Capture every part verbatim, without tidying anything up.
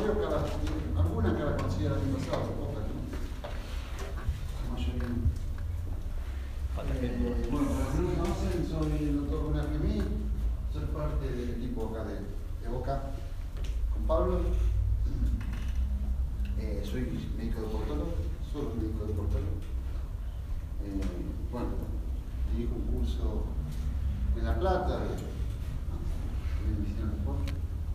creo que la, alguna que la conocí el año pasado, pocas, ¿no? La mayoría no. Eh, bueno, para los que no me conocen, soy el doctor Gunnar Gemí, soy parte del equipo acá de, de Boca con Pablo. Eh, soy médico deportólogo, solo médico deportólogo. Eh, bueno, dirijo un curso en La Plata de, de medicina del deporte.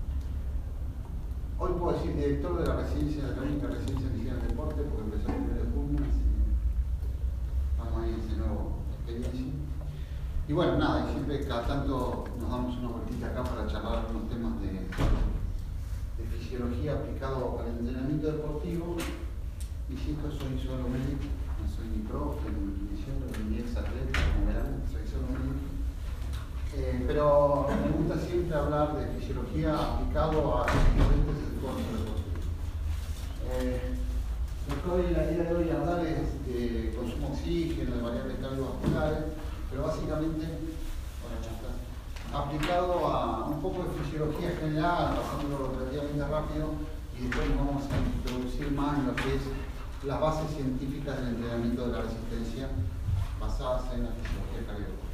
Hoy puedo decir director de la residencia, de la única residencia de medicina del deporte, porque empezó el primero de junio, así que estamos ahí en esa nueva experiencia. Y bueno, nada, y siempre cada tanto nos damos una vueltita acá para charlar unos temas de, de fisiología aplicado al entrenamiento deportivo. Insisto, soy solo médico, no soy ni profe, ni kinesiólogo, ni ex atleta, como verán, soy solo médico. Eh, pero me gusta siempre hablar de fisiología aplicado a diferentes esfuerzos deportivos. Eh, lo que hoy, la idea de hoy hablar es de consumo de oxígeno, de variables cardiovasculares, pero básicamente, bueno, ya está, aplicado a un poco de fisiología general, pasándolo relativamente rápido, y después vamos a introducir más en lo que es las bases científicas del entrenamiento de la resistencia basadas en la fisiología cardiovascular.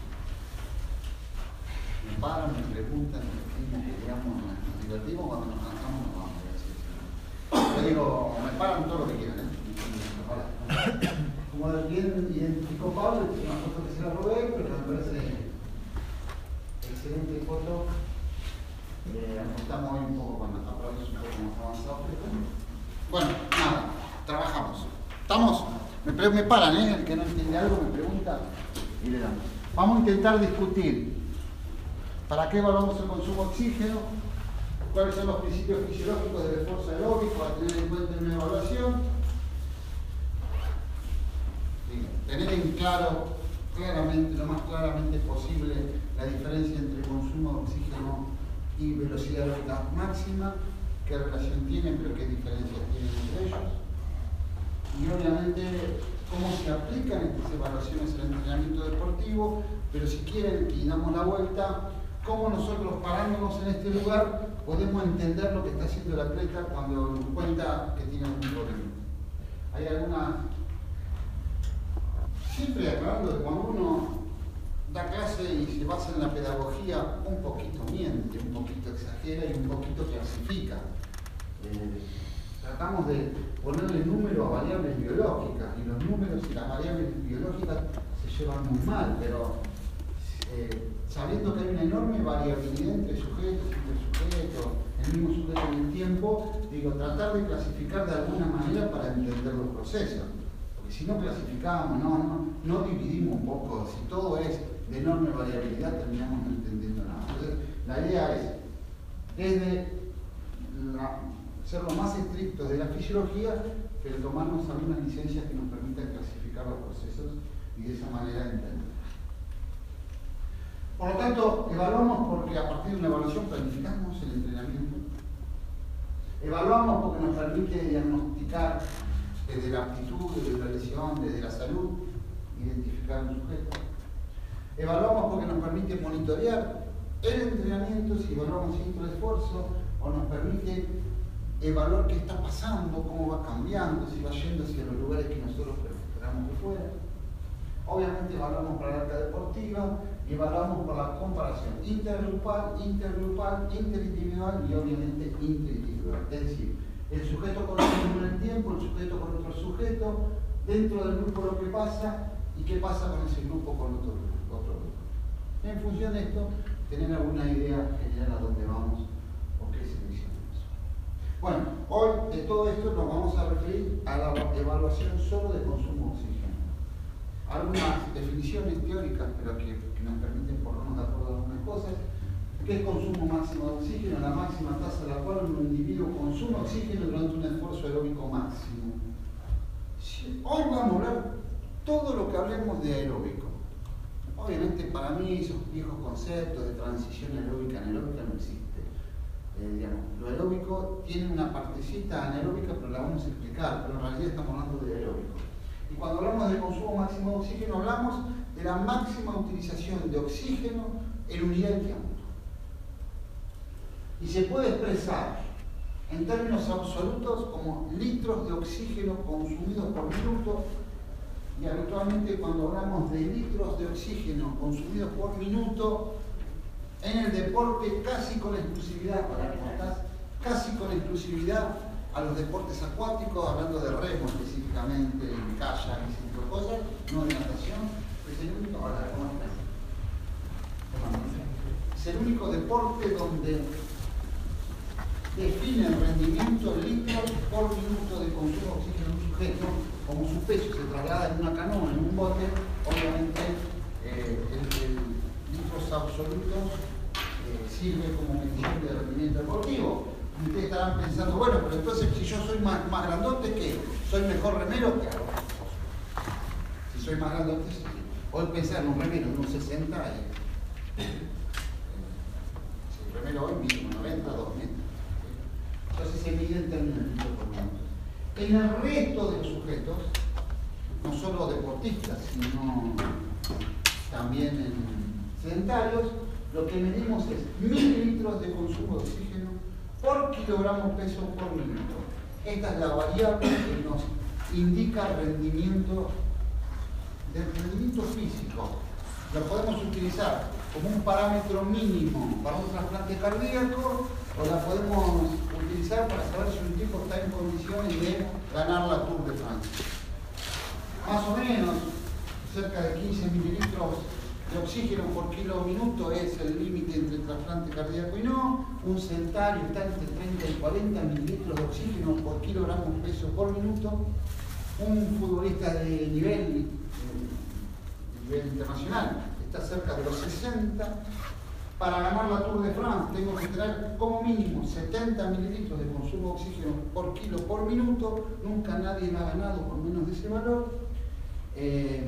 Me paran, me preguntan, me peleamos, nos divertimos, cuando nos cansamos nos vamos a decir. Yo digo, me paran todo lo que quieran, ¿eh? Como bien identificó Pablo, es una foto que se la robé, pero me parece excelente foto. Eh, estamos hoy un poco con aparatos un poco más avanzados. Bueno, nada, trabajamos. ¿Estamos? Me, me paran, ¿eh? El que no entiende algo me pregunta y le damos. Vamos a intentar discutir para qué evaluamos el consumo de oxígeno, cuáles son los principios fisiológicos del esfuerzo aeróbico a tener en cuenta en una evaluación. Sí, tener en claro, claramente, lo más claramente posible, la diferencia entre consumo de oxígeno y velocidad aeróbica máxima, qué relación tienen, pero qué diferencias tienen entre ellos. Y obviamente cómo se aplican estas evaluaciones en el entrenamiento deportivo, pero si quieren y damos la vuelta, cómo nosotros parándonos en este lugar podemos entender lo que está haciendo el atleta cuando nos cuenta que tiene algún problema. Hay alguna... Siempre aclarando que cuando uno da clase y se basa en la pedagogía, un poquito miente, un poquito exagera y un poquito clasifica. Eh, tratamos de ponerle número a variables biológicas, y los números y las variables biológicas se llevan muy mal, pero eh, sabiendo que hay una enorme variabilidad entre sujetos, entre sujetos, el mismo sujeto en el tiempo, digo, tratar de clasificar de alguna manera para entender los procesos. Porque si no clasificamos, no, no, no dividimos un poco, si todo es de enorme variabilidad, terminamos no entendiendo nada. Entonces, la idea es, desde la, ser lo más estrictos de la fisiología, pero tomarnos algunas licencias que nos permitan clasificar los procesos y de esa manera entender. Por lo tanto, evaluamos porque a partir de una evaluación planificamos el entrenamiento. Evaluamos porque nos permite diagnosticar desde la aptitud, desde la lesión, desde la salud, identificar un sujeto. Evaluamos porque nos permite monitorear el entrenamiento, si evaluamos cierto esfuerzo, o nos permite evaluar qué está pasando, cómo va cambiando, si va yendo hacia los lugares que nosotros esperamos que fuera. Obviamente evaluamos para la alta deportiva y evaluamos por la comparación intergrupal, intergrupal, interindividual y obviamente interindividual. Es decir, el sujeto con otro en el tiempo, el sujeto con otro sujeto, dentro del grupo lo que pasa y qué pasa con ese grupo con otro grupo. Otro grupo. En función de esto, tener alguna idea general a dónde vamos o qué seleccionamos. Bueno, hoy de todo esto nos vamos a referir a la evaluación solo de consumo de oxígeno. Algunas definiciones teóricas, pero que, que nos permiten ponernos de acuerdo en algunas cosas. ¿Qué es consumo máximo de oxígeno? La máxima tasa a la cual un individuo consume oxígeno durante un esfuerzo aeróbico máximo. Hoy vamos a hablar todo lo que hablemos de aeróbico. Obviamente para mí esos viejos conceptos de transición aeróbica anaeróbica no existen. Eh, digamos, lo aeróbico tiene una partecita anaeróbica, pero la vamos a explicar, pero en realidad estamos hablando de aeróbico. Y cuando hablamos de consumo máximo de oxígeno, hablamos de la máxima utilización de oxígeno en unidad de tiempo. Y se puede expresar en términos absolutos como litros de oxígeno consumidos por minuto, y habitualmente cuando hablamos de litros de oxígeno consumidos por minuto, en el deporte casi con exclusividad, para contar, casi con exclusividad a los deportes acuáticos, hablando de remo específicamente, en kayak y ese tipo de cosas, no de natación, es el único, ahora, ¿cómo estás? Es el único deporte donde define el rendimiento en litros por minuto de consumo de oxígeno en un sujeto, como su peso se traslada en una canoa, en un bote, obviamente eh, el, el litros absolutos eh, sirve como medición de rendimiento deportivo. Y ustedes estarán pensando, bueno, pero entonces si yo soy más, más grandote, ¿qué? ¿Soy mejor remero? Claro. Si soy más grandote, sí. Hoy pensar en un remero de unos sesenta, eh, si el remero hoy mide unos noventa, dos metros. Entonces se mide en términos de litros por minuto. En el resto de los sujetos, no solo deportistas, sino también en sedentarios, lo que medimos es mililitros de consumo de oxígeno por kilogramo peso por minuto. Esta es la variable que nos indica rendimiento del rendimiento físico. Lo podemos utilizar como un parámetro mínimo para un trasplante cardíaco, o la podemos utilizar para saber si un tipo está en condiciones de ganar la Tour de Francia. Más o menos, cerca de quince mililitros de oxígeno por kilo minuto es el límite entre el trasplante cardíaco y no. Un sedentario está entre treinta y cuarenta mililitros de oxígeno por kilogramo peso por minuto. Un futbolista de nivel, de nivel internacional está cerca de los sesenta. Para ganar la Tour de France tengo que tener como mínimo setenta mililitros de consumo de oxígeno por kilo por minuto. Nunca nadie la ha ganado por menos de ese valor. Eh,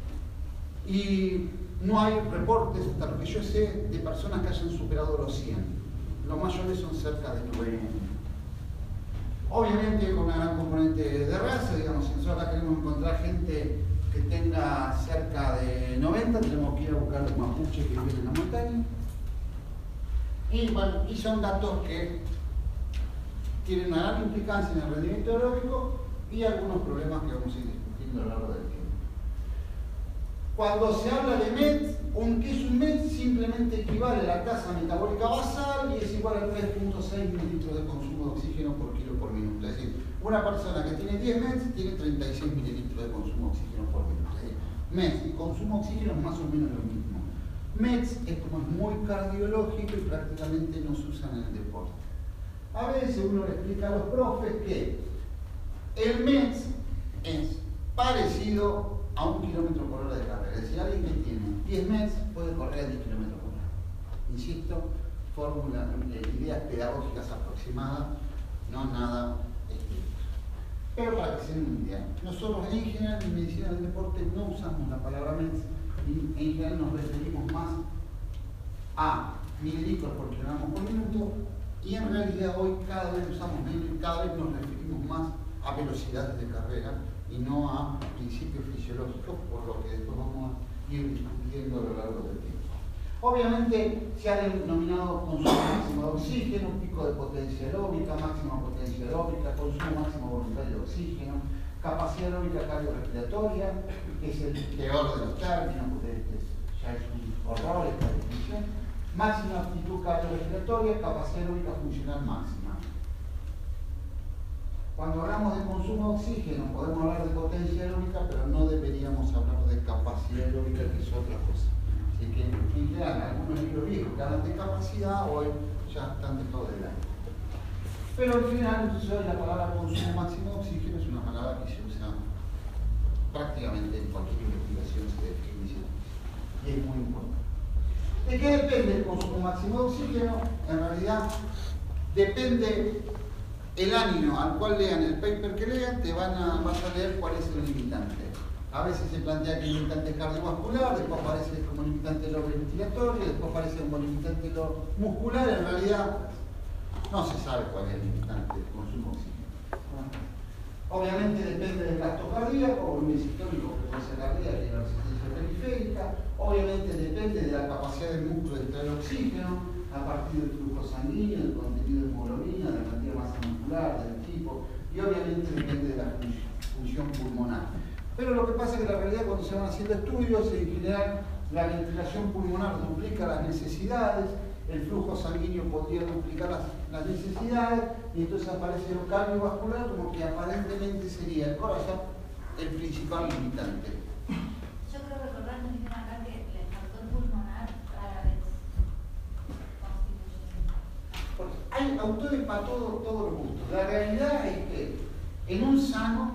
y no hay reportes, hasta lo que yo sé, de personas que hayan superado los cien. Los mayores son cerca de noventa. Obviamente con una gran componente de raza, digamos, si nosotros acá queremos encontrar gente que tenga cerca de noventa, tenemos que ir a buscar los mapuches que viven en la montaña. Y, bueno, y son datos que tienen una gran implicancia en el rendimiento aeróbico y algunos problemas que vamos a ir discutiendo a lo largo del tiempo. Cuando se habla de M E T, un, ¿qué es un M E T? Simplemente equivale a la tasa metabólica basal y es igual a tres punto seis mililitros de consumo de oxígeno por kilo por minuto. Es decir, una persona que tiene diez M E T tiene treinta y seis mililitros de consumo de oxígeno por minuto. Es decir, M E T y consumo de oxígeno es más o menos lo mismo. M E T es como es muy cardiológico y prácticamente no se usa en el deporte. A veces uno le explica a los profes que el M E T es parecido a un kilómetro por hora de carrera. Es decir, alguien que tiene diez M E T puede correr a diez kilómetros por hora. Insisto, fórmula, ideas pedagógicas aproximadas, no nada estricto. Pero para que se den una idea, nosotros en general en medicina del deporte no usamos la palabra M E T. Y en general nos referimos más a mililitros por kilogramo por minuto, y en realidad hoy cada vez usamos menos y cada vez nos referimos más a velocidades de carrera y no a principios fisiológicos, por lo que después vamos a ir discutiendo a lo largo del tiempo. Obviamente se ha denominado consumo máximo de oxígeno, pico de potencia aeróbica, máxima potencia aeróbica, consumo máximo voluntario de oxígeno, capacidad aeróbica cardiorrespiratoria, que es el peor de los términos, porque este ya es un horror esta definición. Máxima aptitud cardiorrespiratoria, capacidad aeróbica funcional máxima. Cuando hablamos de consumo de oxígeno, podemos hablar de potencia aeróbica, pero no deberíamos hablar de capacidad aeróbica, que es otra cosa. Así que, en general, algunos libros viejos que hablan de capacidad, hoy ya están de todo de lado. Pero al final, entonces, la palabra consumo máximo de oxígeno es una palabra que se usa prácticamente en cualquier investigación de definición. Y es muy importante. ¿De qué depende el consumo máximo de oxígeno? En realidad, depende el año al cual lean el paper que lean, te van a, vas a leer cuál es el limitante. A veces se plantea que el limitante es cardiovascular, después aparece como limitante respiratorio, después aparece como limitante muscular. En realidad, no se sabe cuál es el limitante del consumo de oxígeno. Obviamente depende del gasto cardíaco, volumen sistólico, frecuencia cardíaca y la resistencia periférica. Obviamente depende de la capacidad del músculo de extraer oxígeno. a partir del flujo sanguíneo, del contenido de hemoglobina, de la cantidad de masa muscular, del tipo, y obviamente depende de la función pulmonar. Pero lo que pasa es que la realidad, cuando se van haciendo estudios, en general la ventilación pulmonar duplica las necesidades, el flujo sanguíneo podría duplicar las, las necesidades, y entonces aparece lo cardiovascular como que aparentemente sería el corazón el principal limitante. Yo creo recordar que dijeron acá que el factor pulmonar rara vez constituye. Hay autores para todo, todos los gustos. La realidad es que en un sano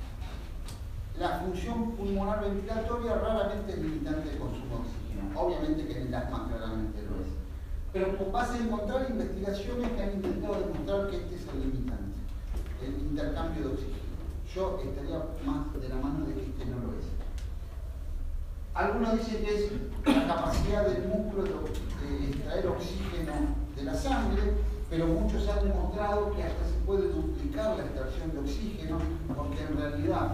la función pulmonar ventilatoria raramente es limitante de consumo de oxígeno. Obviamente que en el asma claramente lo es. Pero vas a encontrar investigaciones que han intentado demostrar que este es el limitante, el intercambio de oxígeno. Yo estaría más de la mano de que este no lo es. Algunos dicen que es la capacidad del músculo de extraer oxígeno de la sangre, pero muchos han demostrado que hasta se puede duplicar la extracción de oxígeno, porque en realidad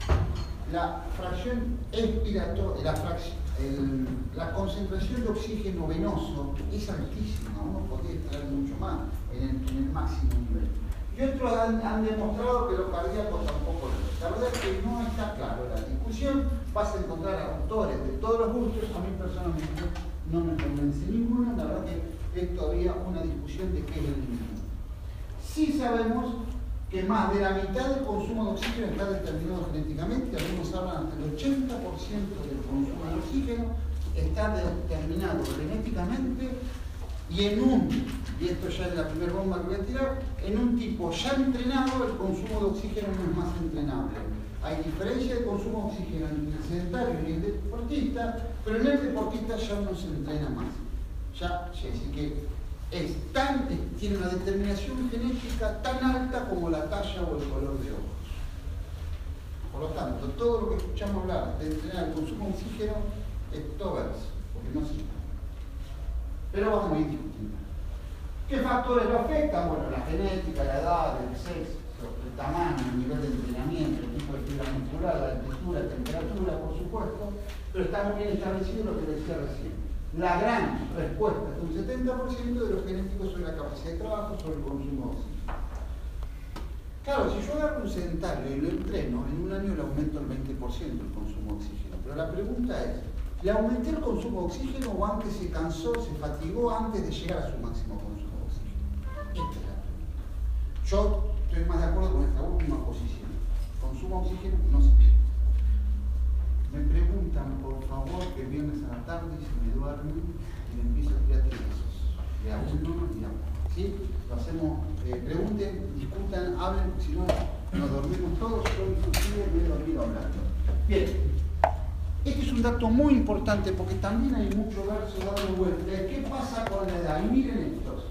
la fracción expiratoria, la, fracción, el, la concentración de oxígeno venoso es altísima, uno podría extraer mucho más en el, en el máximo nivel. Y otros han, han demostrado que lo cardíaco tampoco lo es. La verdad es que no está claro la discusión, vas a encontrar autores de todos los gustos, a mí personalmente no me convence ninguno, la verdad que es todavía una discusión de qué es el límite. Sí sabemos que más de la mitad del consumo de oxígeno está determinado genéticamente, algunos hablan hasta el ochenta por ciento del consumo de oxígeno está determinado genéticamente, y en un, y esto ya es la primera bomba que voy a tirar, en un tipo ya entrenado el consumo de oxígeno no es más entrenable. Hay diferencia de consumo de oxígeno entre el sedentario y el deportista, pero en el deportista ya no se entrena más. Ya, ya así que es tan, tiene una determinación genética tan alta como la talla o el color de ojos. Por lo tanto, todo lo que escuchamos hablar de entrenar el consumo de oxígeno es tovers, porque no sirve. Pero vamos a ir discutiendo. ¿Qué factores lo afectan? Bueno, la genética, la edad, el sexo, el tamaño, el nivel de entrenamiento, el tipo de fibra muscular, la altura, la temperatura, por supuesto, pero está muy bien establecido lo que decía recién. La gran respuesta es un setenta por ciento de los genéticos sobre la capacidad de trabajo, sobre el consumo de oxígeno. Claro, si yo agarro un sedentario y lo entreno, en un año le aumento el veinte por ciento el consumo de oxígeno. Pero la pregunta es, ¿le aumenté el consumo de oxígeno o antes se cansó, se fatigó antes de llegar a su máximo consumo de oxígeno? Esta es la pregunta. Yo estoy más de acuerdo con esta última posición. Consumo de oxígeno no se pide. Me preguntan, por favor, que viernes a la tarde y se me duermen y me empiezo a tirar besos. De a uno y a uno. ¿Sí? Lo hacemos, eh, pregunten, discutan, hablen, si no, nos dormimos todos. Yo inclusive me he dormido hablando. Bien. Este es un dato muy importante porque también hay mucho verso dando vuelta. ¿Qué pasa con la edad? Y miren estos.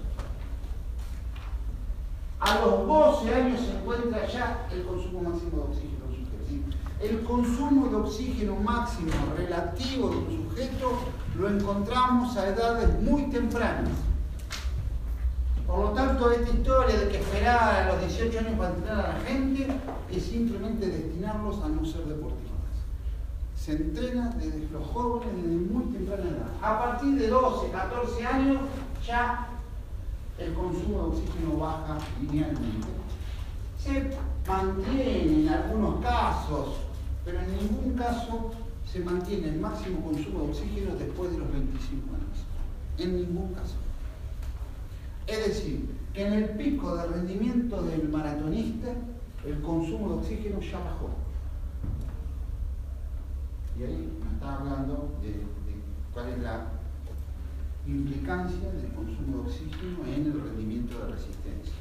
A los doce años se encuentra ya el consumo máximo de oxígeno del sujeto. ¿Sí? El consumo de oxígeno máximo relativo de un sujeto lo encontramos a edades muy tempranas. Por lo tanto, esta historia de que esperar a los dieciocho años para entrenar a la gente es simplemente destinarlos a no ser deportistas. Se entrena desde los jóvenes, desde muy temprana edad. A partir de doce, catorce años, ya el consumo de oxígeno baja linealmente. Se mantiene en algunos casos, pero en ningún caso se mantiene el máximo consumo de oxígeno después de los veinticinco años. En ningún caso. Es decir, que en el pico de rendimiento del maratonista, el consumo de oxígeno ya bajó. Y ahí me está hablando de, de cuál es la implicancia del consumo de oxígeno en el rendimiento de resistencia.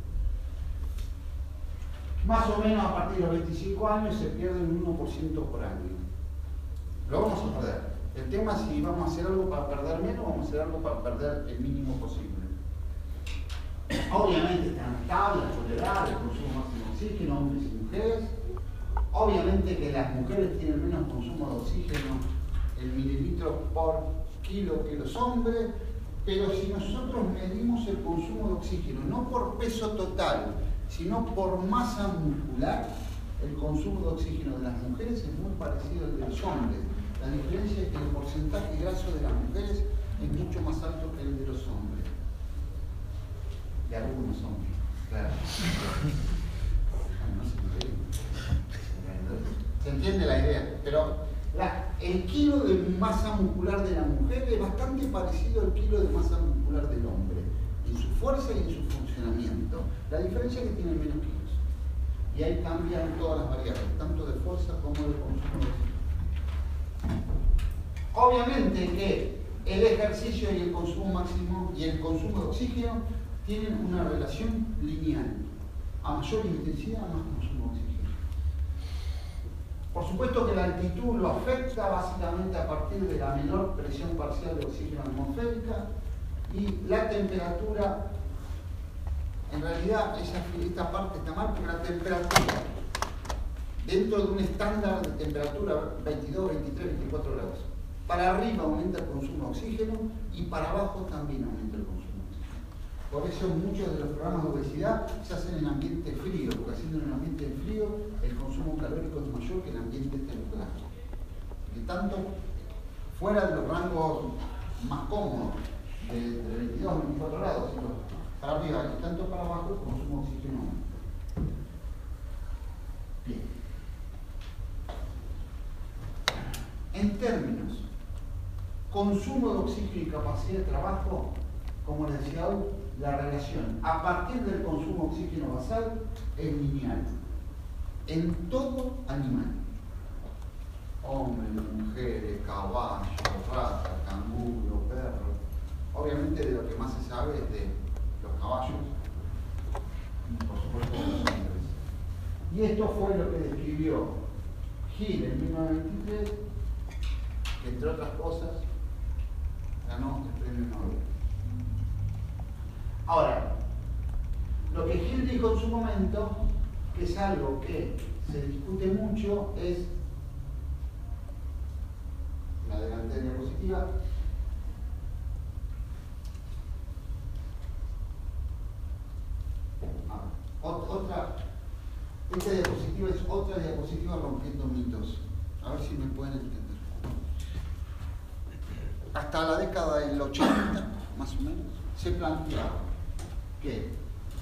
Más o menos a partir de los veinticinco años se pierde un uno por ciento por año. Lo vamos a perder. El tema es si vamos a hacer algo para perder menos o vamos a hacer algo para perder el mínimo posible. Obviamente están tablas, tolerar el consumo máximo de oxígeno, hombres y mujeres. Obviamente que las mujeres tienen menos consumo de oxígeno en mililitros por kilo que los hombres, pero si nosotros medimos el consumo de oxígeno no por peso total, sino por masa muscular, el consumo de oxígeno de las mujeres es muy parecido al de los hombres. La diferencia es que el porcentaje graso de las mujeres es es mucho más alto que el de los hombres. De algunos hombres, claro. No se entiende. Se entiende la idea, pero la, el kilo de masa muscular de la mujer es bastante parecido al kilo de masa muscular del hombre, en su fuerza y en su funcionamiento. La diferencia es que tienen menos kilos. Y ahí cambian todas las variables, tanto de fuerza como de consumo de oxígeno. Obviamente que el ejercicio y el consumo máximo y el consumo de oxígeno tienen una relación lineal. A mayor intensidad, más consumo de oxígeno. Por supuesto que la altitud lo afecta básicamente a partir de la menor presión parcial de oxígeno atmosférica y la temperatura. En realidad esa, esta parte está mal porque la temperatura dentro de un estándar de temperatura veintidós, veintitrés, veinticuatro grados. Para arriba aumenta el consumo de oxígeno y para abajo también aumenta el consumo de oxígeno. Por eso muchos de los programas de obesidad se hacen en ambiente frío, porque haciendo en un ambiente frío el consumo calórico es mayor que en ambiente templado. Que tanto fuera de los rangos más cómodos, de, de veintidós a veinticuatro grados, sino para arriba y tanto para abajo el consumo de oxígeno aumenta. Bien. En términos consumo de oxígeno y capacidad de trabajo, como les decía hoy, la relación a partir del consumo de oxígeno basal es lineal en todo animal. Hombres, mujeres, caballos, ratas, canguros, perros. Obviamente de lo que más se sabe es de los caballos y por supuesto de los hombres. Y esto fue lo que describió Hill en mil novecientos veintitrés, que entre otras cosas ganó el premio Nobel. Ahora, lo que Hill dijo en su momento, que es algo que se discute mucho, es la delantera diapositiva. Ah, otra, esta diapositiva es otra diapositiva rompiendo mitos. A ver si me pueden entender. Hasta la década del ochenta, más o menos, se planteaba que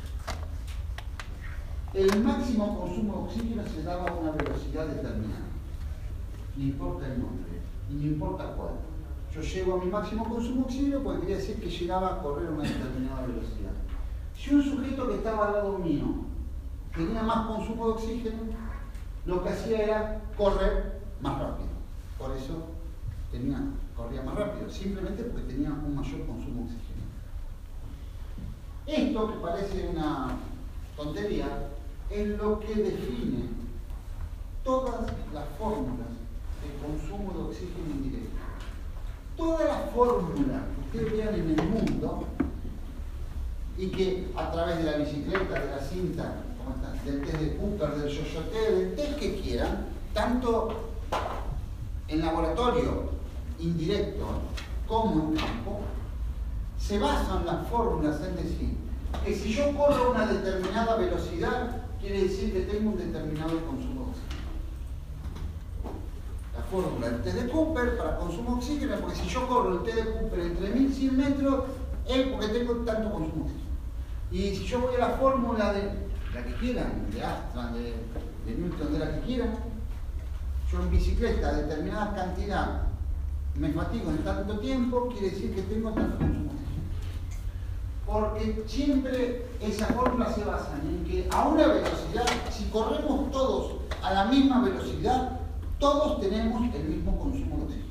el máximo consumo de oxígeno se daba a una velocidad determinada. No importa el nombre, y no importa cuál. Yo llego a mi máximo consumo de oxígeno porque quería decir que llegaba a correr a una determinada velocidad. Si un sujeto que estaba al lado mío tenía más consumo de oxígeno, lo que hacía era correr más rápido. Por eso tenía, corría más rápido, simplemente porque tenía un mayor consumo de oxígeno. Esto, que parece una tontería, es lo que define todas las fórmulas de consumo de oxígeno indirecto. Todas las fórmulas que ustedes vean en el mundo y que a través de la bicicleta, de la cinta, ¿cómo está? Del test de Cooper, del yoyote, del test que quieran, tanto en laboratorio indirecto como en campo, se basan las fórmulas en decir que si yo corro a una determinada velocidad, quiere decir que tengo un determinado consumo de oxígeno. La fórmula del test de Cooper para consumo de oxígeno, porque si yo corro el test de Cooper entre mil cien metros, es porque tengo tanto consumo de oxígeno. Y si yo voy a la fórmula de la que quieran, de Astra, de, de Newton, de la que quieran, yo en bicicleta, determinada cantidad, me fatigo en tanto tiempo, quiere decir que tengo tanto consumo de oxígeno. Porque siempre esas fórmulas se basan en que a una velocidad, si corremos todos a la misma velocidad, todos tenemos el mismo consumo de oxígeno.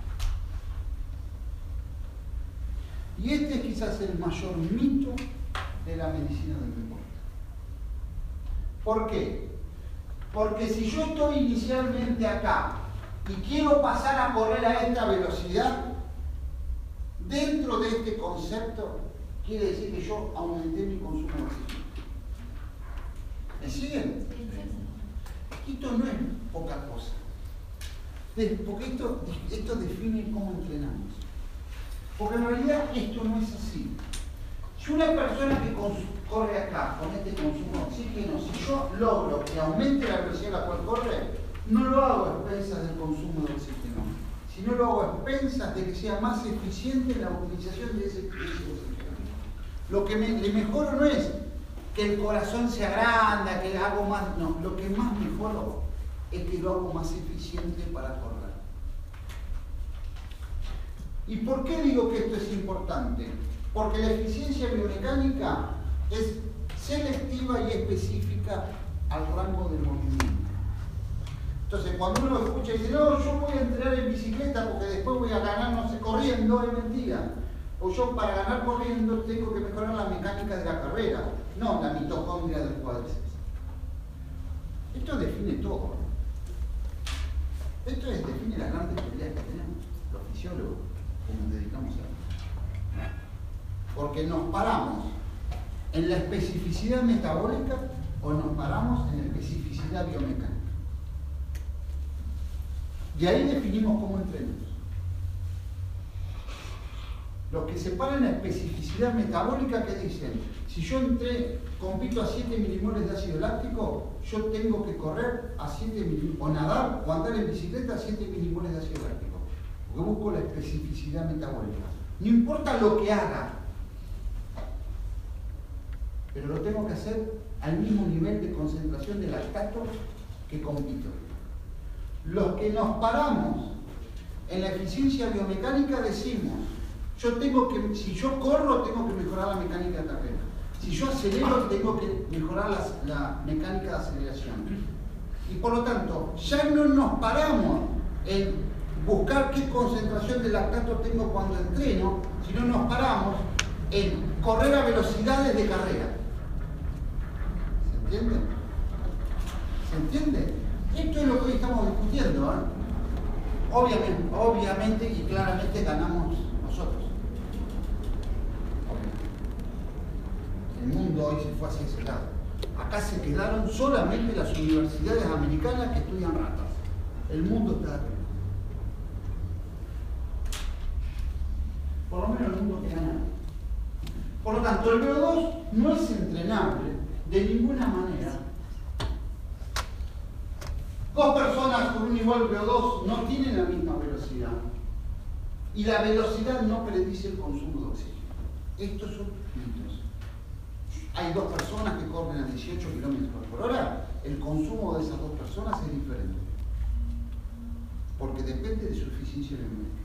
Y este es quizás el mayor mito de la medicina del deporte. ¿Por qué? Porque si yo estoy inicialmente acá y quiero pasar a correr a esta velocidad, dentro de este concepto quiere decir que yo aumenté mi consumo de oxígeno. ¿Me siguen? Esto no es poca cosa. Porque esto, esto define cómo entrenamos. Porque en realidad esto no es así. Si una persona que corre acá con este consumo de oxígeno, si yo logro que aumente la velocidad a la cual corre, no lo hago a expensas del consumo de oxígeno, sino lo hago a expensas de que sea más eficiente la utilización de ese oxígeno. Lo que me, le mejoro no es que el corazón se agranda, que hago más, no, lo que más mejoro es que lo hago más eficiente para correr. ¿Y por qué digo que esto es importante? Porque la eficiencia biomecánica es selectiva y específica al rango del movimiento. Entonces, cuando uno escucha y dice, no, yo voy a entrenar en bicicleta porque después voy a ganar, no sé, corriendo, es mentira. O yo para ganar corriendo tengo que mejorar la mecánica de la carrera, no la mitocondria del cuádriceps. Esto define todo. Esto es, define las grandes peleas que tenemos, los fisiólogos, que nos dedicamos a esto. Porque nos paramos en la especificidad metabólica o nos paramos en la especificidad biomecánica. Y ahí definimos cómo entrenamos. Los que separan la especificidad metabólica, que dicen, si yo entré, compito a siete milimoles de ácido láctico, yo tengo que correr a siete milimoles, o nadar o andar en bicicleta a siete milimoles de ácido láctico. Porque busco la especificidad metabólica. No importa lo que haga, pero lo tengo que hacer al mismo nivel de concentración de lactato que compito. Los que nos paramos en la eficiencia biomecánica decimos, yo tengo que, si yo corro, tengo que mejorar la mecánica de carrera. Si yo acelero, tengo que mejorar la, la mecánica de aceleración. Y por lo tanto, ya no nos paramos en buscar qué concentración de lactato tengo cuando entreno, sino nos paramos en correr a velocidades de carrera. ¿Se entiende? ¿Se entiende? Esto es lo que hoy estamos discutiendo, ¿eh? Obviamente, obviamente y claramente ganamos nosotros. El mundo hoy se fue hacia ese lado. Acá se quedaron solamente las universidades americanas que estudian ratas. El mundo está acá. Por lo menos el mundo que gana. Por lo tanto, el V O dos no es entrenable de ninguna manera. Dos personas con un igual V O dos no tienen la misma velocidad. Y la velocidad no predice el consumo de oxígeno. Estos son mitos. Hay dos personas que corren a dieciocho kilómetros por hora, el consumo de esas dos personas es diferente. Porque depende de su eficiencia biomecánica.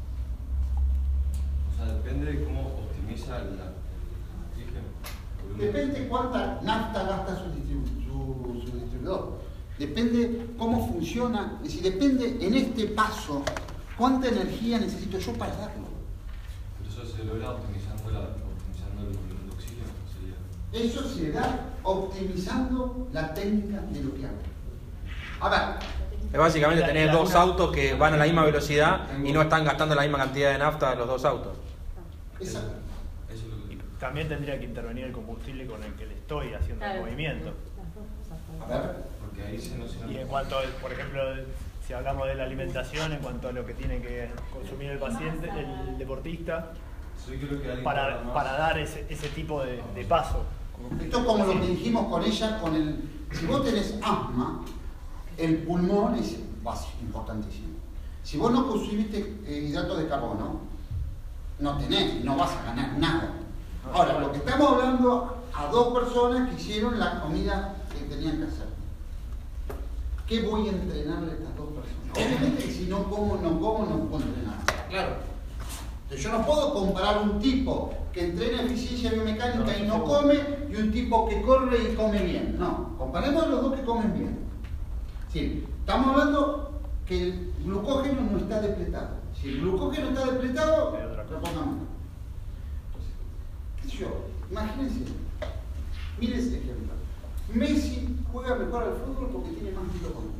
O sea, depende de cómo optimiza el oxígeno. Depende cuánta nafta gasta su, distribu su, su distribuidor. Depende cómo funciona, es decir, depende en este paso cuánta energía necesito yo para darlo. Pero eso se logra optimizando, la, optimizando el, el oxígeno, sería. Eso se da optimizando la técnica de lo que hago. A ver. Es básicamente tener dos autos que van a la misma velocidad y no están gastando la misma cantidad de nafta los dos autos. Exacto. Y también tendría que intervenir el combustible con el que le estoy haciendo el movimiento. A ver. Porque ahí se nos... Y en cuanto, por ejemplo, si hablamos de la alimentación, en cuanto a lo que tiene que consumir el paciente, el deportista, para, para dar ese, ese tipo de, de paso. Esto es como lo que dijimos con ella, con el... Si vos tenés asma, el pulmón es básico, importantísimo. Si vos no consumiste eh, hidratos de carbono, no tenés, no vas a ganar nada. Ahora, lo que estamos hablando a dos personas que hicieron la comida que tenían que hacer. ¿Qué voy a entrenarle a estas dos personas? Obviamente que si no como, no como, no puedo entrenar. Claro. Entonces yo no puedo comparar un tipo que entrena eficiencia biomecánica y no come y un tipo que corre y come bien. No, comparemos los dos que comen bien. Sí, estamos hablando que el glucógeno no está depletado. Si el glucógeno está depletado, lo pongamos. Entonces, ¿qué sé yo? Imagínense, miren ese ejemplo. Messi juega mejor al fútbol porque tiene más mitocondrias.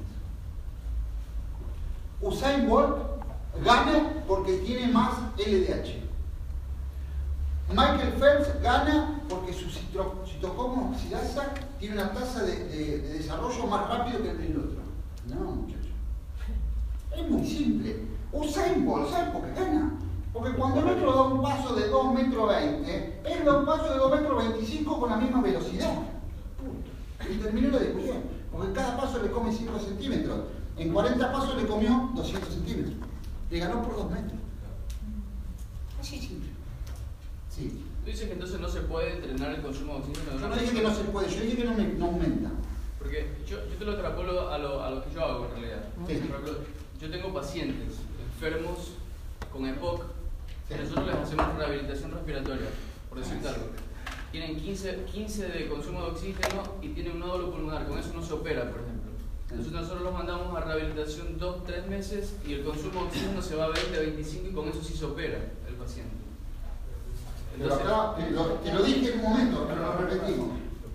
Usain Bolt gana porque tiene más L D H. Michael Phelps gana porque su citocromo oxidasa tiene una tasa de, de, de desarrollo más rápido que el del otro. No, muchachos. Es muy simple. Usain Bolt, ¿sabes por qué gana? Porque cuando el otro da un paso de dos metros veinte, él da un paso de dos metros veinticinco con la misma velocidad. Punto. Y terminó la discusión. Porque cada paso le come cinco centímetros. En cuarenta pasos le comió doscientos centímetros. Le ganó por dos metros. Así simple. Sí. Tú dices que entonces no se puede entrenar el consumo de oxígeno. Yo no dije que no se puede, yo dije que no, me, no aumenta. Porque yo, yo te lo extrapolo a lo, a lo que yo hago en realidad. Sí. Por ejemplo, yo tengo pacientes enfermos con E P O C, Sí. nosotros les hacemos rehabilitación respiratoria, por decirte algo. Tienen quince, quince de consumo de oxígeno y tienen un nódulo pulmonar, con eso no se opera, por ejemplo. Entonces nosotros los mandamos a rehabilitación dos, tres meses y el consumo de oxígeno se va a veinte, veinticinco y con eso sí se opera el paciente. Pero acá, te lo, te lo dije en un momento, pero lo repetimos.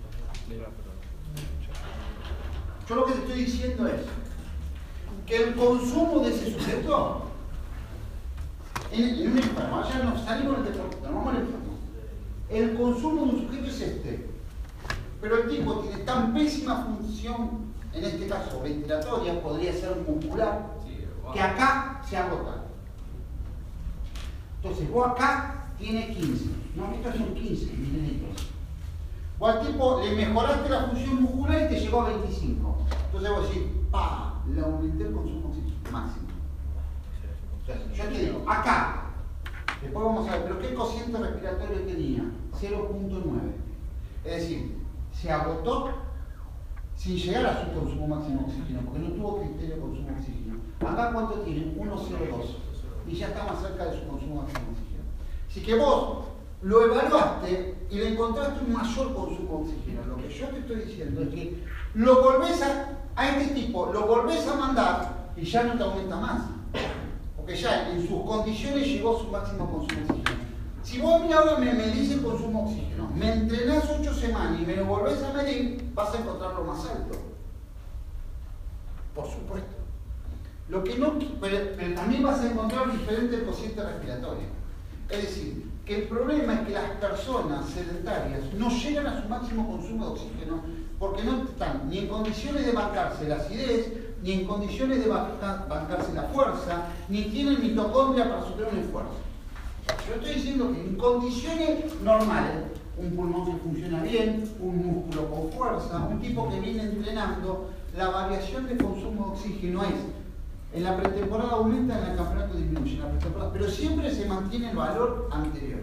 Yo lo que te estoy diciendo es que el consumo de ese sujeto, en, en un enfermo, ya nos salimos del deporte, nos vamos al enfermo. El consumo de un sujeto es este, pero el tipo tiene tan pésima función, en este caso ventilatoria, podría ser muscular, que acá se agota. Entonces, vos acá tiene quince, no, estos son quince mililitros. Vos al tipo le mejoraste la función muscular y te llegó a veinticinco. Entonces vos decís, pa, le aumenté el consumo de oxígeno máximo. Entonces, yo te digo, acá, después vamos a ver, pero ¿qué cociente respiratorio tenía? cero punto nueve. Es decir, se agotó sin llegar a su consumo máximo de oxígeno, porque no tuvo criterio de consumo de oxígeno. Acá, ¿cuánto tiene? uno coma cero dos. Y ya está más cerca de su consumo máximo de oxígeno. Así que vos lo evaluaste y le encontraste un mayor consumo de oxígeno. Lo que yo te estoy diciendo es que lo volvés a, a este tipo, lo volvés a mandar y ya no te aumenta más. Porque ya en sus condiciones llegó a su máximo consumo de oxígeno. Si vos a mí ahora me medís el consumo de oxígeno, me entrenás ocho semanas y me lo volvés a medir, vas a encontrarlo más alto. Por supuesto. Lo que no, pero, pero también vas a encontrar diferentes cocientes respiratorios. Es decir, que el problema es que las personas sedentarias no llegan a su máximo consumo de oxígeno porque no están ni en condiciones de bancarse la acidez, ni en condiciones de bancarse la fuerza, ni tienen mitocondria para sufrir un esfuerzo. Yo estoy diciendo que en condiciones normales, un pulmón que funciona bien, un músculo con fuerza, un tipo que viene entrenando, la variación de consumo de oxígeno es, en la pretemporada aumenta, en el campeonato disminuye, en la pretemporada, pero siempre se mantiene el valor anterior.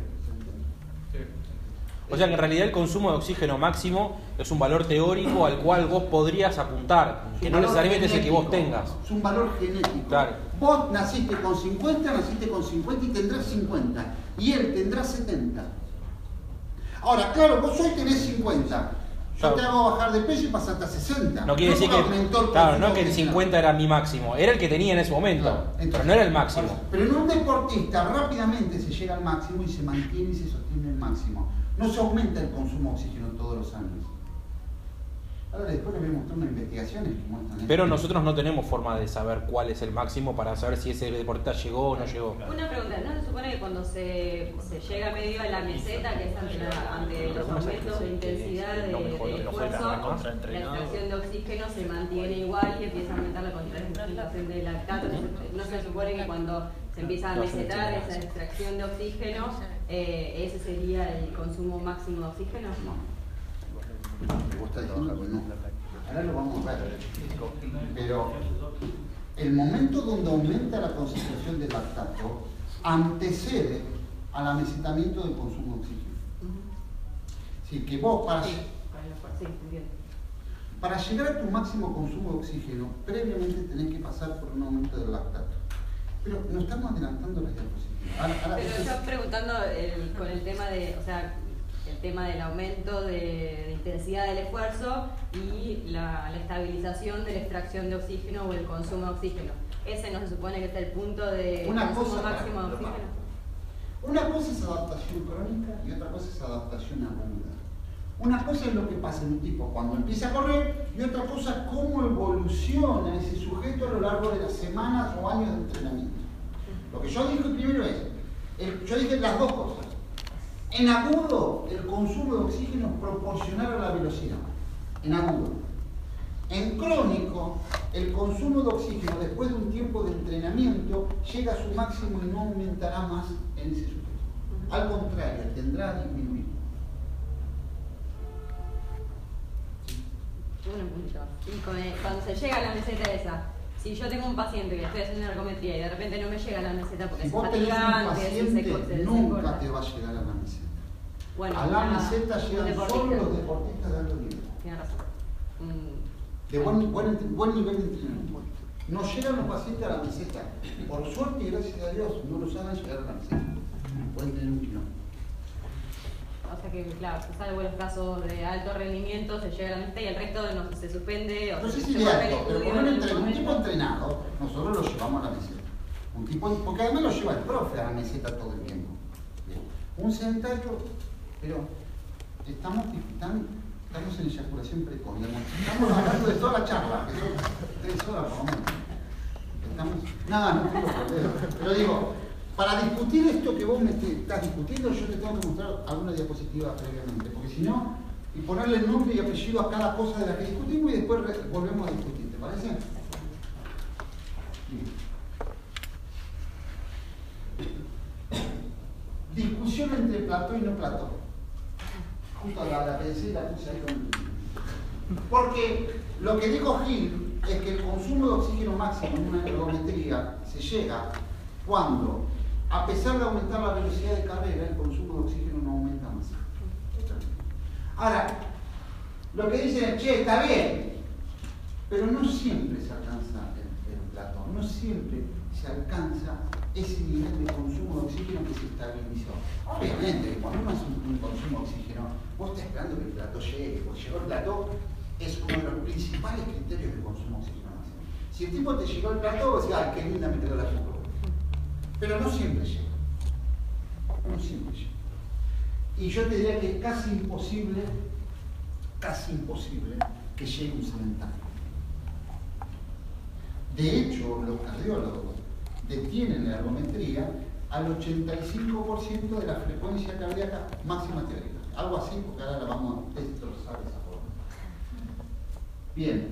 O sea que en realidad el consumo de oxígeno máximo es un valor teórico al cual vos podrías apuntar, que no necesariamente es el que vos tengas. Es un valor genético. Claro. Vos naciste con cincuenta, naciste con cincuenta y tendrás cincuenta. Y él tendrá setenta. Ahora, claro, vos hoy tenés cincuenta. Yo Claro. te hago bajar de peso y pasaste a sesenta. No quiere decir que, aumentó el claro, consumo no que el de cincuenta era mi máximo, era el que tenía en ese momento, Claro. Entonces, pero no era el máximo. Pero en un deportista rápidamente se llega al máximo y se mantiene y se sostiene el máximo. No se aumenta el consumo de oxígeno todos los años. Ahora después les voy a mostrar unas investigaciones que muestran esto. Pero nosotros no tenemos forma de saber cuál es el máximo para saber si ese deportista llegó o no llegó. Una pregunta, ¿no se supone que cuando se, se llega medio a la meseta, que es ante, la, ante los aumentos de intensidad de, de esfuerzo, la extracción de oxígeno se mantiene igual y empieza a aumentar la concentración de lactato? ¿No se supone que cuando se empieza a mesetar esa extracción de oxígeno, eh, ese sería el consumo máximo de oxígeno? No. Vos estás diciendo que no. Ahora lo vamos a ver. Pero el momento donde aumenta la concentración de lactato antecede al amesetamiento del consumo de oxígeno. Es decir, que vos para, Sí, sí, entiendo. para llegar a tu máximo consumo de oxígeno, previamente tenés que pasar por un aumento del lactato. Pero nos estamos adelantando las diapositivas. Ahora, ahora, Pero eso yo es- preguntando el- con el tema de, o sea, el tema del aumento de, de intensidad del esfuerzo y la, la estabilización de la extracción de oxígeno o el consumo de oxígeno. Ese no se supone que es el punto de Una consumo cosa- máximo de oxígeno. Una cosa es adaptación crónica y otra cosa es adaptación aguda. Una cosa es lo que pasa en un tipo cuando empieza a correr y otra cosa cómo evoluciona ese sujeto a lo largo de las semanas o años de entrenamiento. Lo que yo dije primero es, el- yo dije las dos cosas. En agudo, el consumo de oxígeno es proporcional a la velocidad. En agudo. En crónico, el consumo de oxígeno después de un tiempo de entrenamiento llega a su máximo y no aumentará más en ese sujeto. Al contrario, tendrá a disminuir. Un puntito. Y con el- cuando se llega a la meseta esa, Si yo tengo un paciente que estoy haciendo ergometría y de repente no me llega a la meseta porque si es vos tenés un fatigante, si paciente, se, se nunca descorta. te va a llegar a la meseta. Bueno, a la una- meseta un llegan deportista. solo los deportistas de alto nivel. Tiene razón. Mm. De buen, buen, buen nivel de entrenamiento. No llegan los pacientes a la meseta. Por suerte y gracias a Dios no los hagan llegar a la meseta. Pueden tener un kilómetro. O sea que, claro, salvo los casos de alto rendimiento, se llega a la meseta y el resto no se suspende. O No sé se si se de vuelve alto, al pero estudio con un, en el entre- un momento. tipo entrenado, nosotros lo llevamos a la meseta. Un tipo, porque además lo lleva el profe a la meseta todo el tiempo. Bien. Un sedentario, pero estamos, estamos, estamos en eyaculación precoz. digamos. Estamos hablando de toda la charla, que son tres horas por lo menos. Estamos, nada, no tengo problema. Pero digo, para discutir esto que vos me te- estás discutiendo, yo te tengo que mostrar alguna diapositiva previamente, porque si no, y ponerle nombre y apellido a cada cosa de la que discutimos y después re- volvemos a discutir, ¿te parece? Bien. Discusión entre Platón y no Platón. Justo la, la pensé y la puse ahí con... Porque lo que dijo Gil es que el consumo de oxígeno máximo en una ergometría se llega cuando, a pesar de aumentar la velocidad de carrera, el consumo de oxígeno no aumenta más. Ahora, lo que dicen es, che, está bien, pero no siempre se alcanza el, el Platón, no siempre se alcanza ese nivel de consumo de oxígeno que se estabilizó. Obviamente, cuando uno hace un, un consumo de oxígeno, vos estás esperando que el plató llegue, porque llegó el plató, es uno de los principales criterios de consumo de oxígeno máximo. Si el tipo te llegó el plató, vos decís, ay, qué linda me quedó la figura. Pero no siempre llega. No siempre llega. Y yo te diría que es casi imposible, casi imposible que llegue un sedentario. De hecho, los cardiólogos detienen la ergometría al ochenta y cinco por ciento de la frecuencia cardíaca máxima teórica. Algo así, porque ahora la vamos a destrozar de esa forma. Bien.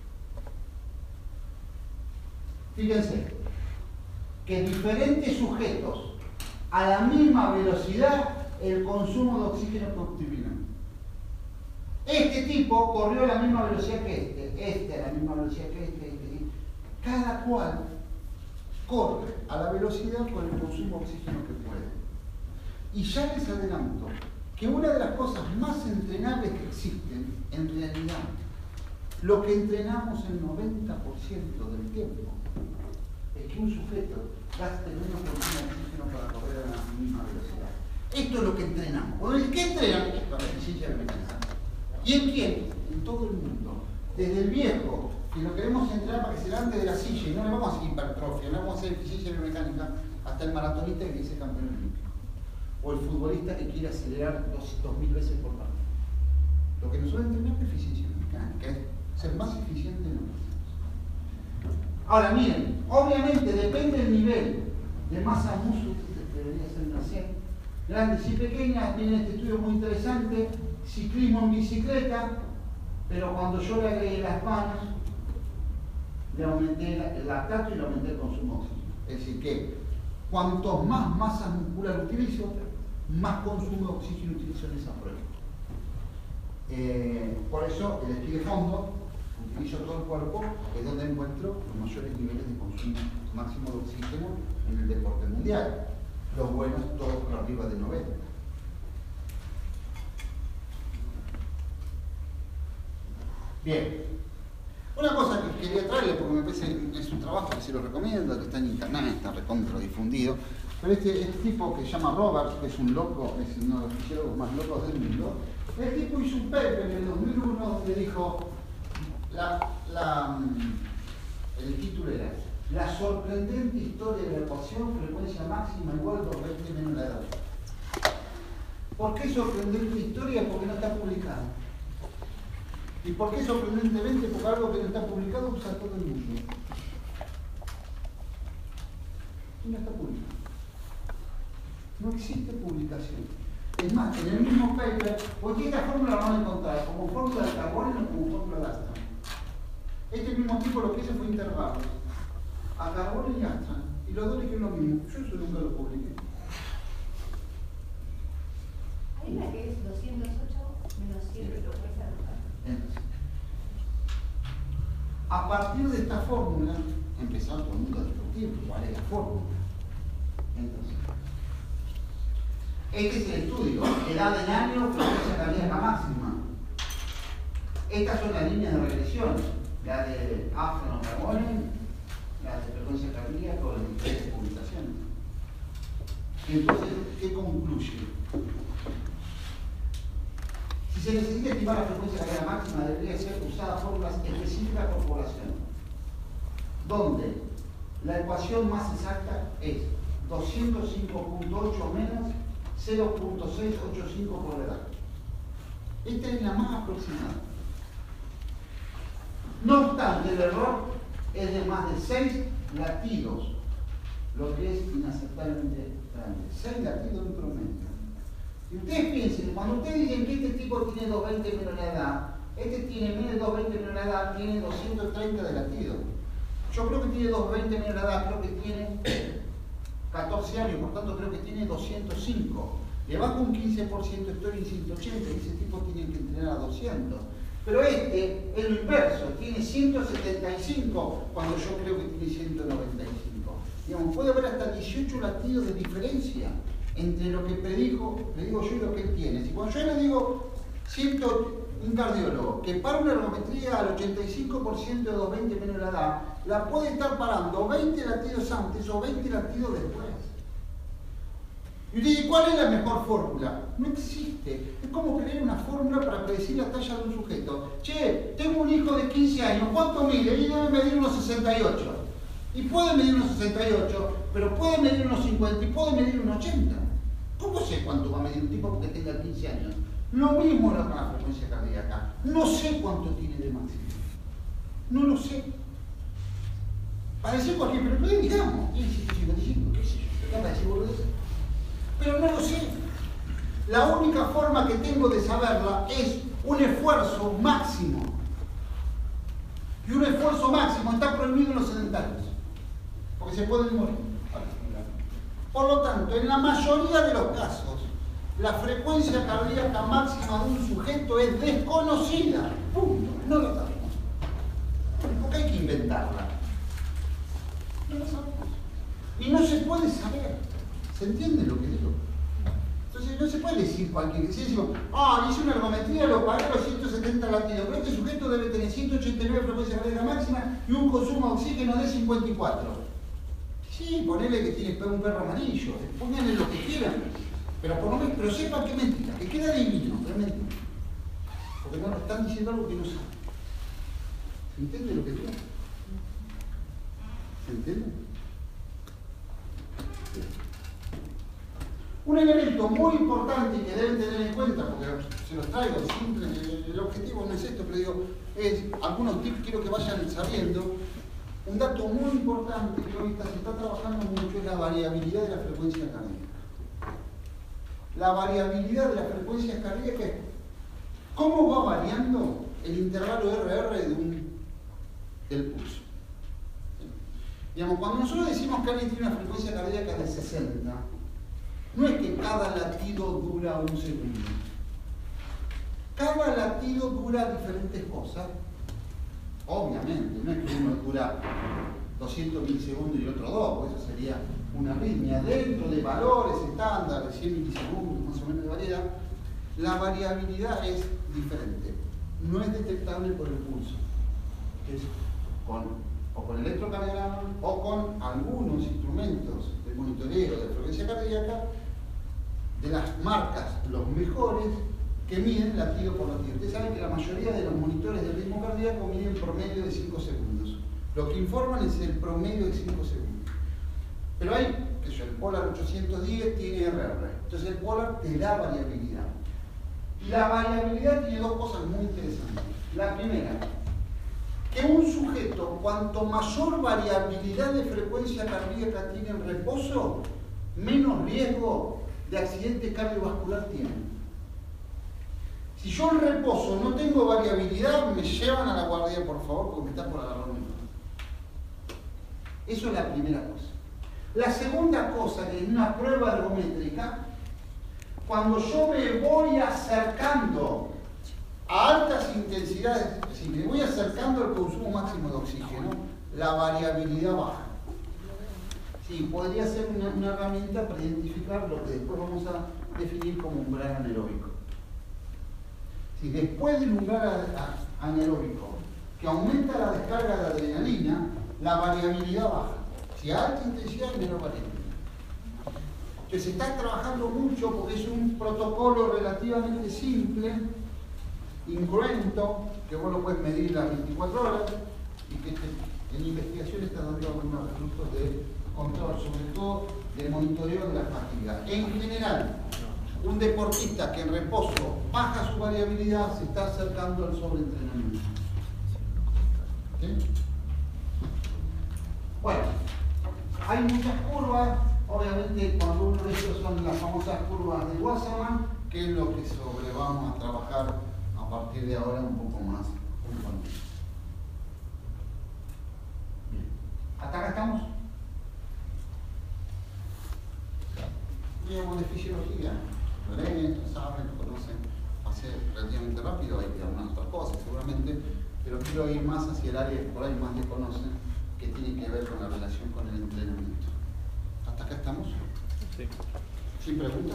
Fíjense que diferentes sujetos a la misma velocidad el consumo de oxígeno que obtuvieron. Este tipo corrió a la misma velocidad que este, este a la misma velocidad que este, este. Cada cual corre a la velocidad con el consumo de oxígeno que puede. Y ya les adelanto que una de las cosas más entrenables que existen, en realidad, lo que entrenamos el noventa por ciento del tiempo, es que un sujeto gaste menos consumo de oxígeno para correr a la misma velocidad. Esto es lo que entrenamos. ¿Qué entrenan? La eficiencia mecánica. ¿Y en quién? En todo el mundo. Desde el viejo, que lo queremos entrenar para que se levante de la silla y no le vamos a hacer hipertrofia, no le vamos a hacer eficiencia biomecánica, hasta el maratonista que quiere ser campeón olímpico. O el futbolista que quiere acelerar dos mil veces por partido. Lo que nosotros entrenamos es eficiencia biomecánica, es ser más eficiente en lo que hacemos. Ahora miren, obviamente depende del nivel de masa muscular, que debería ser una cien, grandes y pequeñas. Miren este estudio muy interesante, ciclismo en bicicleta, pero cuando yo le agregué las manos, le aumenté el lactato y le aumenté el consumo de oxígeno. Es decir que cuanto más masa muscular utilizo, más consumo de oxígeno utilizo en esa prueba. Eh, por eso el esquí de fondo, utilizo todo el cuerpo, es donde encuentro los mayores niveles de consumo máximo de oxígeno en el deporte mundial. Los buenos todos por arriba de noventa. Bien. Una cosa que quería traerle, porque me parece que es un trabajo que se lo recomiendo, que está en internet, está recontra difundido, pero este, este tipo que se llama Robert, que es un loco, es uno de los fisiólogos más locos del mundo, el tipo hizo un paper en el dos mil uno donde dijo, la, la, el título era La sorprendente historia de la ecuación frecuencia máxima igual a dos veces menos la edad. ¿Por qué sorprendente historia? Porque no está publicado. ¿Y por qué sorprendentemente? Porque algo que no está publicado usa todo el mundo. Y no está publicado. No existe publicación. Es más, en el mismo paper, porque esta fórmula la van a encontrar como fórmula de carbono o como fórmula de Astran. Este mismo tipo lo que hizo fue interrogarlos a carbono y Astran. Y los dos dijeron lo mismo. Yo eso nunca lo publiqué. Hay una que es doscientos ocho menos siete, lo puedes anotar. Entonces, a partir de esta fórmula, empezó todo el mundo a discutir cuál es la fórmula. Entonces, este es el estudio, edad en años, frecuencia cardíaca máxima. Estas son las líneas de regresión, la de Afton Ramón, la de frecuencia cardíaca o las diferentes publicaciones. Entonces, ¿qué concluye? Si se necesita estimar la frecuencia cardíaca máxima, debería ser usada fórmulas específicas por población, donde la ecuación más exacta es doscientos cinco punto ocho menos cero punto seiscientos ochenta y cinco por edad. Esta es la más aproximada. No obstante, el error es de más de seis latidos, lo que es inaceptablemente grande. seis latidos en promedio. Y ustedes piensen, cuando ustedes dicen que este tipo tiene doscientos veinte menos la edad, este tiene menos de doscientos veinte menos la edad, tiene doscientos treinta de latido. Yo creo que tiene doscientos veinte menos la edad, creo que tiene catorce años, por tanto creo que tiene doscientos cinco. Le bajo un quince por ciento, estoy en ciento ochenta y ese tipo tiene que entrenar a doscientos. Pero este es lo inverso, tiene ciento setenta y cinco cuando yo creo que tiene ciento noventa y cinco. Digamos, puede haber hasta dieciocho latidos de diferencia entre lo que predijo, le digo yo y lo que él tiene. Si cuando yo le digo ciento, un cardiólogo que para una ergometría al ochenta y cinco por ciento de doscientos veinte menos la edad, la puede estar parando veinte latidos antes o veinte latidos después. Y usted dice, ¿cuál es la mejor fórmula? No existe. Es como crear una fórmula para predecir la talla de un sujeto. Che, tengo un hijo de quince años, ¿cuánto mide? Y debe medir unos sesenta y ocho. Y puede medir unos sesenta y ocho, pero puede medir unos cincuenta y puede medir unos ochenta. ¿Cómo sé cuánto va a medir un tipo porque tenga quince años? Lo mismo con la frecuencia cardíaca. No sé cuánto tiene de máximo. No lo sé. Parece cualquier, pero no digamos. ciento cincuenta y cinco, qué sé yo, ¿qué para decir boludeces? Pero no lo sé. La única forma que tengo de saberla es un esfuerzo máximo. Y un esfuerzo máximo está prohibido en los sedentarios, porque se pueden morir. Por lo tanto, en la mayoría de los casos, la frecuencia cardíaca máxima de un sujeto es desconocida. Punto. No lo sabemos. Porque hay que inventarla. No lo sabemos. Y no se puede saber. ¿Se entiende lo que digo? Entonces no se puede decir cualquier... Si decimos, ah, hice una ergometría, lo pagué a los ciento setenta latidos, pero este sujeto debe tener ciento ochenta y nueve frecuencia cardíaca máxima y un consumo de oxígeno de cincuenta y cuatro. Sí, ponele que tiene un perro amarillo, pónganle lo que quieran, pero por lo menos, pero sepan que es mentira, que queda divino, pero es mentira. Porque no están diciendo algo que no saben. ¿Se entiende lo que digo? ¿Se entiende? Un elemento muy importante que deben tener en cuenta, porque se los traigo, siempre, el objetivo no es esto, pero digo, es algunos tips quiero que vayan sabiendo. Un dato muy importante que ahorita se está trabajando mucho es la variabilidad de la frecuencia cardíaca. La variabilidad de la frecuencia cardíaca es cómo va variando el intervalo R R de un, del pulso. ¿Sí? Digamos, cuando nosotros decimos que alguien tiene una frecuencia cardíaca de sesenta, no es que cada latido dura un segundo. Cada latido dura diferentes cosas. Obviamente, no es que uno dura doscientos milisegundos y el otro dos, pues eso sería una arritmia. Dentro de valores estándar de cien milisegundos, más o menos de variedad, la variabilidad es diferente. No es detectable por el pulso. Es con, o con electrocardiograma o con algunos instrumentos de monitoreo de frecuencia cardíaca de las marcas, los mejores, que miden latido por latido. Ustedes saben que la mayoría de los monitores de ritmo cardíaco miden promedio de cinco segundos. Lo que informan es el promedio de cinco segundos. Pero hay, que yo, el Polar ochocientos diez tiene R R. Entonces el Polar te da variabilidad. Y la variabilidad tiene dos cosas muy interesantes. La primera, que un sujeto, cuanto mayor variabilidad de frecuencia cardíaca tiene en reposo, menos riesgo de accidente cardiovascular tiene. Si yo en reposo no tengo variabilidad, me llevan a la guardia, por favor, porque me está por agarrar un... Eso es la primera cosa. La segunda cosa, que es una prueba ergométrica, cuando yo me voy acercando a altas intensidades, es decir, me voy acercando al consumo máximo de oxígeno, la variabilidad baja. Sí, podría ser una, una herramienta para identificar lo que después vamos a definir como umbral anaeróbico. Si después del umbral anaeróbico, que aumenta la descarga de adrenalina, la variabilidad baja. Si a alta intensidad, menor variabilidad. Entonces se está trabajando mucho porque es un protocolo relativamente simple, incruento, que vos lo puedes medir las veinticuatro horas y que te, en investigación está dando algunos resultados de control, sobre todo del monitoreo de la fatiga. En general, un deportista que en reposo baja su variabilidad se está acercando al sobreentrenamiento. ¿Sí? Bueno, hay muchas curvas. Obviamente, cuando uno de estos son las famosas curvas de Wasserman, que es lo que sobre vamos a trabajar a partir de ahora un poco más puntualmente. Bien. ¿Hasta acá estamos? Digamos de fisiología. Lo leen, lo saben, lo conocen. Pasé relativamente rápido, hay algunas otras cosas seguramente, pero quiero ir más hacia el área que por ahí más le conocen, que tiene que ver con la relación con el entrenamiento. ¿Hasta acá estamos? Sí. ¿Sin preguntas?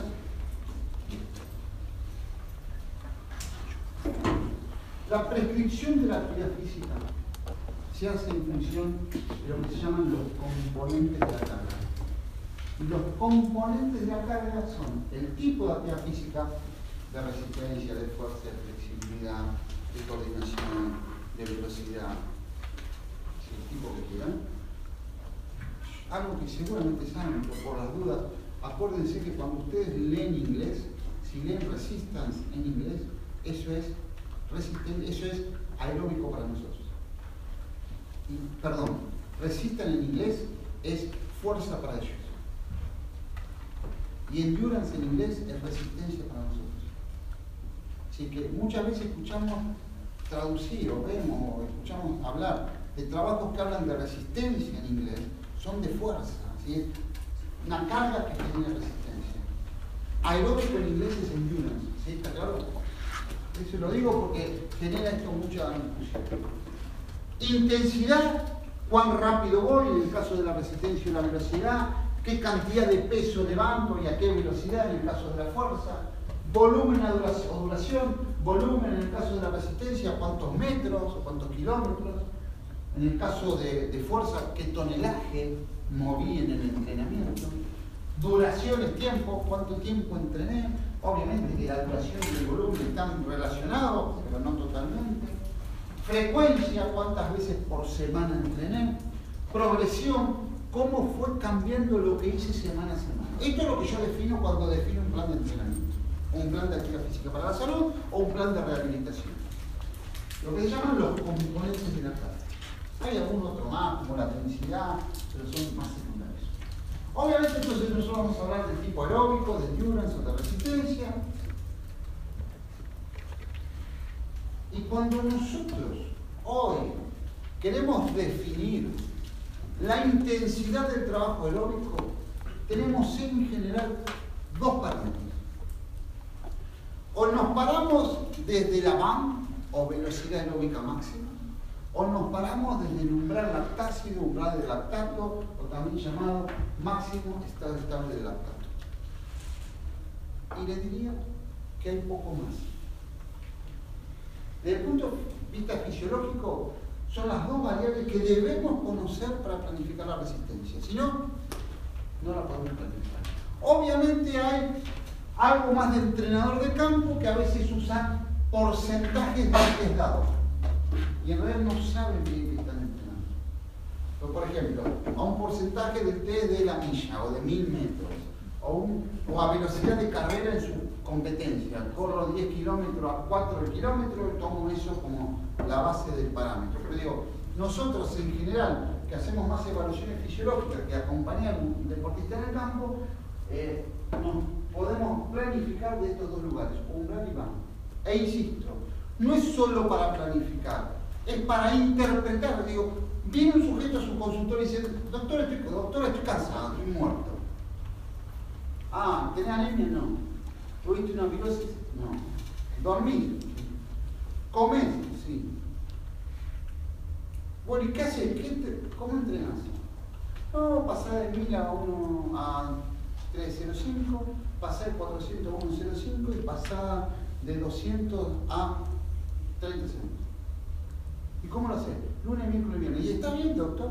La prescripción de la actividad física se hace en función de lo que se llaman los componentes de la carga. Y los componentes de la carga son el tipo de actividad física, de resistencia, de fuerza, de flexibilidad, de coordinación, de velocidad, el tipo que quieran. Algo que seguramente saben, pero por las dudas, acuérdense que cuando ustedes leen inglés, si leen resistance en inglés, eso es resistente, eso es aeróbico para nosotros. Y, perdón, resistance en inglés es fuerza para ellos. Y endurance en inglés es resistencia para nosotros. Así que muchas veces escuchamos traducir o vemos o escuchamos hablar de trabajos que hablan de resistencia en inglés, son de fuerza, ¿sí? Una carga que genera resistencia. Aeróbico en inglés es endurance, ¿sí? ¿Está claro? Eso lo digo porque genera esto mucha discusión. Intensidad, cuán rápido voy, en el caso de la resistencia y la velocidad, qué cantidad de peso levanto y a qué velocidad en el caso de la fuerza, volumen o duración, volumen en el caso de la resistencia, cuántos metros o cuántos kilómetros. En el caso de, de fuerza, ¿qué tonelaje moví en el entrenamiento? Duraciones, tiempo, ¿cuánto tiempo entrené? Obviamente que la duración y el volumen están relacionados, pero no totalmente. Frecuencia, ¿cuántas veces por semana entrené? Progresión, ¿cómo fue cambiando lo que hice semana a semana? Esto es lo que yo defino cuando defino un plan de entrenamiento. O un plan de actividad física para la salud o un plan de rehabilitación. Lo que se llaman los componentes de la carga. Hay algún otro más, como la densidad, pero son más secundarios. Obviamente, entonces nosotros vamos a hablar del tipo aeróbico, de endurance o de resistencia. Y cuando nosotros hoy queremos definir la intensidad del trabajo aeróbico, tenemos en general dos parámetros. O nos paramos desde la V A M, o velocidad aeróbica máxima, o nos paramos desde el umbral lactácido, umbral de lactato, o también llamado máximo estado estable de lactato. Y les diría que hay poco más. Desde el punto de vista fisiológico, son las dos variables que debemos conocer para planificar la resistencia. Si no, no la podemos planificar. Obviamente hay algo más de entrenador de campo que a veces usa porcentajes de test dados. Y en realidad no saben bien qué están entrenando. Pero, por ejemplo, a un porcentaje de test de la milla o de mil metros, o, un, o a velocidad de carrera en su competencia. Corro diez kilómetros a cuatro kilómetros y tomo eso como la base del parámetro. Pero digo, nosotros en general, que hacemos más evaluaciones fisiológicas que acompañar a un deportista en el campo, eh, nos podemos planificar de estos dos lugares, umbral y V A M. E insisto, no es solo para planificar, es para interpretar. Digo, viene un sujeto a su consultorio y dice, doctor, estoy, doctor, estoy cansado, estoy muerto. Ah, ¿tenés anemia? No. ¿Tuviste una pirosis? No. ¿Dormís? ¿Comés? Sí. Bueno, ¿y qué haces? ¿Qué te, ¿Cómo entrenás? No, pasar de mil a uno a trescientos cinco, pasar de cuatrocientos a uno cero cinco y pasar de doscientos a treinta segundos. ¿Y cómo lo haces? Lunes, miércoles, viernes. ¿Y está bien, doctor?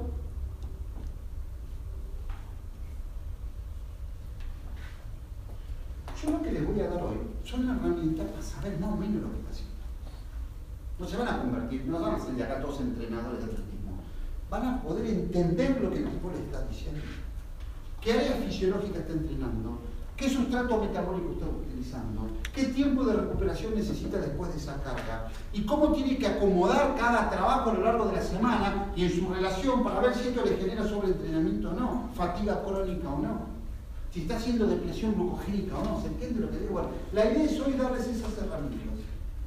Yo lo que les voy a dar hoy son herramientas para saber más o menos lo que está haciendo. No se van a convertir, no van a ser de acá todos entrenadores de atletismo. Van a poder entender lo que el tipo les está diciendo. ¿Qué área fisiológica está entrenando? ¿Qué sustrato metabólico está utilizando? ¿Qué tiempo de recuperación necesita después de esa carga? ¿Y cómo tiene que acomodar cada trabajo a lo largo de la semana y en su relación para ver si esto le genera sobreentrenamiento o no, fatiga crónica o no? Si está haciendo depresión glucogénica o no, ¿se entiende lo que digo? Bueno, la idea es hoy darles esas herramientas.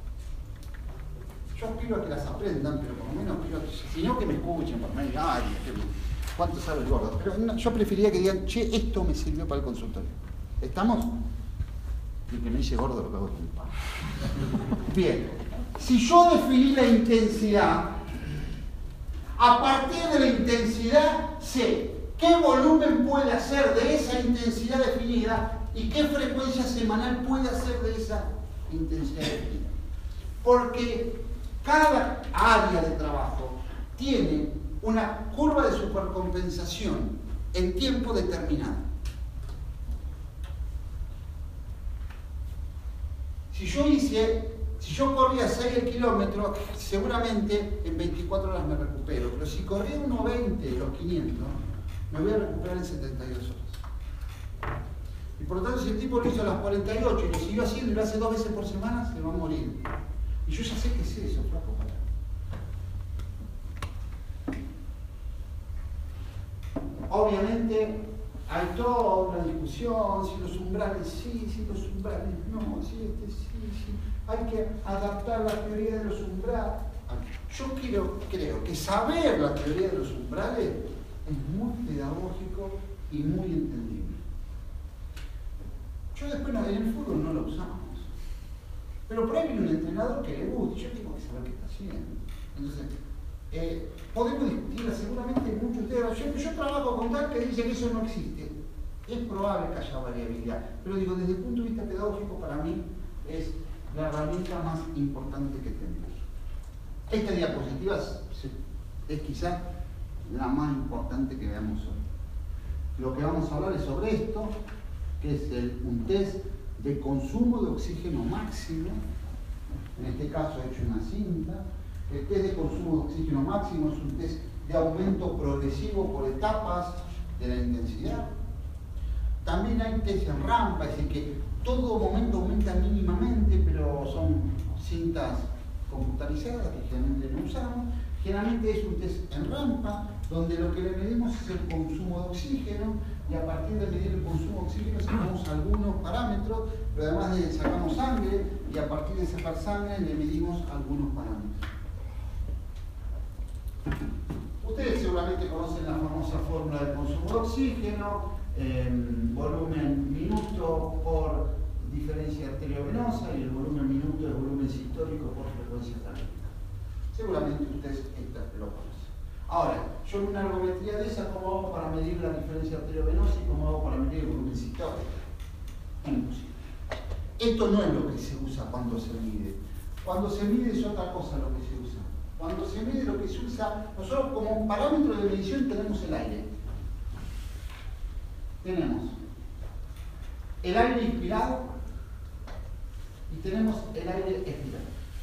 Yo aspiro a que las aprendan, pero por lo menos aspiro a que, si no que me escuchen, por lo menos, ay, ¿cuánto sabe el gordo? Pero no, yo preferiría que digan, che, esto me sirvió para el consultorio. ¿Estamos? Y que me dice gordo lo que hago es culpa. Bien, si yo definí la intensidad, a partir de la intensidad sé qué volumen puede hacer de esa intensidad definida y qué frecuencia semanal puede hacer de esa intensidad definida. Porque cada área de trabajo tiene una curva de supercompensación en tiempo determinado. Si yo hice, si yo corría seis kilómetros, seguramente en veinticuatro horas me recupero, pero si corría uno veinte los quinientos, me voy a recuperar en setenta y dos horas. Y por lo tanto, si el tipo lo hizo a las cuarenta y ocho y lo siguió haciendo y lo hace dos veces por semana, se va a morir. Y yo ya sé qué es eso, flaco. Obviamente hay toda una discusión, si los umbrales sí, si los umbrales no, si este sí, sí. Hay que adaptar la teoría de los umbrales. Yo quiero, creo que saber la teoría de los umbrales es muy pedagógico y muy entendible. Yo después no, en el fútbol no lo usamos. Pero por ahí viene un entrenador que le gusta, yo tengo que saber qué está haciendo. Entonces, eh, podemos discutirla seguramente muchos temas. Yo, yo trabajo con tal que dice que eso no existe. Es probable que haya variabilidad, pero digo, desde el punto de vista pedagógico, para mí es la herramienta más importante que tenemos. Esta diapositiva es, es quizá la más importante que veamos hoy. Lo que vamos a hablar es sobre esto, que es el, un test de consumo de oxígeno máximo, en este caso he hecho una cinta. El test de consumo de oxígeno máximo es un test de aumento progresivo por etapas de la intensidad. También hay test en rampa, es decir, que todo momento aumenta mínimamente, pero son cintas computarizadas que generalmente no usamos. Generalmente es un test en rampa, donde lo que le medimos es el consumo de oxígeno, y a partir de medir el consumo de oxígeno sacamos algunos parámetros, pero además de sacamos sangre, y a partir de sacar sangre le medimos algunos parámetros. Ustedes seguramente conocen la famosa fórmula del consumo de oxígeno, eh, volumen minuto por diferencia arteriovenosa, y el volumen minuto es volumen sistólico por frecuencia cardíaca. Seguramente ustedes esta lo conocen. Ahora, yo en una ergometría de esa, ¿cómo hago para medir la diferencia arteriovenosa y cómo hago para medir el volumen sistólico? Es imposible. Esto no es lo que se usa cuando se mide. Cuando se mide es otra cosa lo que se usa. Cuando se mide lo que se usa, nosotros como parámetro de medición tenemos el aire. Tenemos el aire inspirado y tenemos el aire expirado.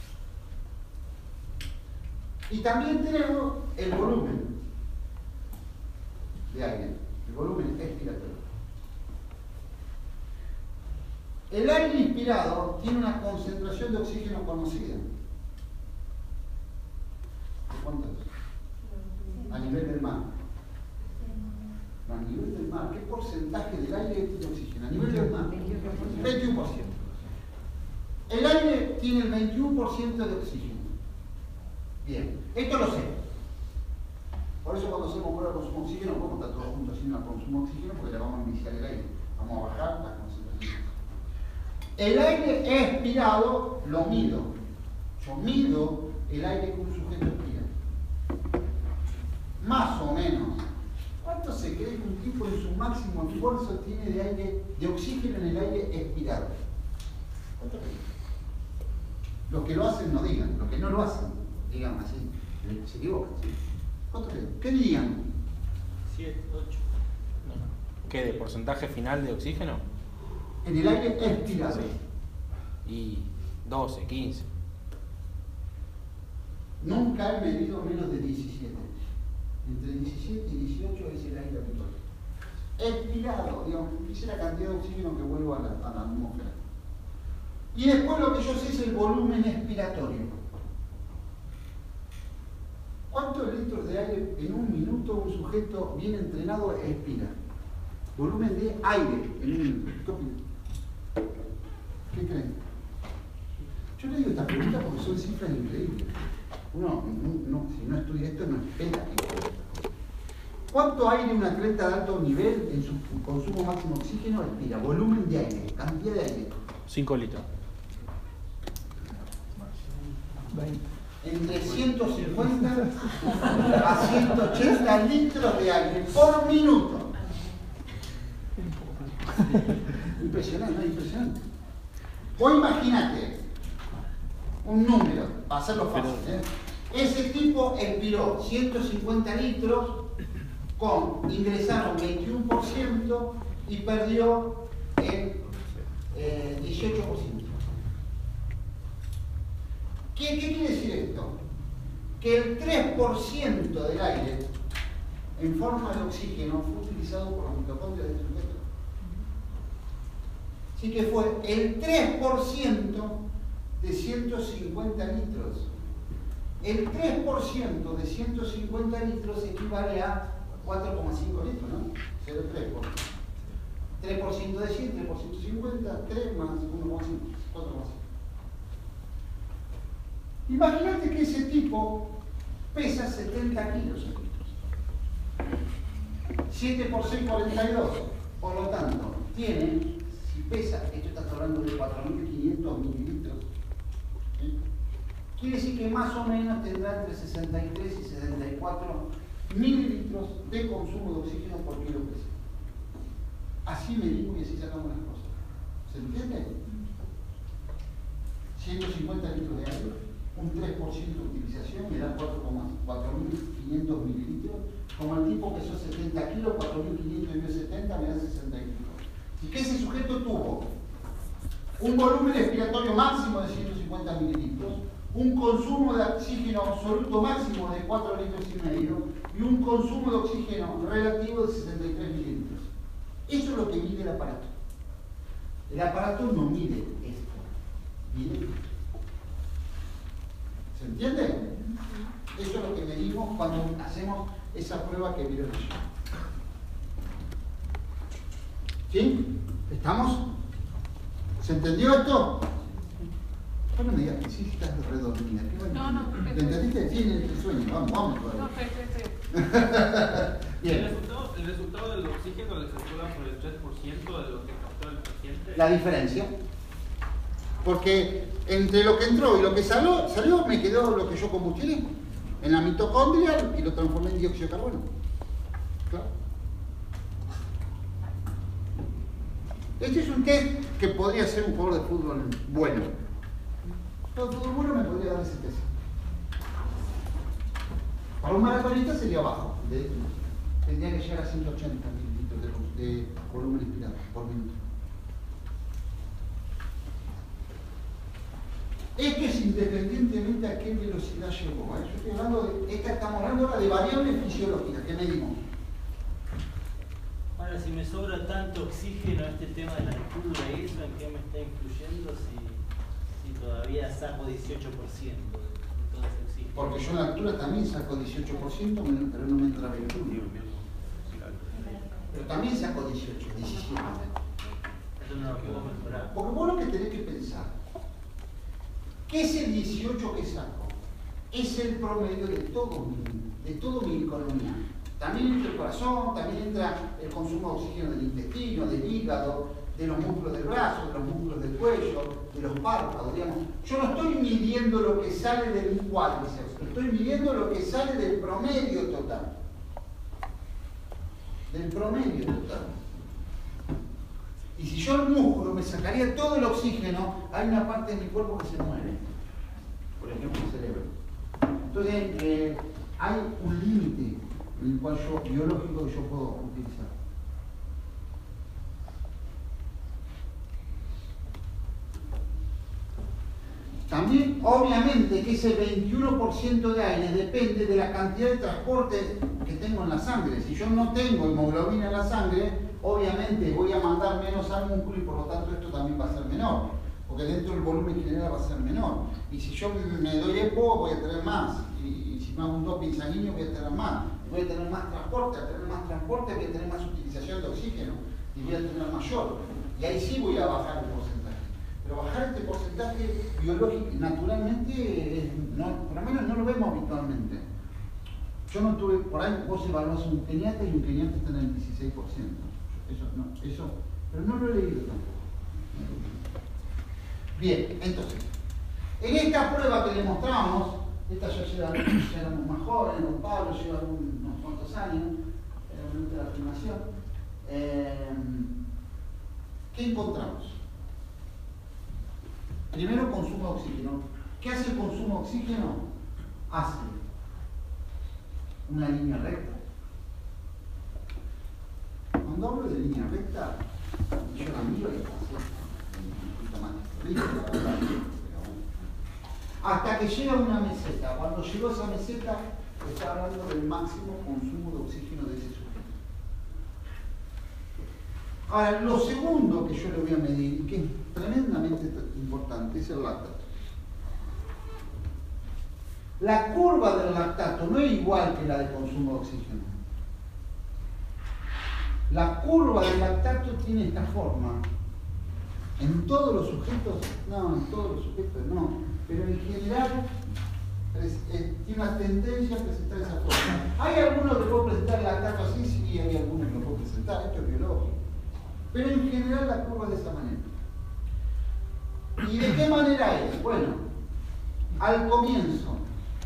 Y también tenemos el volumen de aire, el volumen expiratorio. El aire inspirado tiene una concentración de oxígeno conocida. ¿Cuánto es? A nivel del mar. A nivel del mar, ¿qué porcentaje del aire tiene oxígeno? A nivel del mar, veintiuno por ciento. El aire tiene el veintiuno por ciento de oxígeno. Bien, esto lo sé. Por eso cuando hacemos prueba de consumo de oxígeno, como está todo junto haciendo el consumo de oxígeno, porque le vamos a iniciar el aire. Vamos a bajar la concentración. El aire expirado lo mido. Yo mido el aire que un sujeto expira. más o menos, ¿cuánto se cree que un tipo en su máximo esfuerzo tiene de aire, de oxígeno en el aire expirado? ¿Cuánto creen? Los que lo hacen no digan, los que no lo hacen, digan así, se equivocan. ¿Sí? ¿Cuánto creen? ¿Qué dirían? siete, ocho. ¿Qué? ¿De porcentaje final de oxígeno? En el aire expirado. Sí. Y doce, quince. Nunca he medido menos de diecisiete. Entre diecisiete y dieciocho es el aire habitual. Expirado, digamos, es la cantidad de oxígeno que vuelve a la, a la atmósfera. Y después lo que yo sé es el volumen expiratorio. ¿Cuántos litros de aire en un minuto un sujeto bien entrenado expira? Volumen de aire en un minuto. ¿Qué opinan? ¿Qué creen? Yo le digo esta pregunta porque son cifras increíbles. Uno, no, no, si no estudia esto, no espera que... ¿Cuánto aire un atleta de alto nivel en su consumo máximo de oxígeno expira? Volumen de aire, cantidad de aire. cinco litros. Entre ciento cincuenta a ciento ochenta litros de aire por minuto. Impresionante, impresionante. Vos imagínate un número, para hacerlo fácil, ¿eh? Ese tipo expiró ciento cincuenta litros con, ingresaron veintiuno por ciento y perdió el eh, dieciocho por ciento. ¿Qué, ¿Qué quiere decir esto? Que el tres por ciento del aire en forma de oxígeno fue utilizado por los mitocondrias del sujeto. Así que fue el tres por ciento de ciento cincuenta litros. El tres por ciento de ciento cincuenta litros equivale a cuatro coma cinco litros, ¿no? cero coma tres por ciento. tres por ciento de cien, tres por ciento de cincuenta, tres más uno coma cinco, cuatro coma cinco. Imagínate que ese tipo pesa setenta kilos. siete por seis, cuarenta y dos. Por lo tanto, tiene, si pesa, esto está hablando de cuatro mil quinientos mililitros, ¿sí? Quiere decir que más o menos tendrá entre sesenta y tres y setenta y cuatro mililitros de consumo de oxígeno por kilo peso. Así medimos y así sacamos las cosas. ¿Se entiende? ciento cincuenta litros de aire, un tres por ciento de utilización, me da cuatro mil quinientos mililitros. Como el tipo pesó setenta kilos, cuatro mil quinientos y yo setenta, me da sesenta y cinco. Y que ese sujeto tuvo un volumen respiratorio máximo de ciento cincuenta mililitros, un consumo de oxígeno absoluto máximo de cuatro litros y medio y un consumo de oxígeno relativo de sesenta y tres mililitros. Eso es lo que mide el aparato. El aparato no mide esto, mide esto. ¿Se entiende? Eso es lo que medimos cuando hacemos esa prueba que vieron allí. ¿Sí? ¿Estamos? ¿Se entendió esto? Bueno, me digas que sí, estás redormida. No, no, perfecto. ¿Te entendiste? Sí, en el sueño. Vamos, vamos. No, perfecto. Bien. ¿El resultado, el resultado del oxígeno le calcula por el tres por ciento de lo que captó el paciente? La diferencia. Porque entre lo que entró y lo que salió, salió me quedó lo que yo combustioné en la mitocondria y lo transformé en dióxido de carbono. Claro. Este es un test que podría ser un jugador de fútbol bueno. Todo fútbol bueno me podría dar ese test. Para un maratonista sería bajo. De, tendría que llegar a ciento ochenta mililitros de, de volumen inspirado por minuto. Esto es independientemente a qué velocidad llegó. ¿eh? Yo estoy hablando de, esta, estamos hablando ahora de variables fisiológicas que medimos. Ahora, si me sobra tanto oxígeno, este tema de la altura y eso, ¿en qué me está influyendo si, si todavía saco dieciocho por ciento de todo ese oxígeno? Porque yo en la altura también saco dieciocho por ciento, pero no me entra veintiuno. Pero también saco dieciocho, diecisiete. Eso no lo puedo mejorar. Porque vos lo que tenés que pensar, ¿qué es el dieciocho que saco? Es el promedio de todo mi, de todo mi economía. También entra el corazón, también entra el consumo de oxígeno del intestino, del hígado, de los músculos del brazo, de los músculos del cuello, de los párpados, digamos. Yo no estoy midiendo lo que sale de mi cuádriceps, estoy midiendo lo que sale del promedio total. del promedio total. Y si yo el músculo me sacaría todo el oxígeno, hay una parte de mi cuerpo que se muere. Por ejemplo, el cerebro. Entonces, eh, hay un límite en el cual yo, biológico, que yo puedo utilizar. También, obviamente, que ese veintiuno por ciento de aire depende de la cantidad de transporte que tengo en la sangre. Si yo no tengo hemoglobina en la sangre, obviamente voy a mandar menos al músculo y por lo tanto esto también va a ser menor. Porque dentro del volumen general va a ser menor. Y si yo me doy EPO, voy a tener más. Y, y si me hago un doping sanguíneo, voy a tener más. Voy a tener más transporte. Al tener más transporte, voy a tener más utilización de oxígeno. Y voy a tener mayor. Y ahí sí voy a bajar el porcentaje. Pero bajar este porcentaje biológico, naturalmente, no, por lo menos no lo vemos habitualmente. Yo no tuve, por ahí vos evaluás un keniata y un keniata está en el dieciséis por ciento. Eso, no, eso, pero no lo he leído tampoco. Bien, entonces, en esta prueba que le mostramos, esta ya lleva, ya éramos más jóvenes, don Pablo lleva unos cuantos años, en el momento de la filmación. Eh, ¿Qué encontramos? Primero, consumo de oxígeno. ¿Qué hace el consumo de oxígeno? Hace una línea recta. Cuando hablo de línea recta, yo la miro y hasta que llega a una meseta. Cuando llegó a esa meseta, está hablando del máximo consumo de oxígeno de ese sujeto. Ahora, lo segundo que yo le voy a medir, y que es tremendamente importante, es el lactato. La curva del lactato no es igual que la de consumo de oxígeno. La curva del lactato tiene esta forma. En todos los sujetos, no, en todos los sujetos no, pero en general es, es, tiene una tendencia a presentar esa forma. Hay algunos que pueden presentar el lactato así, sí, hay algunos que lo pueden presentar, esto es biológico. Pero en general la curva es de esa manera. ¿Y de qué manera es? Bueno, al comienzo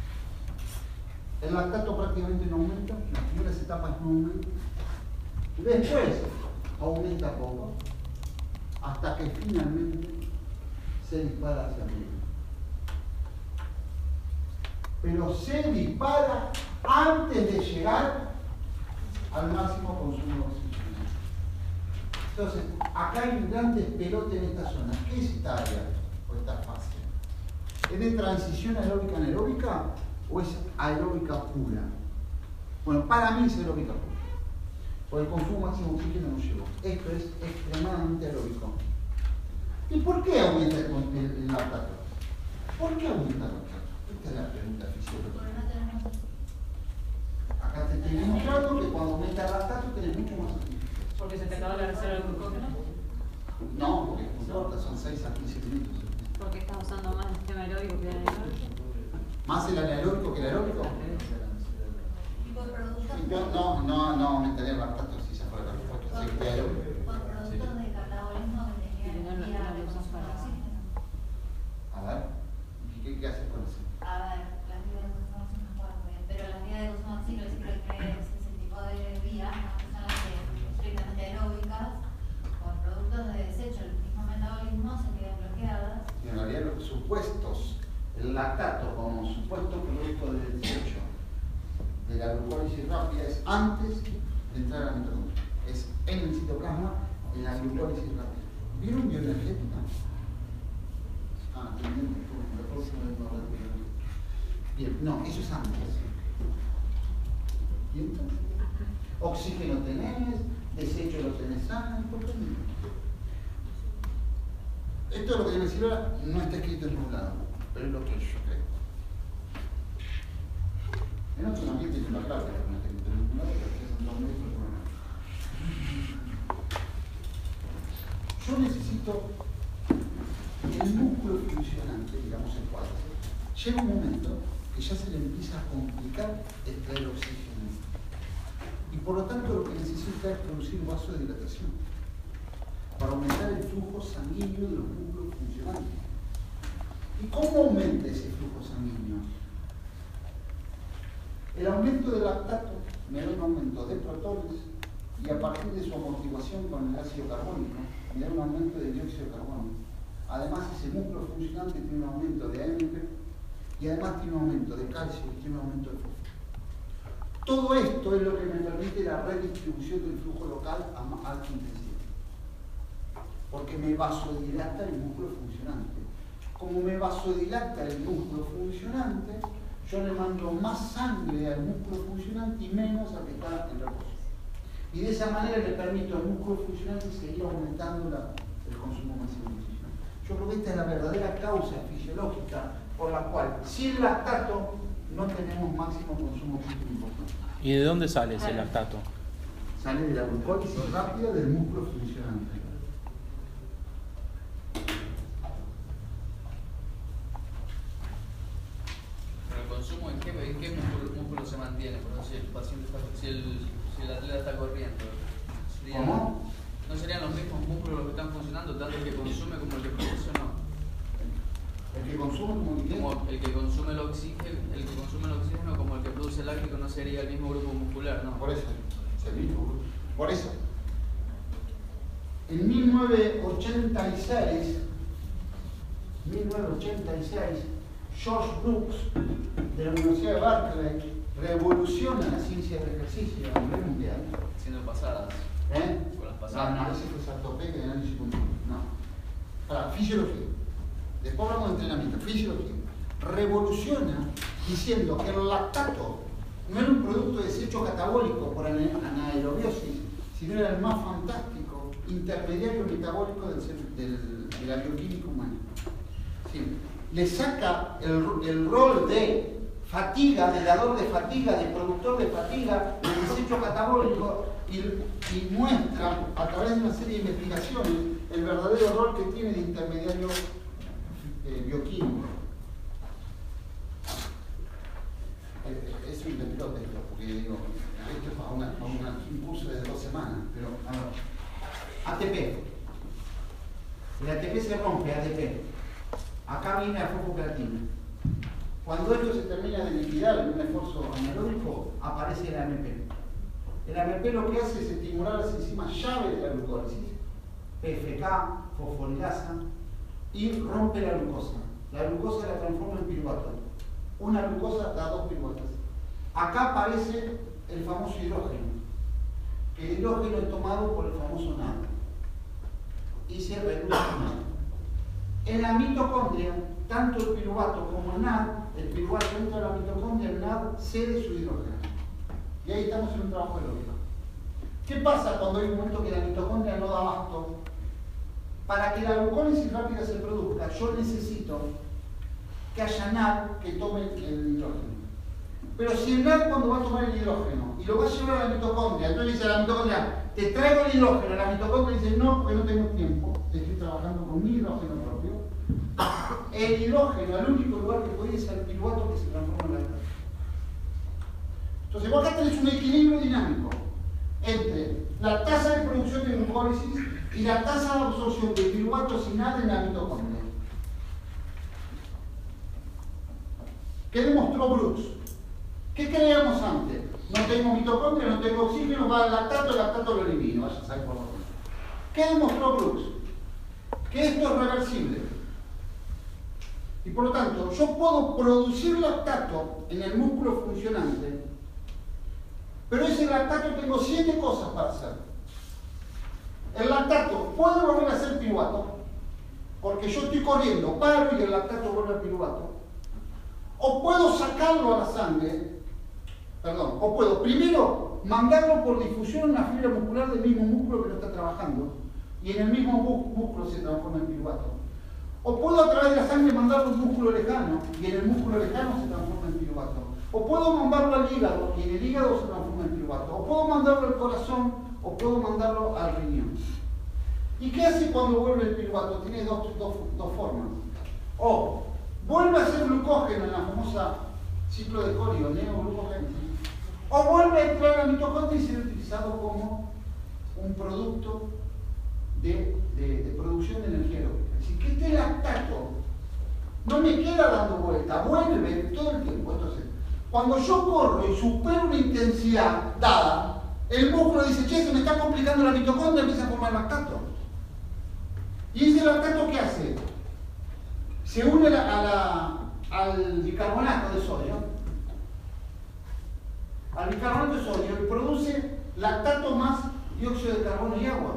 el lactato prácticamente no aumenta, en las primeras etapas no aumenta. Después aumenta poco, hasta que finalmente se dispara hacia arriba. Pero se dispara antes de llegar al máximo consumo de oxígeno. Entonces, acá hay un gran despelote en esta zona. ¿Qué es esta área o esta fase? ¿Es de transición aeróbica anaeróbica o es aeróbica pura? Bueno, para mí es aeróbica pura. Por el consumo máximo de oxígeno no llegó. Esto es extremadamente aeróbico. ¿Y por qué aumenta el, el, el lactato? ¿Por qué aumenta el lactato? Esta es la pregunta fisiológica. Acá te estoy demostrando que cuando aumenta el lactato tenés mucho más oxígeno. ¿Porque se te acaba la reserva de glucógeno? No, porque no importa, son seis a quince minutos. ¿Porque estás usando más el sistema aeróbico que el anaeróbico? ¿Más el anaeróbico que el aeróbico? ¿Por productos? Yo no, no, no aumentaría el lactato si se fuera la respuesta. Sí, que aeróbico. Por productos de catabolismo que tenían que ir a consumo de oxígeno. A ver, ¿qué, qué haces con eso? A ver, las vías de consumo de oxígeno no juegan muy bien, pero las vías de consumo de oxígeno sí creo que es ese tipo de vías, ¿no? Que son las que estrictamente aeróbicas, por productos de desecho, el mismo metabolismo se quedan bloqueadas. Y en realidad los supuestos, el lactato como supuesto producto de desecho de la glucólisis rápida es antes de entrar a la mitocondria. Es en el citoplasma, en la glucólisis rápida. ¿Vieron bioenergética? Ah, entendemos. Bien, no, eso es antes. ¿Y entonces? Oxígeno tenés, desecho lo tenés antes, ¿por qué no? Esto es lo que yo me decía ahora, no está escrito en ningún lado, pero es lo que yo creo. En otros ambientes es una clave, pero no está escrito en ningún lado, pero es un documento. Yo necesito que el músculo funcionante, digamos el cuadro, llega un momento que ya se le empieza a complicar extraer oxígeno. Y por lo tanto lo que necesita es producir vasodilatación para aumentar el flujo sanguíneo de los músculos funcionantes. ¿Y cómo aumenta ese flujo sanguíneo? El aumento del lactato me da un aumento de protones y a partir de su amortiguación con el ácido carbónico, me da un aumento de dióxido de carbono. Además, ese músculo funcionante tiene un aumento de A M P y además tiene un aumento de calcio y tiene un aumento de fósforo. Todo esto es lo que me permite la redistribución del flujo local a alta intensidad. Porque me vasodilata el músculo funcionante. Como me vasodilata el músculo funcionante, yo le mando más sangre al músculo funcionante y menos al que está en reposo. Y de esa manera le permito al músculo funcionante seguir aumentando la, el consumo masivo de oxígeno. Yo creo que esta es la verdadera causa fisiológica por la cual, sin lactato, no tenemos máximo consumo de oxígeno importante. ¿Y de dónde sale ese lactato? Sale de la glucólisis rápida del músculo funcionante. ¿Pero el consumo en qué, en qué músculo, músculo se mantiene? Por ejemplo, si el paciente está, si el, si el atleta está corriendo, ¿serían, ¿Cómo? ¿no serían los mismos músculos los que están funcionando, tanto el que consume como el que produce o no? El que consume como el que, como el que consume el oxígeno, el que consume el oxígeno como el que produce el láctico no sería el mismo grupo muscular, ¿no? Por eso, es el mismo grupo. Por eso, en mil novecientos ochenta y seis, mil novecientos ochenta y seis, George Brooks de la Universidad de Berkeley revoluciona la ciencia del ejercicio a nivel mundial. Siendo pasadas. ¿Eh? Con las pasadas. No, no, ese fue sartopenia y análisis continuo. No. Para fisiología. Después hablamos de entrenamiento, fisiología. Revoluciona diciendo que el lactato no era un producto de desecho catabólico por anaerobiosis, sino era el más fantástico intermediario metabólico del, del, de la bioquímica humana. ¿Sí? Le saca el, el rol de fatiga, de dador de fatiga, de productor de fatiga, de desecho catabólico y, y muestra a través de una serie de investigaciones el verdadero rol que tiene de intermediario Eh, bioquímico. Eh, es un despelote esto, porque digo, esto es para, una, para una, un curso de dos semanas, pero a ver, A T P. El A T P se rompe, A T P. Acá viene a fosfocreatina. Cuando esto se termina de liquidar en un esfuerzo anaeróbico, aparece el A M P. El A M P lo que hace es estimular las enzimas llave de la glucólisis, P F K, fosforilasa, y rompe la glucosa. La glucosa la transforma en piruvato. Una glucosa da dos piruvatas. Acá aparece el famoso hidrógeno, que el hidrógeno es tomado por el famoso N A D y se reduce en N A D. En la mitocondria, tanto el piruvato como el N A D, el piruvato entra en la mitocondria, el N A D cede su hidrógeno. Y ahí estamos en un trabajo de lógica. ¿Qué pasa cuando hay un momento que la mitocondria no da abasto? Para que la glucólisis rápida se produzca, yo necesito que haya N A D que tome el hidrógeno. Pero si el N A D cuando va a tomar el hidrógeno y lo va a llevar a la mitocondria, entonces dice a la mitocondria, te traigo el hidrógeno, la mitocondria dice, no, porque no tengo tiempo, estoy trabajando con mi hidrógeno propio. El hidrógeno, el único lugar que puede ir es el piruvato que se transforma en lactato. Entonces vos acá tenés un equilibrio dinámico entre la tasa de producción de glucólisis y la tasa de absorción de piruvato sin N A D en la mitocondria. ¿Qué demostró Brooks? ¿Qué creíamos antes? No tengo mitocondria, no tengo oxígeno, va al lactato, el lactato lo elimino, vaya a saber por dónde. ¿Qué demostró Brooks? Que esto es reversible. Y por lo tanto, yo puedo producir lactato en el músculo funcionante, pero ese lactato tengo siete cosas para hacer. El lactato puede volver a ser piruvato, porque yo estoy corriendo, paro y el lactato vuelve a piruvato. O puedo sacarlo a la sangre, perdón, o puedo primero mandarlo por difusión a una fibra muscular del mismo músculo que lo está trabajando, y en el mismo músculo se transforma en piruvato. O puedo a través de la sangre mandarlo a un músculo lejano, y en el músculo lejano se transforma en piruvato. O puedo mandarlo al hígado, y en el hígado se transforma en piruvato. O puedo mandarlo al corazón, o puedo mandarlo al riñón. ¿Y qué hace cuando vuelve el piruvato? Tiene dos, dos, dos formas. O vuelve a ser glucógeno en la famosa ciclo de Cori, neoglucogénesis. O vuelve a entrar a la mitocondria y ser utilizado como un producto de, de, de producción de energía aeróbica. Es decir, que este lactato no me queda dando vuelta, vuelve todo el tiempo. Entonces, cuando yo corro y supero una intensidad dada, El músculo dice, che, se me está complicando la mitocondria, empieza a formar lactato. ¿Y ese lactato qué hace? Se une a la, a la, al bicarbonato de sodio, al bicarbonato de sodio y produce lactato más dióxido de carbono y agua.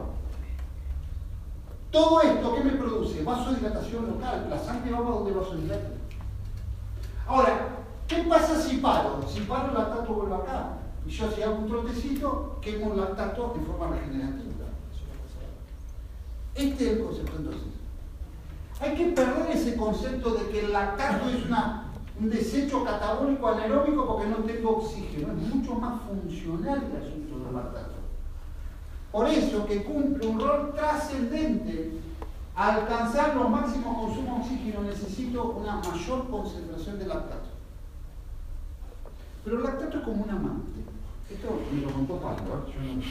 Todo esto, ¿qué me produce? Vasodilatación local. La sangre va a donde vasodilata. Ahora, ¿qué pasa si paro? Si paro, el lactato vuelve acá. Y yo, si hago un trotecito, quemo el lactato en forma regenerativa. Este es el concepto entonces. Hay que perder ese concepto de que el lactato es una, un desecho catabólico anaeróbico porque no tengo oxígeno. Es mucho más funcional el asunto del lactato. Por eso que cumple un rol trascendente. Al alcanzar los máximos consumos de oxígeno necesito una mayor concentración de lactato. Pero el lactato es como un amante. Esto me lo contó Pablo, yo no.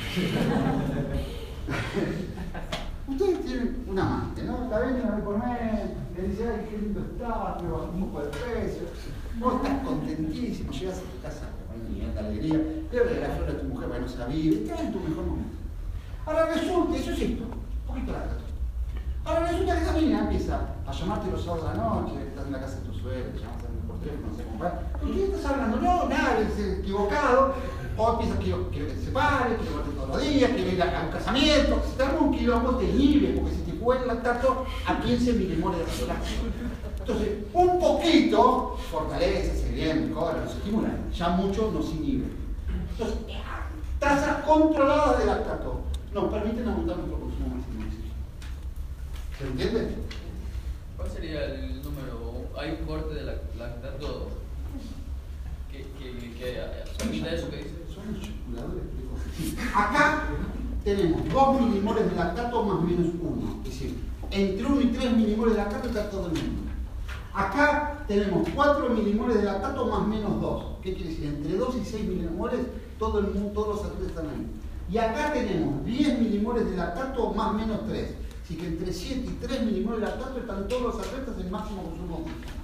Ustedes tienen un amante, ¿no? La ven a comer, le dice, ay, qué lindo estás, me bajó un poco de peso. Vos estás contentísimo, llegas a tu casa con una alegría, le hablas de la flor a tu mujer, bueno, sabía, estás en tu mejor momento. Ahora resulta, eso es esto, un poquito lactato. Ahora resulta que esa niña empieza a llamarte los sábados de la noche, que estás en la casa de tu suegra, te llamas por teléfono, no sé cómo va. ¿Con quién estás hablando? No, nada, es equivocado. O piensas que quiero, quiero que te separes, quiero verte todos los días, quiero ir a, a un casamiento. Si te arma un quilombo, te inhibe, porque si te juega el lactato, a quince milimoles de lactato. Entonces, un poquito fortalece, se bien, mejora, nos estimula. Ya mucho nos inhibe. Entonces, tasas controladas de lactato nos permiten aumentar nuestro consumo máximo de oxígeno. ¿Se entiende? ¿Cuál sería el número? ¿Hay un corte de lactato que, que, que permita eso que dice? Son los circuladores de cosas. Acá tenemos dos milimoles de lactato más menos uno. Es decir, entre uno y tres milimoles de lactato está todo el mundo. Acá tenemos cuatro milimoles de lactato más menos dos. ¿Qué quiere decir? Entre dos y seis milimoles, todo el mundo, todos los atletas están ahí. Y acá tenemos diez milimoles de lactato más menos tres. Así que entre siete y tres milimoles de lactato están todos los atletas en máximo consumo de oxígeno.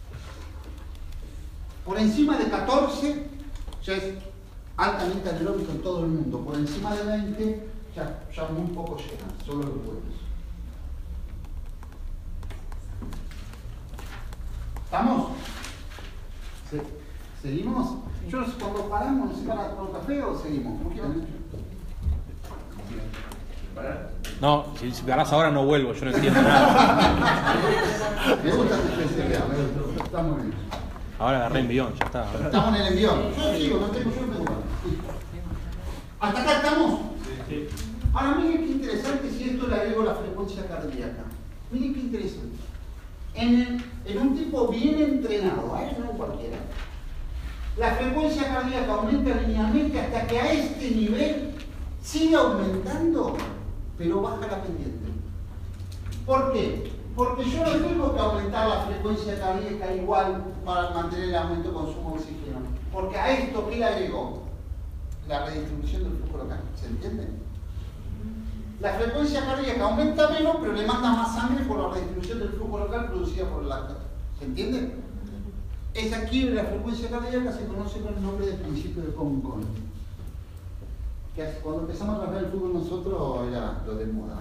Por encima de catorce ya es altamente anaeróbico en todo el mundo. Por encima de veinte ya, ya muy poco llegan, solo los buenos. ¿Estamos? ¿Sí? ¿Seguimos? Yo no sé, cuando paramos, ¿no se para tomar un café o seguimos? ¿Cómo quieran? No, si, si parás ahora no vuelvo, yo no entiendo nada. Me gusta tu especialidad, está muy bien. Ahora agarré envión, ya está. Estamos en el envión. Yo sigo, no tengo, yo no tengo. ¿Hasta acá estamos? Sí. Ahora miren qué interesante si esto le agrego la frecuencia cardíaca. Miren qué interesante. En, el, en un tipo bien entrenado, a eso no cualquiera, la frecuencia cardíaca aumenta linealmente hasta que a este nivel sigue aumentando, pero baja la pendiente. ¿Por qué? Porque yo no tengo que aumentar la frecuencia cardíaca igual para mantener el aumento de consumo de oxígeno. Porque a esto, ¿qué le agregó? La redistribución del flujo local. ¿Se entiende? La frecuencia cardíaca aumenta menos, pero le manda más sangre por la redistribución del flujo local producida por el lactato. ¿Se entiende? Esa quiebre de la frecuencia cardíaca se conoce con el nombre del principio de Concon. Que cuando empezamos a trabajar el fútbol nosotros era lo de moda.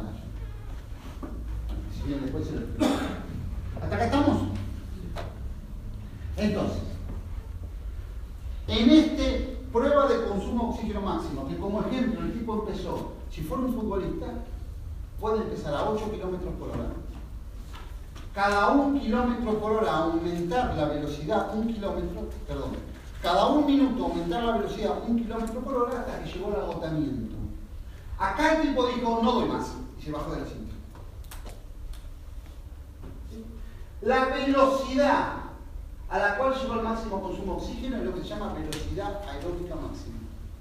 Si bien después se lo explico. ¿Hasta acá estamos? Entonces, en este prueba de consumo de oxígeno máximo, que como ejemplo el tipo empezó, si fuera un futbolista, puede empezar a ocho kilómetros por hora. Cada un kilómetro por hora aumentar la velocidad un kilómetro, perdón, cada un minuto aumentar la velocidad un kilómetro por hora hasta que llegó al agotamiento. Acá el tipo dijo, no doy más, y se bajó de la cinta. La velocidad a la cual llegó el máximo consumo de oxígeno es lo que se llama velocidad aeróbica máxima.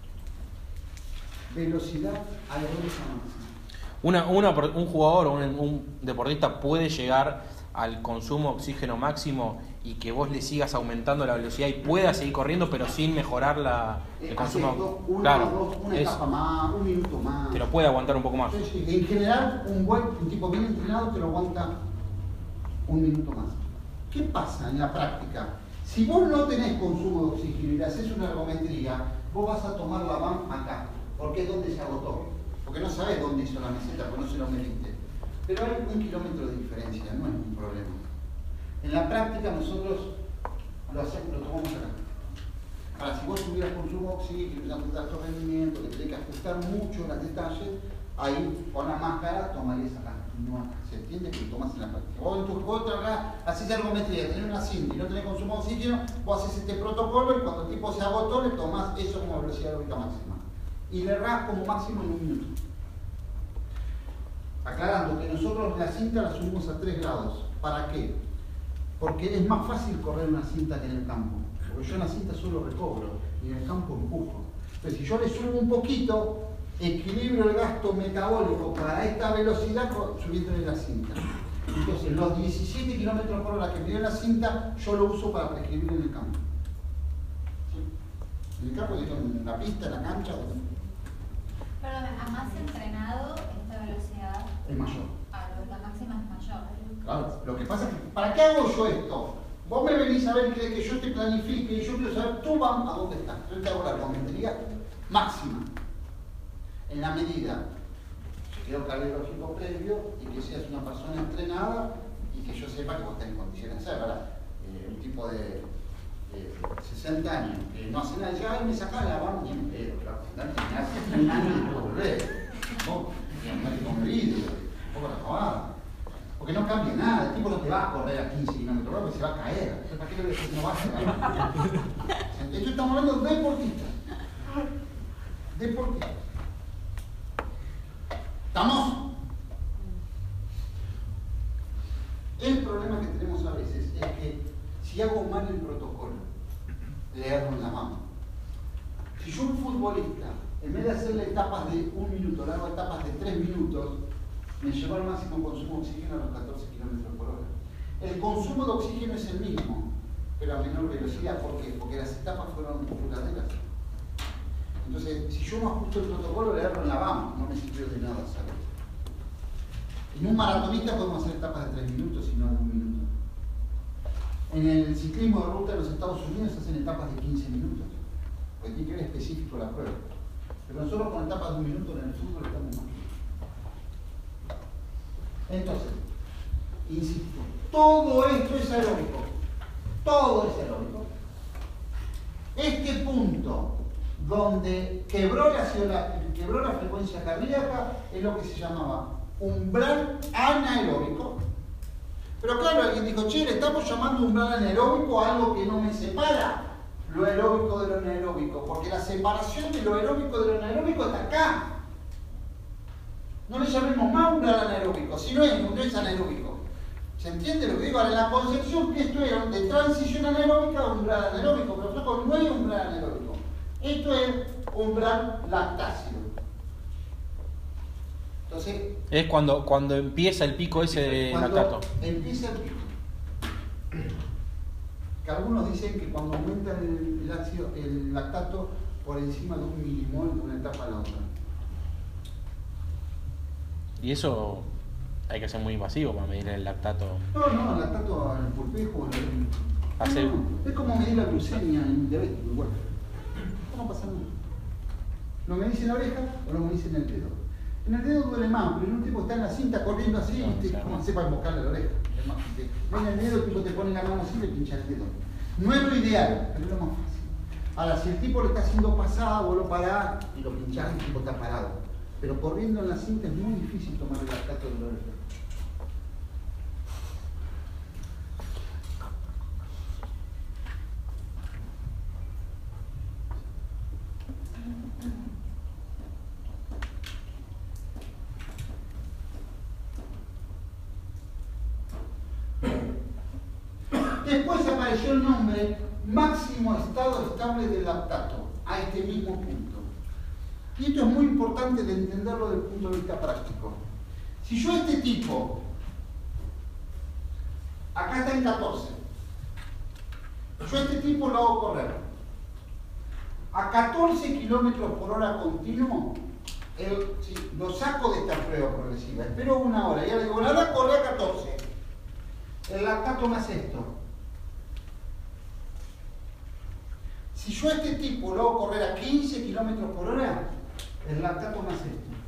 Velocidad aeróbica máxima. Una, una, un jugador o un, un deportista puede llegar al consumo de oxígeno máximo y que vos le sigas aumentando la velocidad y pueda seguir corriendo, pero sin mejorar la, el consumo. Una, claro, dos, una es, etapa más, un minuto más. Te lo puede aguantar un poco más. Sí, sí. En general, un buen un tipo bien entrenado te lo aguanta un minuto más. ¿Qué pasa en la práctica? Si vos no tenés consumo de oxígeno y le haces una ergometría, vos vas a tomar la B A M acá. porque es donde se agotó. Porque no sabes dónde hizo la meseta, porque no se lo mediste. Pero hay un kilómetro de diferencia, no es un problema. En la práctica nosotros lo hacemos, lo tomamos acá. Ahora, si vos tuvieras consumo de oxígeno, que ajustar tu rendimiento, que tenés que ajustar mucho los detalles, ahí con la máscara tomarías acá. No, se entiende que lo tomas en la práctica. Vos en tu juego trabajás, haces ergometría, tenés una cinta y no tenés consumo de oxígeno, vos haces este protocolo y cuando el tipo se agotó le tomás eso como velocidad aeróbica máxima. Y le errás como máximo en un minuto. Aclarando que nosotros la cinta la subimos a tres grados. ¿Para qué? Porque es más fácil correr una cinta que en el campo. Porque yo en la cinta solo recobro y en el campo empujo. Entonces si yo le subo un poquito, equilibrio el gasto metabólico para esta velocidad subiéndole la cinta. Entonces los diecisiete kilómetros por hora que me dio la cinta, yo lo uso para prescribir en el campo. ¿Sí? En el campo, en la pista, en la cancha. Perdón, a más entrenado, esta velocidad es mayor. A la máxima es mayor. Claro, lo que pasa es que, ¿para qué hago yo esto? Vos me venís a ver que, que yo te planifique y yo quiero saber tú vas a dónde estás. Yo te hago la ergometría máxima. En la medida que quiero cardiológico previo y que seas una persona entrenada y que yo sepa que vos estás en condiciones de hacer, ¿verdad? Eh, un tipo de, de sesenta años que no hace nada, ya me saca la vamos ni en pedo, claro. Hace un año y volver. ¿No? No hay que comer vídeo, un poco la jugada. Porque no cambia nada, el tipo no te va a correr a quince kilómetros por hora porque se va a caer. Entonces, ¿para qué le decís no va a caer? Entonces estamos hablando de deportistas. Deportistas. ¿Estamos? El problema que tenemos a veces es que si hago mal el protocolo, le hago en la mano. Si yo un futbolista, en vez de hacerle etapas de un minuto, le hago etapas de tres minutos, me llevo al máximo consumo de oxígeno a los catorce kilómetros por hora. El consumo de oxígeno es el mismo, pero a menor velocidad. ¿Por qué? Porque las etapas fueron duraderas. Entonces, si yo no ajusto el protocolo, le hago en la vamos, no me sirvió de nada hacerlo. En un maratonista podemos hacer etapas de tres minutos y no de un minuto. En el ciclismo de ruta de los Estados Unidos se hacen etapas de quince minutos, porque tiene que ver específico la prueba. Pero nosotros con etapas de un minuto en el fútbol estamos mal. Entonces, insisto, todo esto es aeróbico. Todo es aeróbico. Este punto donde quebró la, quebró la frecuencia cardíaca es lo que se llamaba umbral anaeróbico. Pero claro, alguien dijo, che, le estamos llamando umbral anaeróbico a algo que no me separa lo aeróbico de lo anaeróbico, porque la separación de lo aeróbico de lo anaeróbico está acá. No le llamemos más umbral anaeróbico, si no es, no es anaeróbico. ¿Se entiende lo que digo? Ahora, en la concepción que esto era de transición anaeróbica a umbral anaeróbico, pero flaco, no hay umbral anaeróbico. Esto es umbral lactácido. Entonces, es cuando, cuando empieza el pico ese de lactato. Empieza el pico. Que algunos dicen que cuando aumenta el, el, ácido, el lactato por encima de un milimol de una etapa a la otra. Y eso hay que ser muy invasivo para medir el lactato. No, no, el lactato en el pulpejo. En el... Hace... no, no, es como medir la glucemia en el diabético, igual. No pasa nada. Lo medís en la oreja o lo medís en el dedo. En el dedo duele más, pero en un tipo está en la cinta corriendo así, no, y te, como hace para embocarle la oreja. Es más, te, ven el dedo, el tipo te pone la mano así y le pincha el dedo. No es lo ideal, pero es lo más fácil. Ahora, si el tipo le está haciendo pasada, vos lo parás y lo pinchás y el tipo está parado. Pero corriendo en la cinta es muy difícil tomar el lactato de la oreja. Después apareció el nombre máximo estado estable del lactato, a este mismo punto. Y esto es muy importante de entenderlo desde el punto de vista práctico. Si yo a este tipo, acá está en catorce, yo a este tipo lo hago correr a catorce kilómetros por hora continuo, el, sí, lo saco de esta prueba progresiva, espero una hora y ahora digo, ahora corre a catorce, el lactato me hace esto. Si yo a este tipo lo hago correr a quince kilómetros por hora, el lactato me hace esto.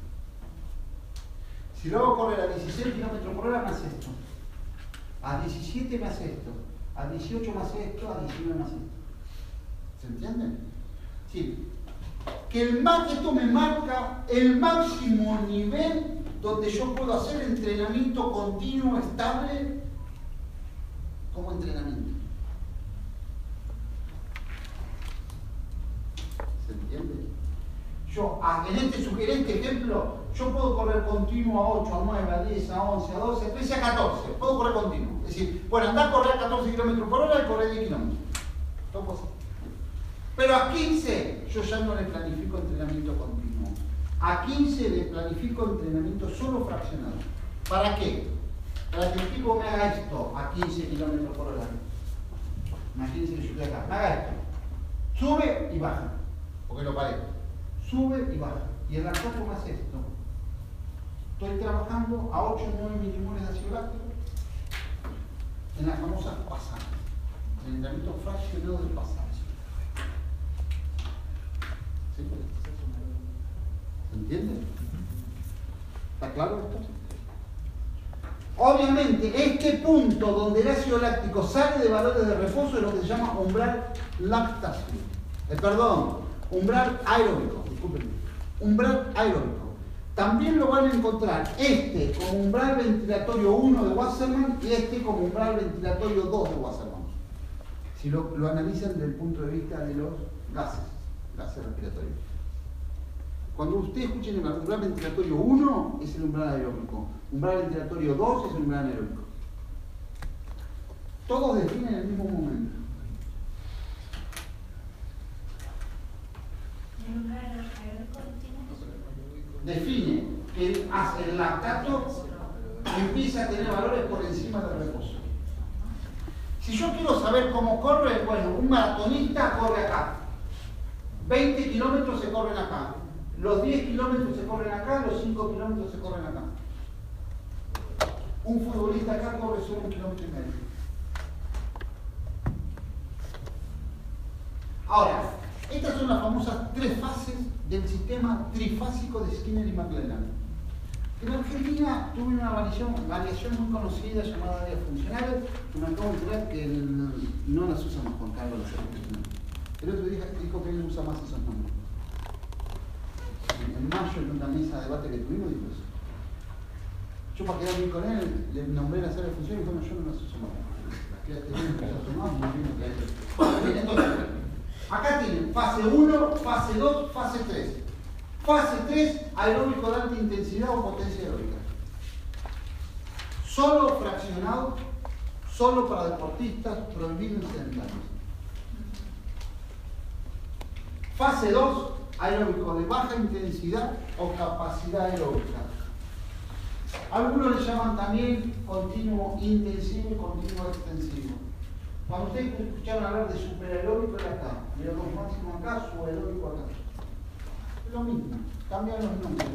Si lo hago correr a dieciséis kilómetros por hora, me hace esto. A diecisiete me hace esto. A dieciocho me hace esto. A diecinueve me hace esto. ¿Se entiende? Sí. Que el más, esto me marca el máximo nivel donde yo puedo hacer entrenamiento continuo, estable, como entrenamiento. ¿Se entiende? Yo, en este sugerente ejemplo, yo puedo correr continuo a ocho, a nueve, a diez, a once, a doce, a trece, a catorce. Puedo correr continuo. Es decir, bueno, andar a correr a catorce kilómetros por hora y correr diez kilómetros. Todo posible. Pero a quince yo ya no le planifico entrenamiento continuo. A quince le planifico entrenamiento solo fraccionado. ¿Para qué? Para que el tipo me haga esto a quince kilómetros por hora. Imagínense que yo estoy acá. Me haga esto. Sube y baja. Porque lo paré. Sube y baja. Y el lactato me hace esto. Estoy trabajando a ocho o nueve milimoles de ácido láctico en las famosas pasadas. El entrenamiento fraccionado de pasadas. ¿Sí? ¿Se entiende? ¿Está claro esto? Obviamente, este punto donde el ácido láctico sale de valores de reposo es lo que se llama umbral lactácido. Eh, perdón, umbral aeróbico. Discúlpenme. Umbral aeróbico. También lo van a encontrar este como umbral ventilatorio uno de Wassermann y este como umbral ventilatorio dos de Wassermann. Si lo, lo analizan desde el punto de vista de los gases, gases respiratorios. Cuando ustedes escuchen el umbral ventilatorio uno es el umbral aeróbico, umbral ventilatorio dos es el umbral anaeróbico. Todos definen el mismo momento. ¿El umbral aeróbico define que hace el lactato empieza a tener valores por encima del reposo. Si yo quiero saber cómo corre, bueno, un maratonista corre acá. veinte kilómetros se corren acá. Los diez kilómetros se corren acá, los cinco kilómetros se corren acá. Un futbolista acá corre solo un kilómetro y medio. Ahora, estas son las famosas tres fases del sistema trifásico de Skinner y McLellan. En Argentina tuve una variación, variación muy conocida llamada áreas funcionales, que me acabo de enterar que el, no las usa más Juan Carlos, las áreas funcionales. El otro día dijo que él no usa más esos nombres. En mayo, en una mesa de debate que tuvimos, dijo eso. Yo para quedar bien con él, le nombré las áreas funcionales y bueno, yo no las uso más. Las que tenían que las tomamos, muy bien que hay. Entonces, acá tienen fase uno, fase dos, fase tres. Fase tres, aeróbico de alta intensidad o potencia aeróbica. Solo fraccionado, solo para deportistas, prohibido en sedentarios. Fase dos, aeróbico de baja intensidad o capacidad aeróbica. Algunos le llaman también continuo intensivo y continuo extensivo. Cuando ustedes escucharon hablar de superaeróbico era acá, aeróbico máximo acá, subaeróbico acá. Es lo mismo, cambian los nombres.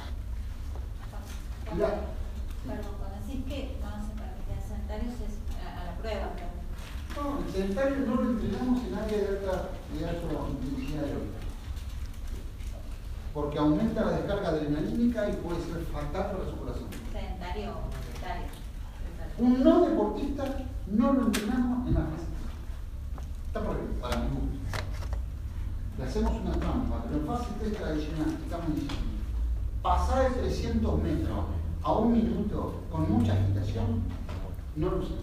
Perdón, cuando decís que vamos a practicar sedentarios es a, a la prueba, pero... No, el sedentario no lo entrenamos en área de alta, de alta intensidad aeróbica. Porque aumenta la descarga adrenalínica y puede ser fatal para su corazón. Sedentario o sedentario. Un no deportista no lo entrenamos en la fase. Está por ahí, para mi gusto. Le hacemos una trampa, pero en fase tres tradicional, estamos diciendo, pasar de trescientos metros a un minuto con mucha agitación, no lo usamos.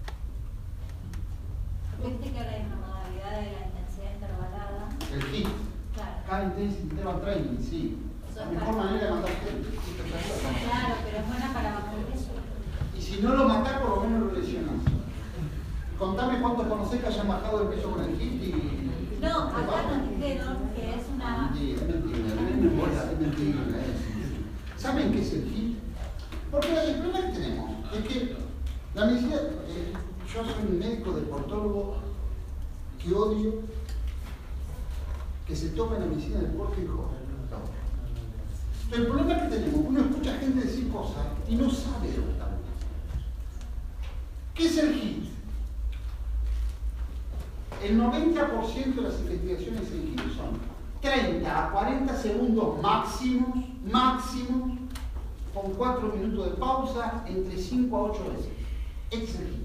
Viste que ahora hay una modalidad de la intensidad intervalada. El H I I T. Claro. Cada Intensive Interval Training, sí. La mejor manera de matar gente. Claro, pero es buena para bajar peso. Y si no lo matás, por lo menos lo lesionás. Contame cuántos conocés que hayan bajado de peso con el H I I T y... No, acá nos dijeron que es una... Mentira, es mentira, es mentira. ¿Saben qué es el H I I T? Porque el problema que tenemos es que la medicina... Eh, yo soy un médico deportólogo que odio que se tome la medicina del deporte y joder. Pero el problema que tenemos, uno escucha gente decir cosas y no sabe de lo que está hablando. ¿Qué es el H I I T? El noventa por ciento de las investigaciones en H I I T son treinta a cuarenta segundos máximos, máximos, con cuatro minutos de pausa, entre cinco a ocho veces. Excelente.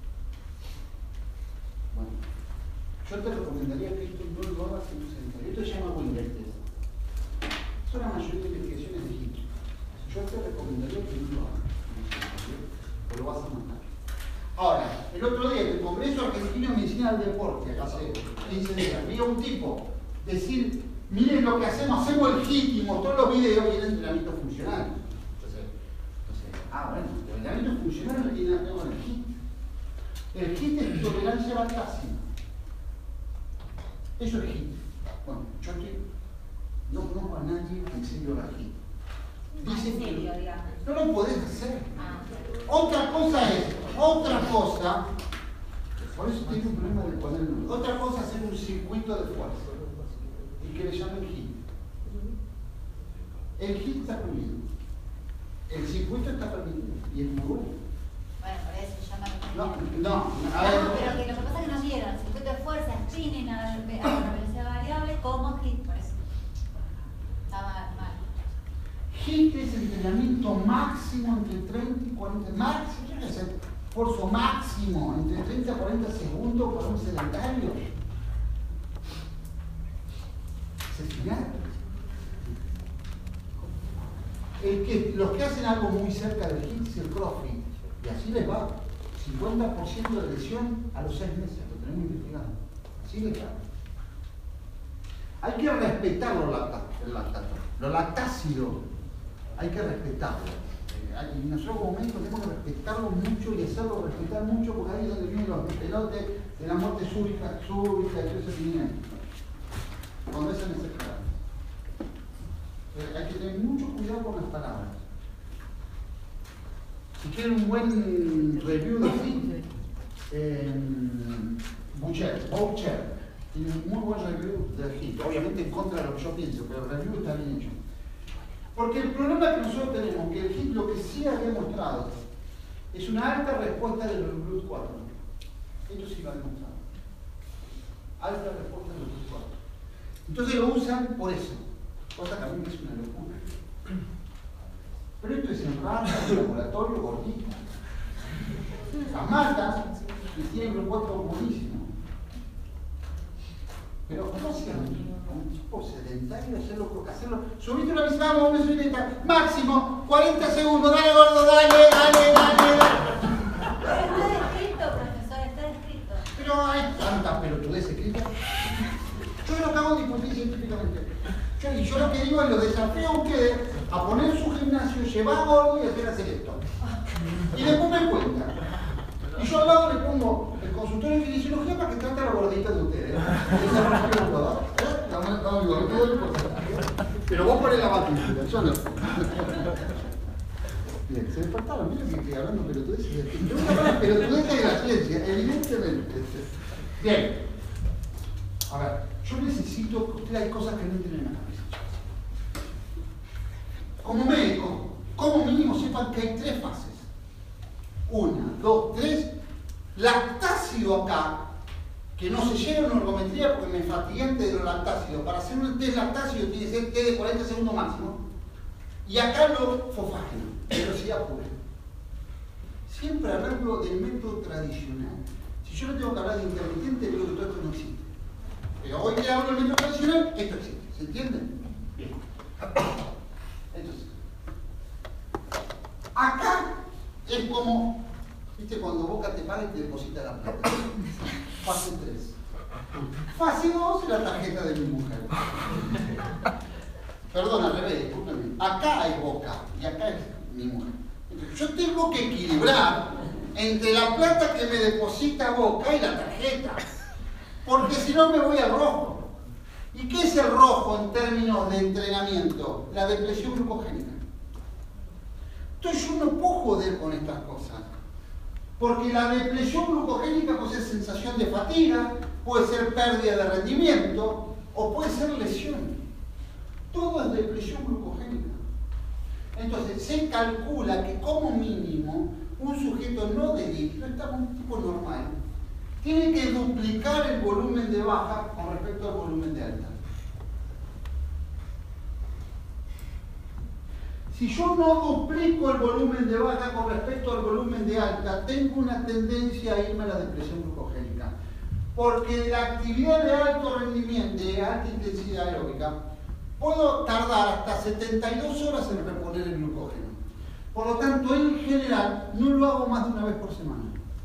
Bueno, yo te recomendaría que esto no lo hagas en un centro. Esto se llama Wingate Test. Son la mayoría de investigaciones de Hitler. Yo te recomendaría que no lo hagas en un centro, porque lo vas a matar. Ahora, el otro día en el Congreso Argentino de Medicina del Deporte, acá hace quince días, vi a un tipo decir, miren lo que hacemos, hacemos el hit y mostró los videos y el entrenamiento funcional. Entonces, entonces, ah, bueno, el entrenamiento funcional no tiene nada que ver con el hit. El hit es tolerancia a lactasia. Eso es hit. Bueno, yo estoy, no conozco a nadie que en serio haga hit. Dicen que no lo podés hacer. Otra cosa es, otra cosa, por eso tengo un problema de poner el número. Otra cosa es hacer un circuito de fuerza y que le llamen hit. El hit está permitido. El circuito está permitido y es muy bueno. Bueno, por eso se llama. No, no, a ver. ver. No, pero que lo que pasa es que no dieron el circuito de fuerza, spinning a la velocidad variable como hit, por eso. Está mal, mal. Hit es entrenamiento máximo entre treinta y cuarenta, máximo, ¿qué es el esfuerzo máximo? Entre treinta y cuarenta segundos para un sedentario. ¿Se fijan? El que, los que hacen algo muy cerca del hit es el CrossFit, y así les va. cincuenta por ciento de lesión a los seis meses, lo tenemos investigado. Así les va. Hay que respetar los lactácidos. Los lactácidos hay que respetarlo. Eh, y nosotros como médicos tenemos que respetarlo mucho y hacerlo respetar mucho, porque ahí es donde vienen los pelotes de la muerte súbita, súbita y todo ese dinero. Cuando es necesario. Eh, hay que tener mucho cuidado con las palabras. Si quieren un buen review de fit, eh, Boucher, Boucher tiene un muy buen review de hit, obviamente en contra de lo que yo pienso, pero el review está bien hecho. Porque el problema que nosotros tenemos, que el hit lo que sí ha demostrado es una alta respuesta del Bluetooth cuatro. Esto sí lo ha demostrado. Alta respuesta del Bluetooth cuatro. Entonces lo usan por eso. Cosa que a mí me es una locura. Pero esto es en rata, en laboratorio, gordita. Las matas y tienen los cuatro buenísimos. Pero ¿cómo se llama? Un tipo sedentario, hacerlo, hacerlo. Subiste una bicicleta, vamos a subir máximo, cuarenta segundos, dale gordo, dale, dale, dale, dale. Está escrito, profesor, está escrito. Pero hay tantas pelotudeces escritas. Yo lo que hago es discutir científicamente. Yo, y yo lo que digo es lo desafío a ustedes a poner su gimnasio, llevar a gordo y hacer hacer esto. Y después me cuentan. Y yo al lado le pongo el consultorio de kinesiología para que trate a la gordita de ustedes. Pero vos ponés la matrícula, yo no. Bien, se me faltaba, miren que estoy hablando pelotudeces. Yo voy a hablar pelotudeces de la ciencia, evidentemente. Bien. A ver, yo necesito que ustedes hay cosas que no entienden en la cabeza. Como médico, como mínimo sepan que hay tres fases. Una, dos, tres. Lactácido acá, que no se llega a una ergometría porque me fatigué antes de los lactácidos. Para hacer un test lactácido tiene que ser test de cuarenta segundos máximo. Y acá lo fosfágeno, velocidad pura. Siempre hablarlo del método tradicional. Si yo no tengo que hablar de intermitente, creo que todo esto no existe. Pero hoy que hablo del método tradicional, esto existe. ¿Se entiende? Bien. Entonces, acá es como, viste, cuando Boca te paga y te deposita la plata. Fase tres. Fase dos es la tarjeta de mi mujer. Perdón, al revés, discúlpenme. Acá hay Boca y acá es mi mujer. Entonces, yo tengo que equilibrar entre la plata que me deposita Boca y la tarjeta. Porque si no me voy al rojo. ¿Y qué es el rojo en términos de entrenamiento? La depresión glucogénica. Entonces yo no puedo joder con estas cosas. Porque la depresión glucogénica puede ser sensación de fatiga, puede ser pérdida de rendimiento o puede ser lesión. Todo es depresión glucogénica. Entonces se calcula que como mínimo un sujeto no de elite, no está un tipo normal, tiene que duplicar el volumen de baja con respecto al volumen de alta. Si yo no duplico el volumen de baja con respecto al volumen de alta, tengo una tendencia a irme a la depresión glucogénica. Porque de la actividad de alto rendimiento, de alta intensidad aeróbica, puedo tardar hasta setenta y dos horas en reponer el glucógeno. Por lo tanto, en general, no lo hago más de una vez por semana.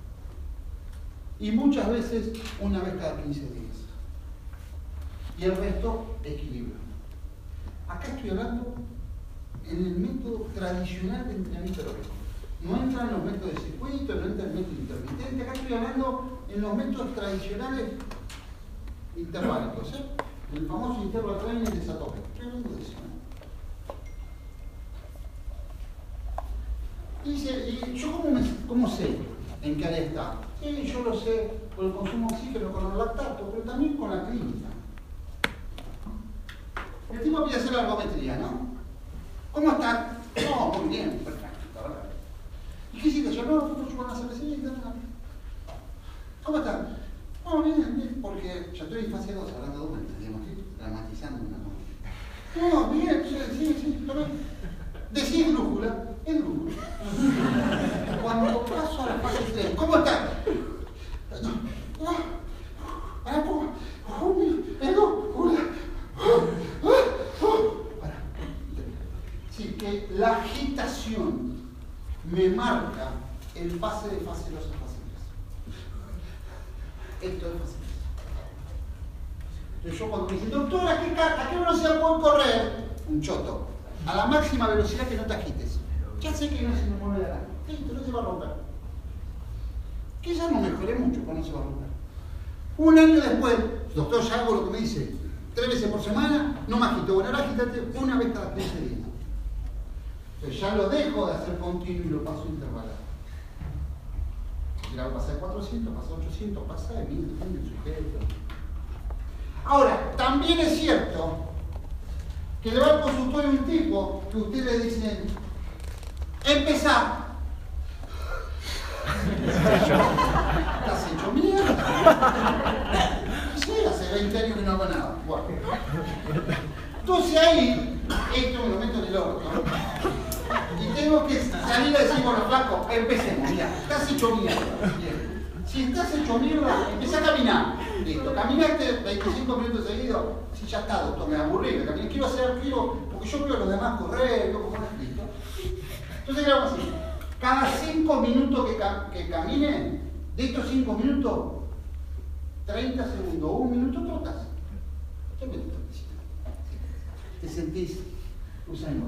Y muchas veces una vez cada quince días. Y el resto, equilibrio. Acá estoy hablando en el método tradicional de entrenamiento aeróbico. No entran los métodos de circuito, no entra el método intermitente. Acá estoy hablando en los métodos tradicionales interválicos, ¿eh? El famoso interval training de Satope. Estoy hablando de eso. ¿eh? Y, se, y yo cómo, me, cómo sé en qué área está. Sí, yo lo sé por el consumo de oxígeno, con el lactato, pero también con la clínica. El tipo pide hacer la ergometría, ¿no? ¿Cómo está? No, muy bien, perfecto, ¿verdad? ¿Y qué hiciste? Yo no, fui a chupar una cervecita. ¿Cómo está? No, bien, bien, porque ya estoy en fase dos, hablando de vueltas, digamos, estoy dramatizando una cosa. No, bien, sí, sí, sí, también. Decís brújula, es brújula. Cuando paso a la fase tres, ¿cómo está? No, no, para, sí, que la agitación me marca el pase de fase dos a fase tres. Esto es fase tres. Entonces yo cuando me dicen, doctora, ¿a qué, ¿a qué velocidad puedo correr? Un choto. A la máxima velocidad que no te agites. Ya sé que no se me mueve la gana. Listo, no se va a romper. Que ya no mejoré mucho, pero no se va a romper. Un año después, doctor, ya hago lo que me dice, tres veces por semana, no me agito. Bueno, ahora agitate una vez cada quince días. Entonces ya lo dejo de hacer continuo y lo paso intervalado. Si la pasa de cuatrocientos, pasa de ochocientos, pasa de mil, depende del sujeto. Ahora, también es cierto que le va al consultorio un tipo que ustedes le dicen, empezá. ¿Estás hecho mierda? Sí, hace veinte años que no hago nada. Bueno. Entonces ahí, esto me lo meto en el orto. Y tengo que salir a decir, bueno, flaco, empecemos, mira, estás hecho mierda. Bien. Si estás hecho mierda, empieza a caminar. Listo, caminaste veinticinco minutos seguidos. Si ya está, doctor, me aburrí, me caminé. Quiero hacer, quiero, porque yo veo a los demás correr, veo cómo es listo. Entonces, ¿qué hago así? Cada cinco minutos que, ca que camine, de estos cinco minutos, treinta segundos o un minuto trotas. ¿Qué me te sentís usando?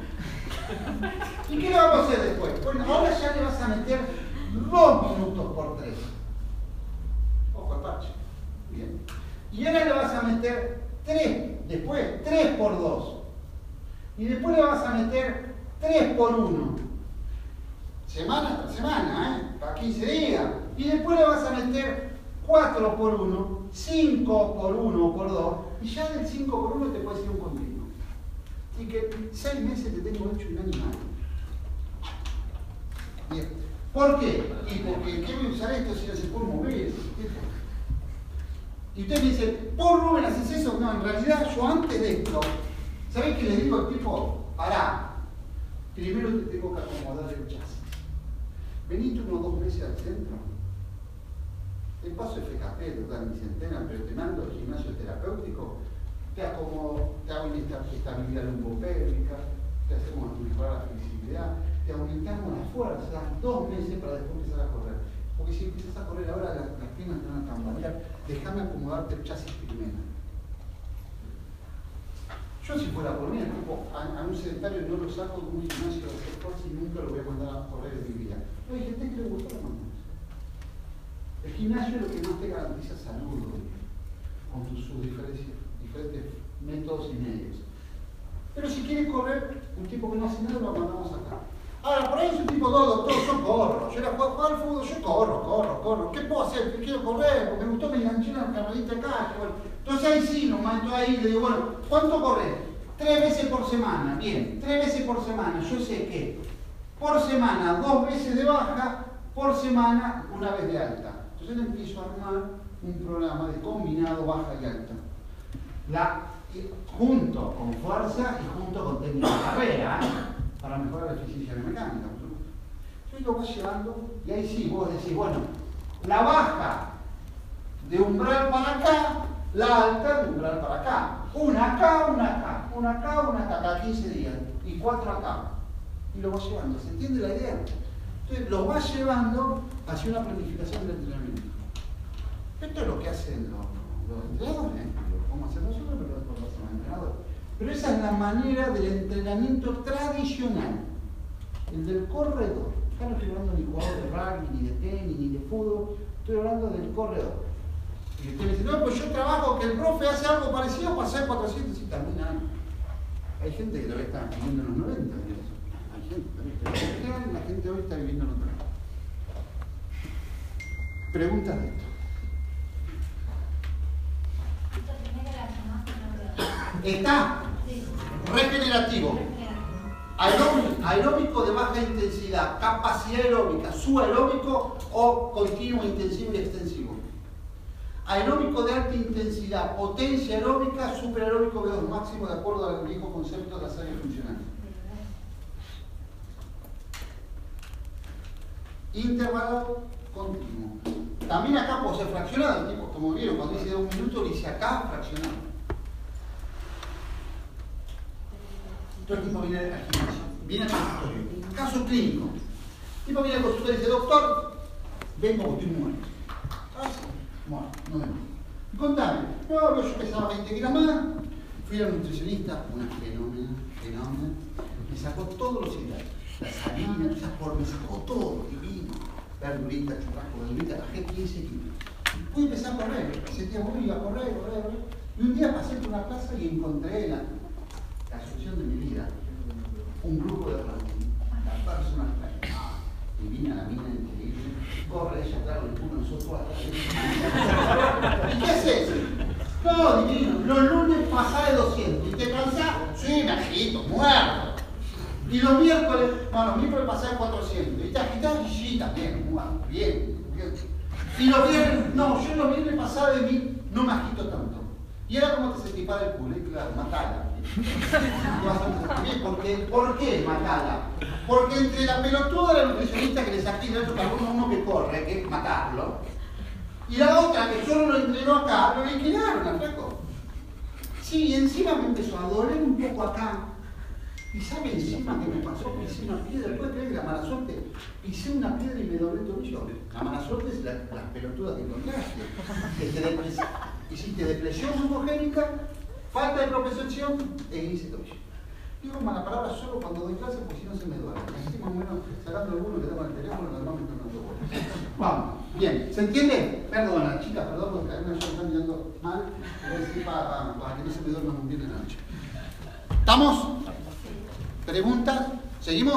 ¿Y qué le vamos a hacer después? Bueno, ahora ya le vas a meter dos minutos por tres. Ojo al parche. Bien. Y ahora le vas a meter tres, después tres por dos. Y después le vas a meter tres por uno. Semana tras semana, ¿eh? Para quince días. Y después le vas a meter cuatro por uno, cinco por uno por dos. Y ya del cinco por uno te puede ser un continuo. Y que seis meses te tengo hecho un animal. Bien. ¿Por qué? Y porque ¿qué voy a usar esto si no se puede mover? Y usted me dice, ¿por Rubén haces eso? No, en realidad yo antes de esto, ¿sabés qué le digo al tipo? Pará, primero te tengo que acomodar el chasis. Venite unos dos meses al centro, te paso F K P, total mi centena, pero te mando al gimnasio terapéutico, te acomodo, te hago una estabilidad lumbopélvica, te hacemos mejorar la flexibilidad, te aumentamos la fuerza, dos meses para después empezar a correr. Porque si empiezas a correr ahora, las, las piernas te van a tambalear, déjame acomodarte el chasis primero. Yo si fuera por mí, tipo, a, a un sedentario no lo saco de un gimnasio de hacer fuerza y nunca lo voy a mandar a correr en mi vida. Pero hay gente que le gusta la mano. El gimnasio es lo que más te garantiza salud, con tus, sus diferentes, diferentes métodos y medios. Pero si quiere correr, un tipo que no hace nada, lo mandamos acá. Ahora, por ahí es un tipo, no, doctor, yo corro. Yo era jugar al fútbol, yo corro, corro, corro. ¿Qué puedo hacer? Quiero correr, porque me gustó, me enganché en la carrerita acá. Bueno. Entonces ahí sí, nos mando ahí y le digo, bueno, ¿cuánto corres? Tres veces por semana. Bien, tres veces por semana. Yo sé que por semana, dos veces de baja, por semana, una vez de alta. Entonces le empiezo a armar un programa de combinado baja y alta. La, junto con fuerza y junto con técnica de carrera. para mejorar la eficiencia mecánica, por supuesto. Entonces lo vas llevando y ahí sí, vos decís, bueno, la baja de umbral para acá, la alta de umbral para acá. Una acá, una acá, una acá, una acá, cada quince días. Y cuatro acá. Y lo vas llevando. ¿Se entiende la idea? Entonces lo vas llevando hacia una planificación del entrenamiento. Esto es lo que hacen los, los entrenadores. ¿eh? Lo podemos hacer nosotros, pero lo hacen los entrenadores. Pero esa es la manera del entrenamiento tradicional. El del corredor. Acá no estoy hablando ni de jugador de rugby, ni de tenis, ni de fútbol. Estoy hablando del corredor. Y usted me dice, no, pues yo trabajo que el profe hace algo parecido para hacer cuatrocientos y también hay. Hay gente que todavía está viviendo en los noventa. Hay gente, pero la gente hoy está viviendo en otro lado. Preguntas de esto. Está regenerativo, aeróbico de baja intensidad, capacidad aeróbica, subaeróbico o continuo, intensivo y extensivo. Aeróbico de alta intensidad, potencia aeróbica, superaeróbico B dos máximo de acuerdo al viejo concepto de las áreas funcionales. Intervalo continuo. También acá puede ser fraccionado, tipo, como vieron, cuando dice de un minuto, dice acá fraccionado. Todo el tipo viene al gimnasio, viene al consultorio. Caso clínico. El tipo viene al consultorio y dice, doctor, vengo porque estoy muerto. Ah, sí, muerto, no vengo. Y contame, no, yo pesaba veinte kilos más, fui al nutricionista, una fenómena, fenómena, me sacó todos los hidratos, las harinas, esas por, me sacó todo, divino, verdurita, churrasco, verdurita, bajé quince kilos. Pude empezar a correr, sentía muy, iba a correr, correr, correr. Y un día pasé por una plaza y encontré la, la solución de mi vida, un grupo de la persona ah, y vine a la mina increíble, corre ella, claro, le puso nosotros atrás. ¿Y qué haces? No, divino, los lunes pasá de doscientos, ¿y te cansás? Sí, me agito, muerto. Y los miércoles, bueno, los miércoles pasá de cuatrocientos, ¿y te agitás? Sí, también, muerto, bien, bien. Y los viernes, no, yo los viernes pasá de mí, no me agito tanto. Y era como que se te para el culo, y claro, matala. ¿Por qué? ¿Por qué matala? Porque entre la pelotuda de la nutricionista que le saqué hidrato de carbono a uno que corre, que es matarlo, y la otra que solo lo entrenó acá, lo liquidaron al flaco. Sí, y encima me empezó a doler un poco acá. ¿Y sabe encima que me pasó? Pisé una piedra, después creer que la mala suerte, pisé una piedra y me doblé el tobillo. La mala suerte es la, las pelotudas que encontraste. Que te depres hiciste depresión subogénica, falta de propiocepción e índice tobillo. Digo mala palabra solo cuando doy clase porque si no se me duele. Así más o menos sacando alguno que tengo el teléfono, normalmente no lo toco. Vamos, bien, ¿se entiende? Perdona, chicas, perdón porque a mí me están mirando mal, voy a decir para, para, para que no se me duerma muy bien en la noche. ¿Estamos? ¿Preguntas? ¿Seguimos?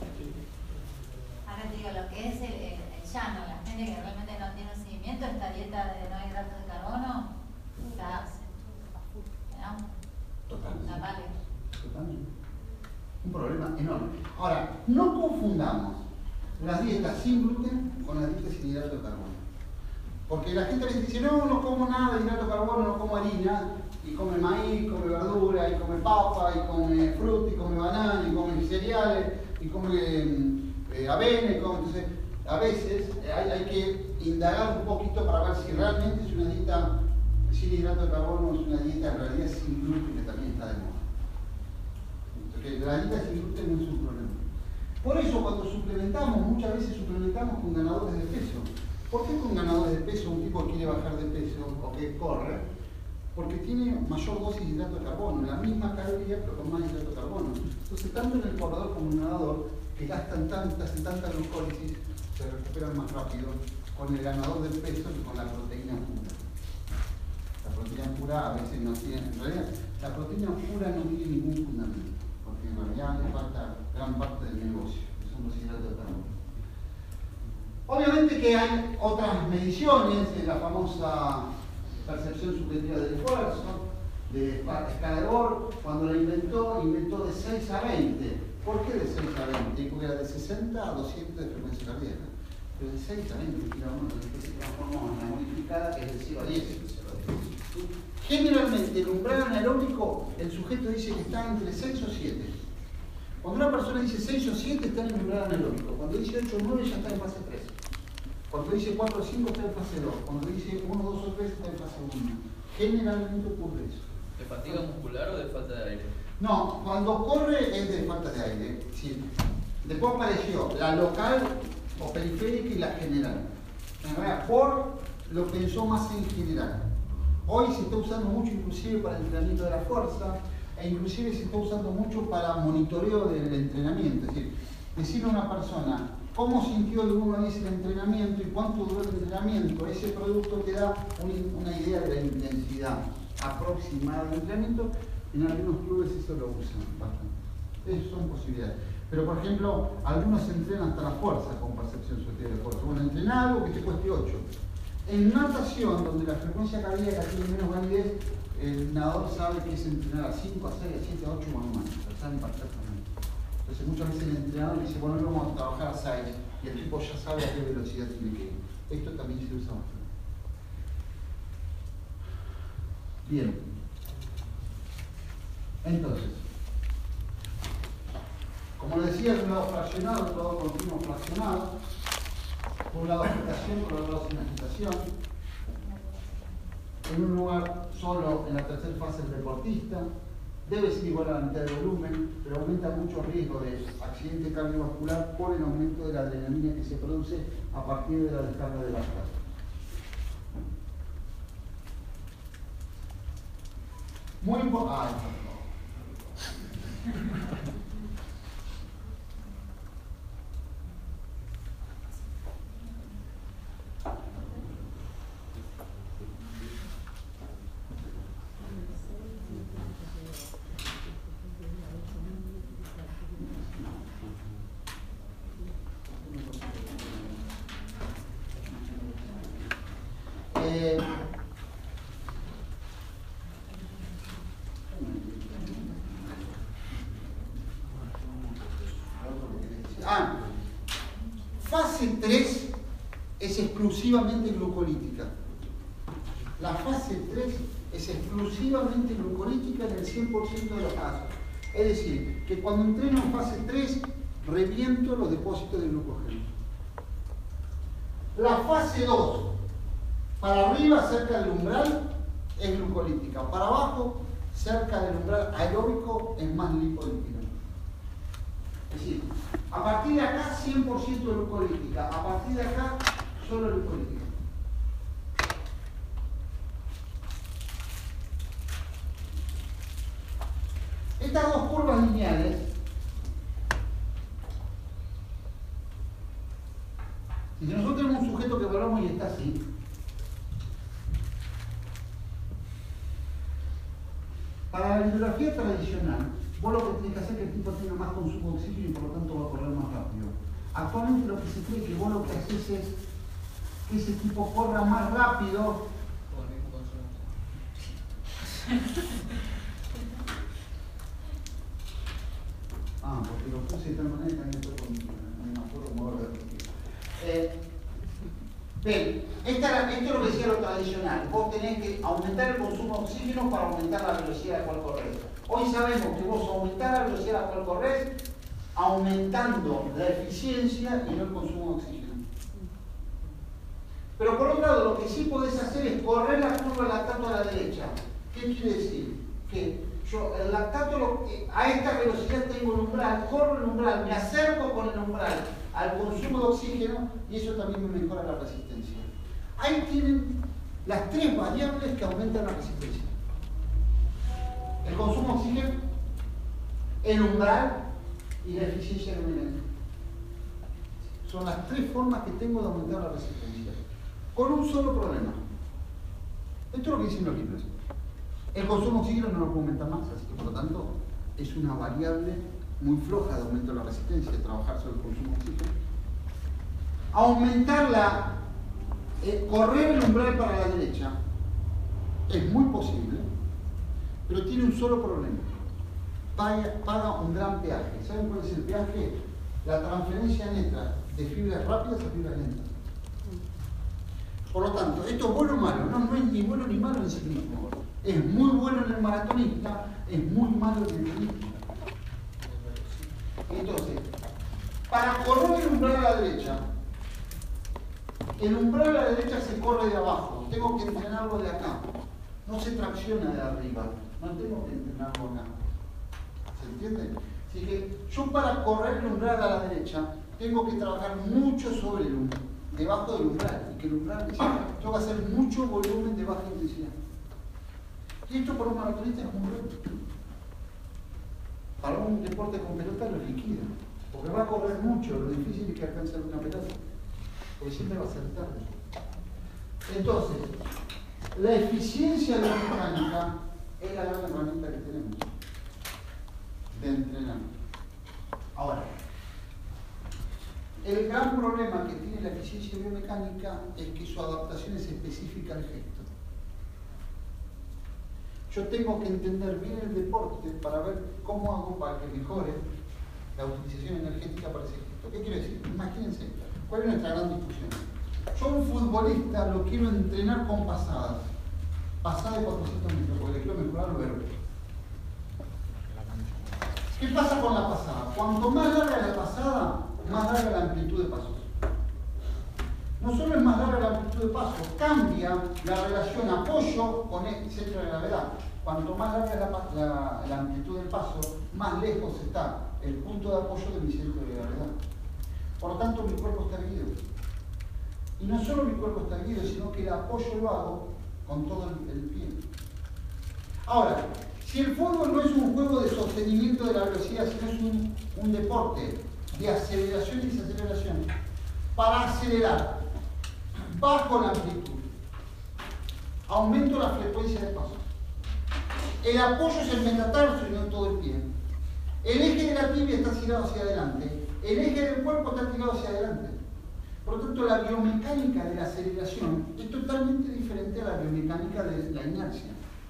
Ahora te digo, lo que es el, el, el llano, la gente que realmente no tiene seguimiento, esta dieta de no hidratos de carbono, está, ¿no? Totalmente. La vale. Totalmente. Un problema enorme. Ahora, no confundamos las dietas sin gluten con las dietas sin hidrato de carbono. Porque la gente les dice, no, no como nada de hidrato de carbono, no como harina, y come maíz, come verdura, y come papa, y come fruta, y come banana, y come cereales, y come eh, avena, y come... Entonces, a veces hay, hay que indagar un poquito para ver si realmente es una dieta sin hidrato de carbono o es una dieta en realidad sin gluten, que también está de moda. Porque la dieta sin gluten no es un problema. Por eso cuando suplementamos, muchas veces suplementamos con ganadores de peso. ¿Por qué con ganadores de peso un tipo que quiere bajar de peso o que corre? Porque tiene mayor dosis de hidrato de carbono, la misma caloría pero con más hidrato de carbono. Entonces tanto en el corredor como en el nadador, que gastan tanta, hacen tanta glucólisis, se recuperan más rápido con el ganador del peso que con la proteína pura. La proteína pura a veces no tiene, en realidad la proteína pura no tiene ningún fundamento, porque en realidad le falta gran parte del negocio, que son los hidratos de carbono. Obviamente que hay otras mediciones, la famosa percepción subjetiva del esfuerzo, de escala de Borg, cuando la inventó, inventó de seis a veinte. ¿Por qué de seis a veinte? Porque era de sesenta a doscientos de frecuencia cardíaca. Pero de seis a veinte, tira uno que se transformó en la modificada, que es de cero a diez. Generalmente, el umbral anaeróbico, el sujeto dice que está entre seis o siete. Cuando una persona dice seis o siete está en el umbral anaeróbico, cuando dice ocho o nueve ya está en fase tres. Cuando dice cuatro o cinco está en fase dos, cuando dice uno, dos o tres está en fase uno. Generalmente ocurre eso. ¿De fatiga muscular o de falta de aire? No, cuando corre es de falta de aire. Sí. Después apareció la local o periférica y la general. En realidad, Ford lo pensó más en general. Hoy se está usando mucho inclusive para el entrenamiento de la fuerza e inclusive se está usando mucho para monitoreo del entrenamiento. Es decir, decirle a una persona cómo sintió de uno a diez el entrenamiento y cuánto duró el entrenamiento. Ese producto te da una idea de la intensidad aproximada del entrenamiento. En algunos clubes eso lo usan bastante. Esas son posibilidades. Pero por ejemplo, algunos entrenan hasta la fuerza con percepción sutil de fuerza. Bueno, entrenar algo que te cueste ocho. En natación, donde la frecuencia cardíaca tiene menos validez, el nadador sabe que es entrenar a cinco, a seis, a siete, a ocho manuales. Lo saben perfectamente. Entonces muchas veces el entrenador dice, bueno, no vamos a trabajar a seis, y el tipo ya sabe a qué velocidad tiene que ir. Esto también se usa bastante. Bien. Entonces, como les decía, es un lado fraccionado, otro lado continuo fraccionado. Por un lado agitación, por otro lado sin agitación. En un lugar solo en la tercera fase del deportista. Debe ser igual a la mitad de volumen, pero aumenta mucho el riesgo de accidente cardiovascular por el aumento de la adrenalina que se produce a partir de la descarga de la carga. Muy importante. Ah, eh, Ah, fase tres es exclusivamente glucolítica. La fase tres es exclusivamente glucolítica en el cien por ciento de los casos. Es decir, que cuando entreno en fase tres, reviento los depósitos de glucógeno. La fase dos, para arriba, cerca del umbral, es glucolítica. Para abajo, cerca del umbral aeróbico, es más lipolítica. Es decir, a partir de acá cien por ciento de glucolítica, a partir de acá solo glucolítica. Estas dos curvas lineales si nosotros tenemos un sujeto que evaluamos y está así, para la bibliografía tradicional, vos lo que tenés que hacer es que el tipo tenga más consumo de oxígeno y por lo tanto va a correr más rápido. Actualmente lo que se cree que vos lo que haces es que ese tipo corra más rápido. Ah, porque lo puse de tal manera que también estoy con no me acuerdo cómo lo eh, Ven, esta, esto es lo que decía lo tradicional. Vos tenés que aumentar el consumo de oxígeno para aumentar la velocidad a la cual corres. Hoy sabemos que vos aumentás la velocidad a la cual corres aumentando la eficiencia y no el consumo de oxígeno. Pero por otro lado, lo que sí podés hacer es correr la curva del lactato a la derecha. ¿Qué quiere decir? Que yo el lactato a esta velocidad tengo el umbral, corro el umbral, me acerco con el umbral al consumo de oxígeno y eso también me mejora la resistencia. Ahí tienen las tres variables que aumentan la resistencia. El consumo de oxígeno, el umbral y la eficiencia nominal. Son las tres formas que tengo de aumentar la resistencia. Con un solo problema. Esto es lo que dicen los libros. El consumo de oxígeno no lo puedo aumentar más, así que por lo tanto es una variable muy floja de aumento de la resistencia, trabajar sobre el consumo de oxígeno. Aumentarla, eh, correr el umbral para la derecha es muy posible, pero tiene un solo problema. Paga, paga un gran peaje. ¿Saben cuál es el peaje? La transferencia neta de fibras rápidas a fibras lentas. Por lo tanto, esto es bueno o malo, no, no es ni bueno ni malo en sí mismo. Es muy bueno en el maratonista, es muy malo en el ciclista. Entonces, para correr el umbral a la derecha, el umbral a la derecha se corre de abajo, tengo que entrenarlo de acá. No se tracciona de arriba, no tengo que entrenarlo acá. ¿Se entiende? Así que yo para correr el umbral a la derecha tengo que trabajar mucho sobre el umbral, debajo del umbral, y que el umbral me siga. Tengo que hacer mucho volumen de baja intensidad. Y esto para un maratonista es muy bueno. Para un deporte con pelota lo liquida, porque va a correr mucho, lo difícil es que alcance una pelota, porque siempre va a ser tarde. Entonces, la eficiencia de la mecánica es la gran herramienta que tenemos de entrenar. Ahora, el gran problema que tiene la eficiencia biomecánica es que su adaptación es específica al gesto. Yo tengo que entender bien el deporte para ver cómo hago para que mejore la utilización energética para ese gesto. ¿Qué quiero decir? Imagínense, ¿cuál es nuestra gran discusión? Yo a un futbolista lo quiero entrenar con pasadas. Pasada de cuatrocientos metros, porque le quiero mejorar lo verde. ¿Qué pasa con la pasada? Cuanto más larga la pasada, más larga la amplitud de pasos. No solo es más larga la amplitud de pasos, cambia la relación apoyo con el centro de gravedad. Cuanto más larga es la, la, la amplitud del paso, más lejos está el punto de apoyo de mi centro de gravedad. Por lo tanto, mi cuerpo está erguido. Y no solo mi cuerpo está erguido, sino que el apoyo lo hago con todo el, el pie. Ahora, si el fútbol no es un juego de sostenimiento de la velocidad, sino es un, un deporte de aceleración y desaceleración, para acelerar, bajo la amplitud, aumento la frecuencia de pasos. El apoyo es el metatarso y no todo el pie. El eje de la tibia está girado hacia adelante. El eje del cuerpo está tirado hacia adelante. Por lo tanto, la biomecánica de la aceleración es totalmente diferente a la biomecánica de la inercia.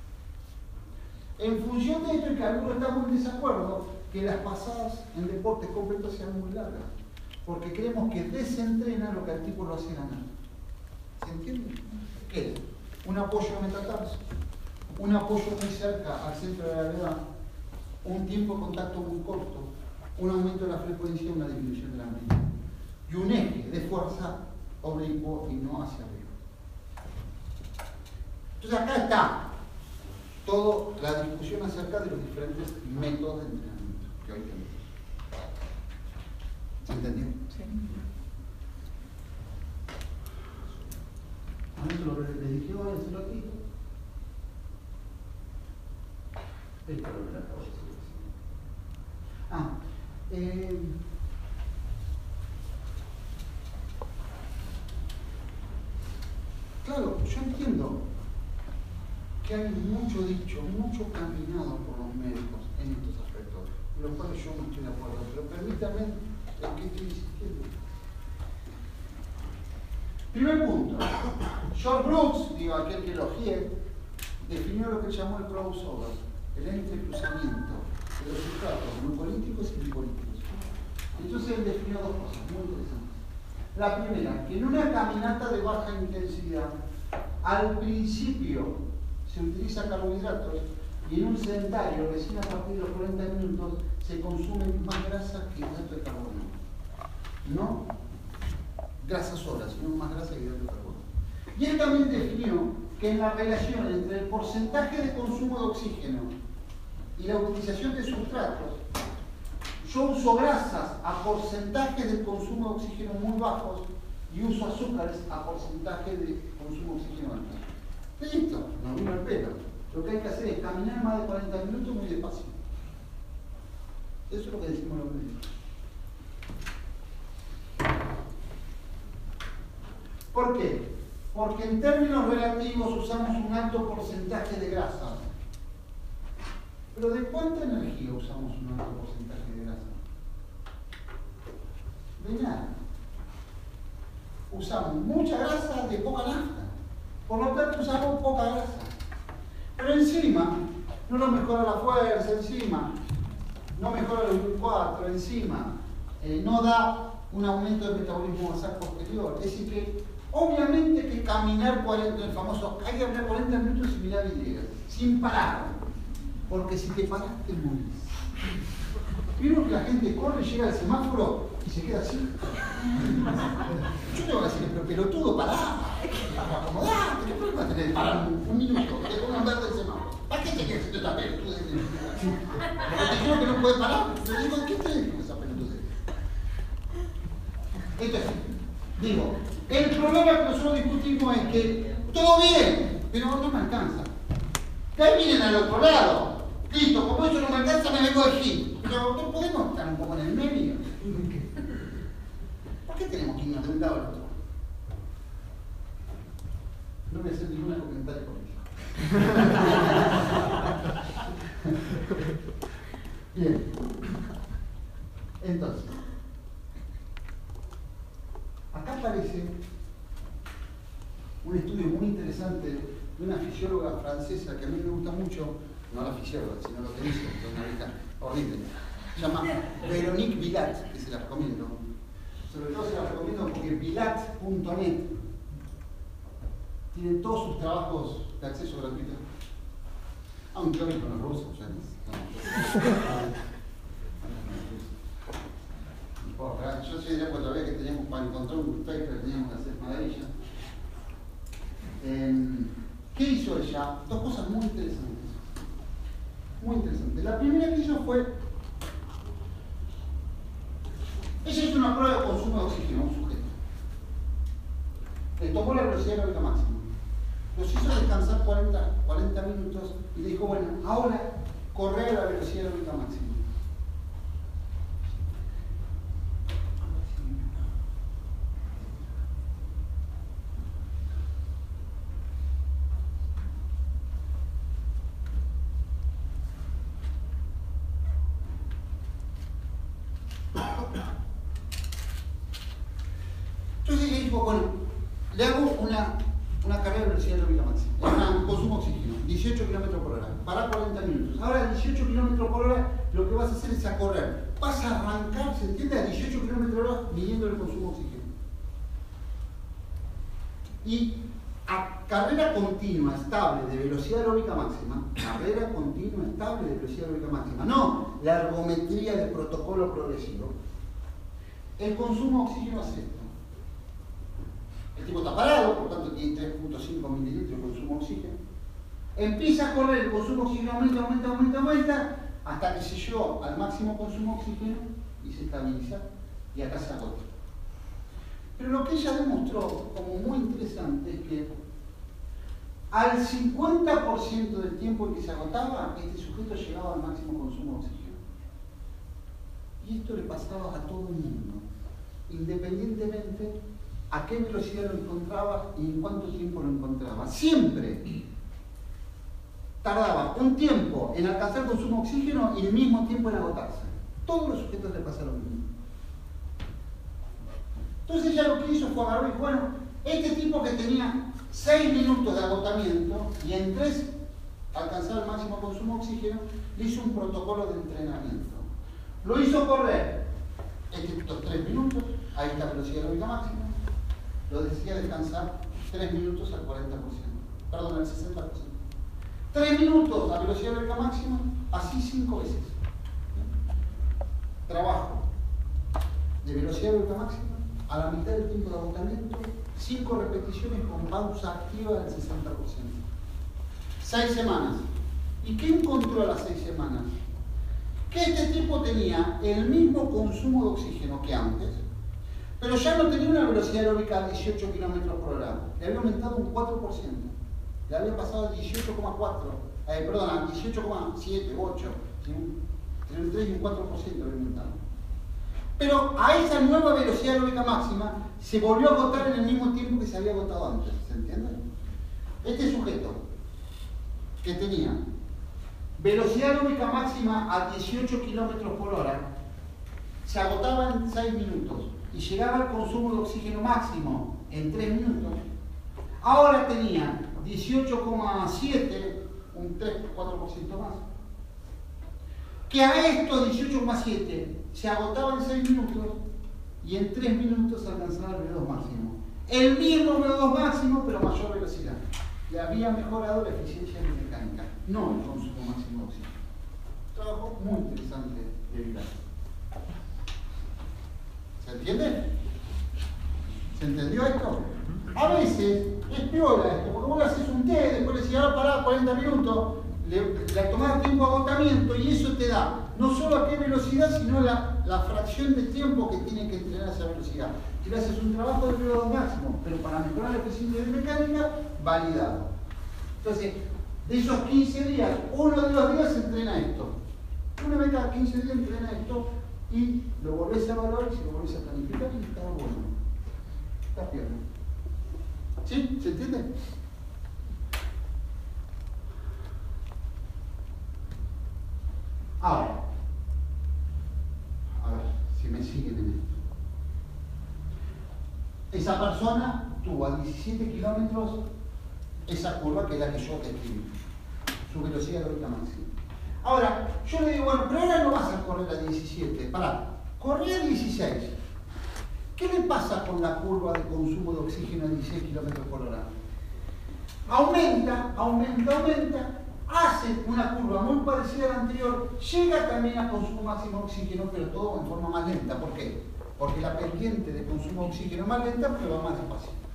En función de esto, y que algunos estamos en desacuerdo, que las pasadas en deportes completos sean muy largas, porque creemos que desentrena lo que al tipo lo hace ganar. ¿Se entiende? ¿Qué es? Un apoyo metatarso, un apoyo muy cerca al centro de la gravedad, un tiempo de contacto muy corto, un aumento de la frecuencia y una disminución de la amplitud. Y un eje de fuerza oblicuo y no hacia arriba. Entonces acá está toda la discusión acerca de los diferentes métodos de entrenamiento que hoy tenemos. ¿Se entendió? Sí. A mí lo que les dije hoy, hacerlo aquí. Esto lo que acabo de decir. Ah, eh, claro, yo entiendo que hay mucho dicho, mucho caminado por los médicos en estos aspectos, en los cuales yo no estoy de acuerdo, pero permítanme en qué estoy insistiendo. Primer punto, George Brooks, digo, aquel que elogié, definió lo que llamó el crossover, el entrecruzamiento de los sustratos monopolíticos y bipolíticos. Entonces él definió dos cosas muy interesantes. La primera, que en una caminata de baja intensidad, al principio se utiliza carbohidratos y en un sedentario, recién a partir de los cuarenta minutos, se consume más grasa que hidrato de carbono. No grasa sola, sino más grasa que hidrato de carbono. Y él también definió que en la relación entre el porcentaje de consumo de oxígeno y la utilización de sustratos, yo uso grasas a porcentajes del consumo de oxígeno muy bajos y uso azúcares a porcentaje de consumo de oxígeno alto. Listo, no vino el pelo. Lo que hay que hacer es caminar más de cuarenta minutos muy despacio. Eso es lo que decimos los médicos. ¿Por qué? Porque en términos relativos usamos un alto porcentaje de grasa. Pero ¿de cuánta energía usamos un alto porcentaje de grasa? De nada. Usamos mucha grasa de poca nafta. Por lo tanto usamos poca grasa. Pero encima, no nos mejora la fuerza, encima, no mejora el U cuatro, encima, eh, no da un aumento del metabolismo basal posterior. Es decir que, obviamente que caminar cuarenta, el famoso, hay que caminar cuarenta minutos sin mirar videos, sin parar. Porque si te paras te morís. Vieron que la gente corre, llega al semáforo y se queda así. Yo tengo que decirle, pero pelotudo, pará, para acomodarte, ¿qué problema tenés de parar un, un minuto? Que te pongan verde el semáforo. ¿Para qué te quedas haciendo esta pelotudez? Porque te creo que no puedes parar. Te digo, ¿qué te digo esa pelotudez? Entonces, digo, el problema que nosotros discutimos es que todo bien, pero no me alcanza. Que ahí vienen al otro lado. Listo, como eso no me alcanza, me vengo de Gil. Pero no podemos estar un poco en el medio. ¿Por qué tenemos que irnos de un lado al otro? No voy a hacer ningún comentario político. Bien. Entonces, acá aparece un estudio muy interesante de una fisióloga francesa que a mí me gusta mucho, no la fisióloga, sino lo que dice, que es una vieja horrible. Se llama Véronique Vilat, que se la recomiendo. Sobre todo se la recomiendo porque vilat punto net tiene todos sus trabajos de acceso gratuito. Aunque hoy con los rusos ya no. Yo sé ya cuando había que teníamos para encontrar un paper teníamos que hacer maravilla. Eh, ¿Qué hizo ella? Dos cosas muy interesantes. Muy interesantes. La primera que hizo fue, ella hizo una prueba de consumo de oxígeno a un sujeto. Le tomó la velocidad aeróbica máxima. Los hizo descansar cuarenta minutos y le dijo, bueno, ahora corre a la velocidad aeróbica máxima. Entonces ella dijo, bueno, le hago una, una carrera de velocidad aeróbica máxima, un consumo de oxígeno, dieciocho kilómetros por hora, para cuarenta minutos. Ahora a dieciocho kilómetros por hora lo que vas a hacer es a correr. Vas a arrancar, ¿se entiende? A dieciocho kilómetros por hora midiendo el consumo de oxígeno. Y a carrera continua, estable, de velocidad aeróbica máxima, carrera continua, estable, de velocidad aeróbica máxima, no la ergometría del protocolo progresivo, el consumo de oxígeno es esto. El tipo está parado, por tanto tiene tres punto cinco mililitros de consumo de oxígeno. Empieza a correr, el consumo de oxígeno aumenta, aumenta, aumenta, aumenta, hasta que se llegó al máximo consumo de oxígeno y se estabiliza y acá se agota. Pero lo que ella demostró como muy interesante es que al cincuenta por ciento del tiempo en que se agotaba, este sujeto llegaba al máximo consumo de oxígeno. Y esto le pasaba a todo el mundo, independientemente a qué velocidad lo encontraba y en cuánto tiempo lo encontraba. Siempre tardaba un tiempo en alcanzar el consumo de oxígeno y el mismo tiempo en agotarse. Todos los sujetos le pasaron lo mismo. Entonces ella lo que hizo fue agarrar y dijo, bueno, este tipo que tenía seis minutos de agotamiento y en tres alcanzaba el máximo consumo de oxígeno, le hizo un protocolo de entrenamiento. Lo hizo correr estos tres minutos a esta velocidad aeróbica máxima, lo decía descansar tres minutos al cuarenta por ciento, perdón, al sesenta por ciento. tres minutos a velocidad aeróbica máxima, así cinco veces. Trabajo de velocidad aeróbica máxima a la mitad del tiempo de agotamiento, cinco repeticiones con pausa activa del sesenta por ciento. seis semanas. ¿Y qué encontró a las seis semanas? Que este tipo tenía el mismo consumo de oxígeno que antes, pero ya no tenía una velocidad aeróbica de dieciocho kilómetros por hora. Le había aumentado un cuatro por ciento. Le había pasado de dieciocho coma cuatro, eh, perdón, a dieciocho coma siete, ocho, ¿sí? Entre un tres y un cuatro por ciento había aumentado. Pero a esa nueva velocidad aeróbica máxima se volvió a agotar en el mismo tiempo que se había agotado antes. ¿Se entiende? Este sujeto que tenía velocidad aeróbica máxima a dieciocho kilómetros por hora se agotaba en seis minutos y llegaba al consumo de oxígeno máximo en tres minutos. Ahora tenía dieciocho coma siete, un tres cuatro por ciento más. Que a estos dieciocho coma siete se agotaba en seis minutos y en tres minutos alcanzaba el V dos máximo. El mismo V dos máximo, pero mayor velocidad. Le había mejorado la eficiencia mecánica, no el consumo máximo de oxígeno. Trabajo muy interesante de Vilat. ¿Se entiende? ¿Se entendió esto? A veces es piola esto, porque vos le haces un test, después le decís, ahora pará cuarenta minutos, le, le tomás tiempo de agotamiento y eso te da no solo a qué velocidad, sino la, la fracción de tiempo que tiene que entrenar a esa velocidad. Y le haces un trabajo de periodo máximo, pero para mejorar la eficiencia de mecánica, validado. Entonces, de esos quince días, uno de los días se entrena esto. Una vez cada quince días entrena esto y lo volvés a evaluar y se lo volvés a planificar y está bueno. Está bien. ¿Sí? ¿Se entiende? Ahora, a ver si me siguen en esto. Esa persona tuvo a diecisiete kilómetros esa curva que es la que yo describí, su velocidad aeróbica máxima. Ahora, yo le digo, bueno, pero ahora no vas a correr a diecisiete, pará, corrí a dieciséis. ¿Qué le pasa con la curva de consumo de oxígeno a dieciséis kilómetros por hora? Aumenta, aumenta, aumenta, hace una curva muy parecida a la anterior, llega también a consumo máximo de oxígeno, pero todo en forma más lenta. ¿Por qué? Porque la pendiente de consumo de oxígeno es más lenta, pero va más despacio.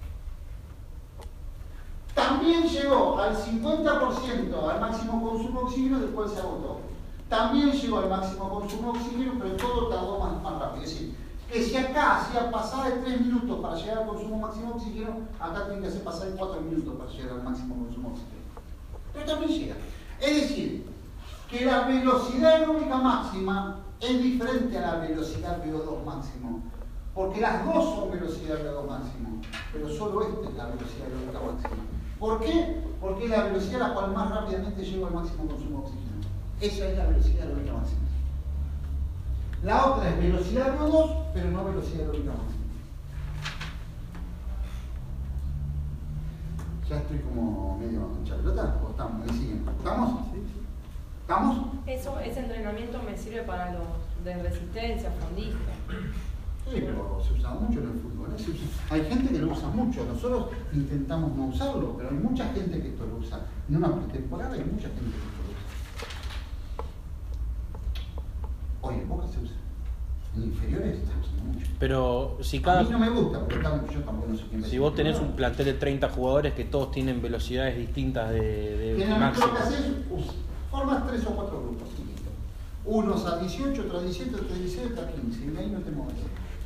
También llegó al cincuenta por ciento al máximo consumo de oxígeno, después se agotó. También llegó al máximo consumo de oxígeno, pero todo tardó más, más rápido. Es decir, que si acá hacía pasar de tres minutos para llegar al consumo máximo de oxígeno, acá tiene que hacer pasar de cuatro minutos para llegar al máximo consumo de oxígeno. Pero también llega. Es decir, que la velocidad aeróbica máxima es diferente a la velocidad V O dos máximo. Porque las dos son velocidad V O dos máximo, pero solo esta es la velocidad aeróbica máxima. ¿Por qué? Porque es la velocidad a la cual más rápidamente llego al máximo consumo de oxígeno. Esa es la velocidad aeróbica máxima. La otra es velocidad V O dos, pero no velocidad aeróbica máxima. Ya estoy como medio hincha pelota, ¿o estamos? ¿Me siguen? ¿Estamos? ¿Estamos? Eso, ese entrenamiento me sirve para los de resistencia, fondista. Sí, pero se usa mucho en el fútbol. ¿eh? Se usa. Hay gente que lo usa mucho. Nosotros intentamos no usarlo, pero hay mucha gente que esto lo usa. En una pretemporada hay mucha gente que esto lo usa. Hoy en Boca se usa. En inferiores se usa mucho. Pero si cada... A mí no me gusta, porque yo tampoco no sé quién. Si vos tenés un plantel de treinta jugadores que todos tienen velocidades distintas de, de máximo. Lo que haces es formas tres o cuatro grupos. Unos a dieciocho, otros a diecisiete, otros a diecisiete, otros a quince. Y ahí no te mueves.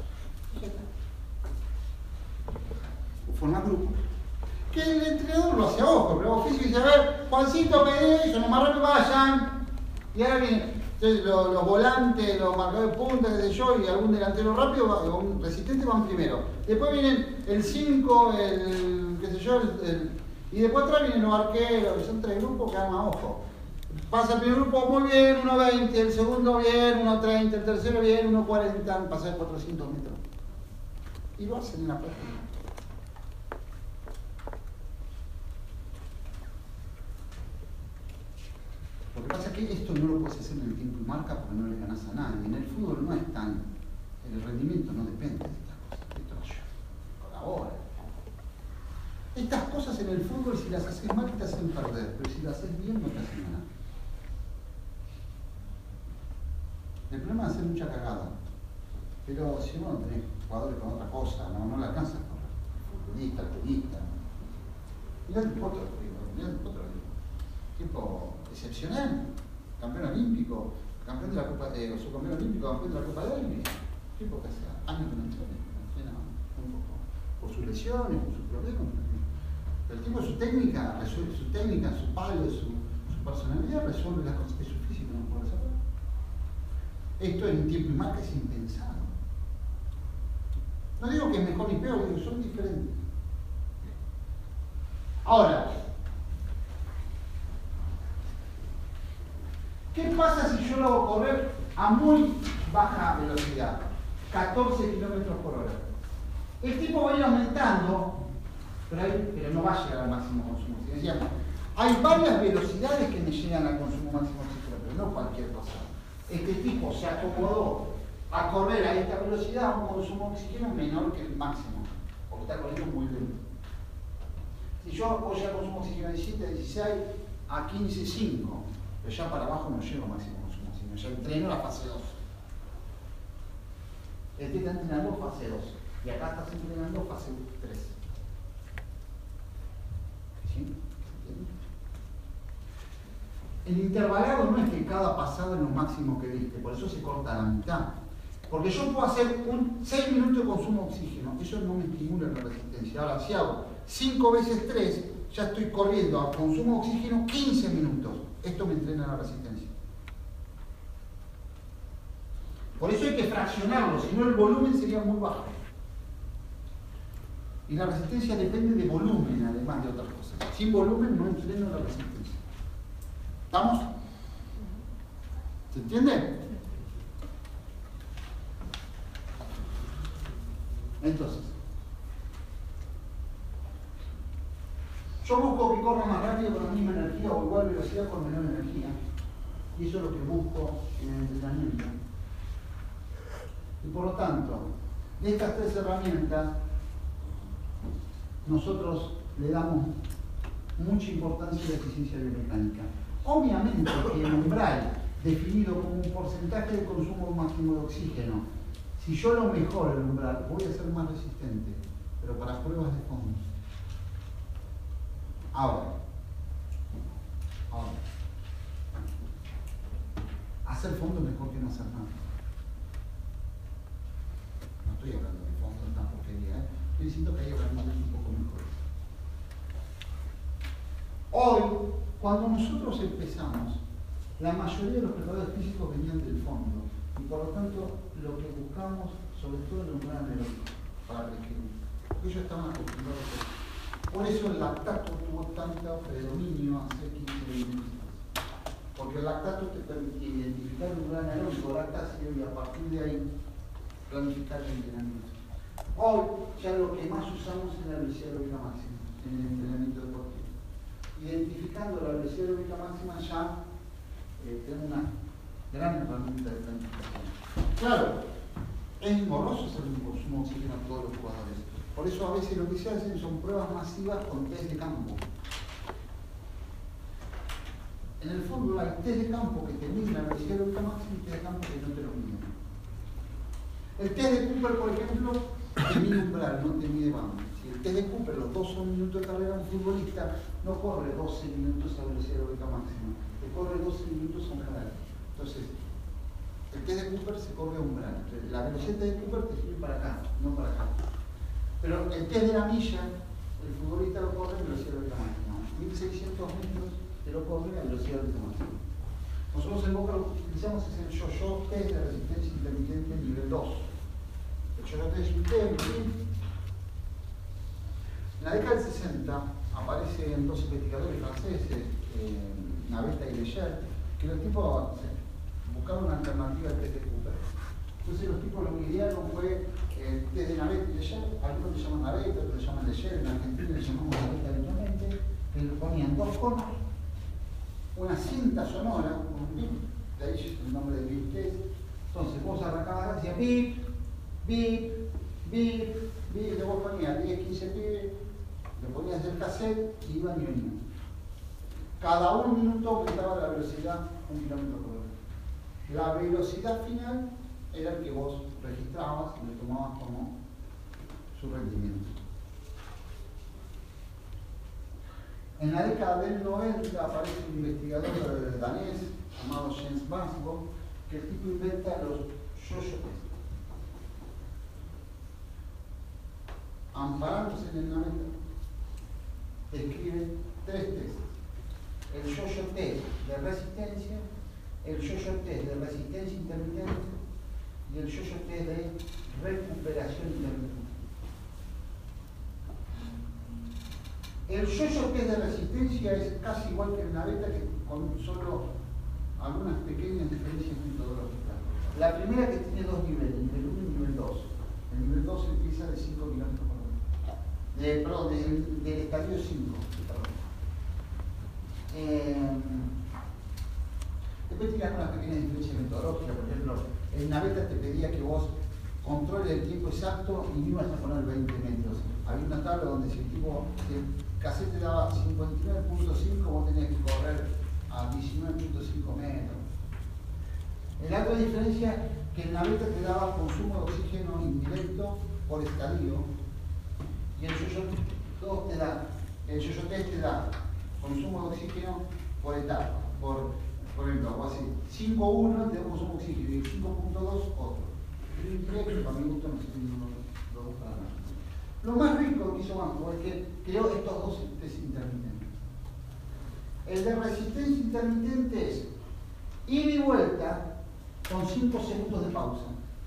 Forma grupo. Que el entrenador lo hace a ojo, pero vos físico y dice, a ver, Juancito, pedí eso, los más rápido vayan. Y ahora vienen entonces, los, los volantes, los marcadores de punta, qué sé yo, y algún delantero rápido, o un resistente van primero. Después vienen el cinco, el qué sé yo, el, el, y después atrás vienen los arqueros, que son tres grupos que dan a ojo. Pasa el primer grupo muy bien, uno veinte, el segundo bien, uno treinta, el tercero bien, uno cuarenta, pasa de cuatrocientos metros. Y lo hacen en la práctica. Lo que pasa es que esto no lo puedes hacer en el tiempo y marca porque no le ganas a nadie. En el fútbol no es tan... El rendimiento no depende de estas cosas. Esto colabora. Estas cosas en el fútbol, si las haces mal, te hacen perder. Pero si las haces bien, no te hacen ganar. El problema es hacer mucha cagada. Pero si no, tenés jugadores con otra cosa, no, no le alcanzas a correr. Futbolista, tenista. Mirá el potro, mirá el potro. Tipo excepcional, campeón olímpico, campeón de la Copa, eh, subcampeón olímpico, campeón de la Copa Davis. Tipo que hace años que no entrena, entrena un poco por sus lesiones, por sus problemas. Pero el tipo, su técnica, resuelve, su técnica, su palo, su, su personalidad resuelve las cosas que su físico no puede resolver. Esto en tiempo y marca es impensado. No digo que es mejor ni peor, digo que son diferentes. Ahora, ¿qué pasa si yo lo hago correr a muy baja velocidad? catorce kilómetros por hora. El tipo va a ir aumentando, pero, hay, pero no va a llegar al máximo consumo. Si decíamos, hay varias velocidades que me llegan al consumo máximo oxígeno, pero no cualquier cosa. Este tipo se acomodó a correr a esta velocidad a un consumo de oxígeno menor que el máximo, porque está corriendo muy lento. Si yo voy a consumo de oxígeno a diecisiete, a dieciséis, a quince, cinco, pero ya para abajo no llego a máximo consumo, sino ya entreno la fase dos. Este está entrenando fase dos. Y acá estás entrenando fase tres. ¿Sí? El intervalado no es que cada pasada es lo máximo que diste, por eso se corta a la mitad. Porque yo puedo hacer un seis minutos de consumo de oxígeno, eso no me estimula la resistencia. Ahora, si hago cinco veces tres, ya estoy corriendo a consumo de oxígeno quince minutos. Esto me entrena la resistencia. Por eso hay que fraccionarlo, si no el volumen sería muy bajo. Y la resistencia depende de volumen, además de otras cosas. Sin volumen no entreno la resistencia. ¿Estamos? ¿Se entiende? Entonces, yo busco que corra más rápido con la misma energía o igual velocidad con menor energía. Y eso es lo que busco en el entrenamiento. Y por lo tanto, de estas tres herramientas, nosotros le damos mucha importancia a la eficiencia biomecánica. Obviamente que el umbral definido como un porcentaje de consumo máximo de oxígeno, si yo lo mejoro el umbral, voy a ser más resistente, pero para pruebas de fondo. Ahora, ahora, hacer fondo es mejor que no hacer nada. No estoy hablando de fondo, de una porquería, ¿eh? Estoy diciendo que hay herramientas un poco mejores. Hoy, cuando nosotros empezamos, la mayoría de los preparadores físicos venían del fondo y por lo tanto lo que buscamos, sobre todo el umbral anaeróbico, para prescribir. Porque ellos estaban acostumbrados a eso. Por eso el lactato tuvo tanto predominio hace quince a veinte años. Porque el lactato te permite identificar el umbral anaeróbico lactáceo y a partir de ahí planificar el entrenamiento. Hoy ya lo que más usamos es la velocidad aeróbica máxima en el entrenamiento deportivo. Identificando la velocidad aeróbica máxima ya eh, tenemos una gran herramienta de planificación. Claro, es engorroso hacer un consumo de oxígeno a todos los jugadores. Por eso a veces lo que se hacen son pruebas masivas con test de campo. En el fútbol hay test de campo que te miden la velocidad aeróbica máxima y test de campo que no te lo miden. El test de Cooper, por ejemplo, te mide umbral, no te mide banda. Si el test de Cooper, los dos son minutos de carrera, un futbolista no corre doce minutos a velocidad aeróbica máxima, te corre doce minutos a umbral. Entonces, el test de Cooper se corre a umbral. La velocidad de Cooper te sirve para acá, no para acá. Pero el test de la milla, el futbolista lo corre a velocidad aeróbica máxima. mil seiscientos metros te lo corre a velocidad aeróbica máxima. Nosotros en Boca lo que utilizamos es el yo-yo test de resistencia intermitente nivel dos. El yo-yo test es un test. En la década del sesenta aparecen dos investigadores franceses, eh, Navetta y Leger, que los tipos eh, buscaban una alternativa al test de Cooper. Entonces los tipos lo que idearon fue el test de Navetta y Leger, algunos le llaman Navetta, otros le llaman Leger, en Argentina le llamamos Navetta habitualmente, que le ponían dos conos, una cinta sonora, un bip, de ahí el nombre de bip test. Entonces vos arrancabas, decía bip, bip, bip, bip, y vos ponías diez, quince pibes, le ponías el cassette y iban y venían. Cada un minuto aumentaba la velocidad un kilómetro por hora. La velocidad final era el que vos registrabas y lo tomabas como su rendimiento. En la década del noventa aparece un investigador danés llamado Jens Basbo, que el tipo inventa los yo-yo test. Amparándose en el Navetta, describe tres tests. El yo-yo test de resistencia, el yo-yo test de resistencia intermitente y el yo-yo test de recuperación intermitente. El yo-yo test de resistencia es casi igual que el Navetta, que con solo algunas pequeñas diferencias metodológicas. La primera que tiene dos niveles, nivel uno y nivel dos. El nivel dos empieza de cinco kilómetros por hora. De, perdón, del, del estadio cinco. Eh, después tiene algunas pequeñas diferencias metodológicas. Por ejemplo, el Navetta te pedía que vos controles el tiempo exacto y no ibas a poner veinte metros. Había una tabla donde si el tipo el cassette te daba cincuenta y nueve punto cinco, vos tenías que correr a diecinueve punto cinco metros. La otra diferencia es que el Navetta te daba consumo de oxígeno indirecto por estadio y el Yo-Yo dos te da, el Yo-Yo tres te da consumo de oxígeno por etapa, por, por ejemplo, o así, cinco punto uno te da consumo de oxígeno y cinco punto dos otro. Pero para mi gusto no se tienen los dos para nada. Lo más rico que hizo Banco es que creó estos dos test intermitentes. El de resistencia intermitente es ida y vuelta con cinco segundos de pausa.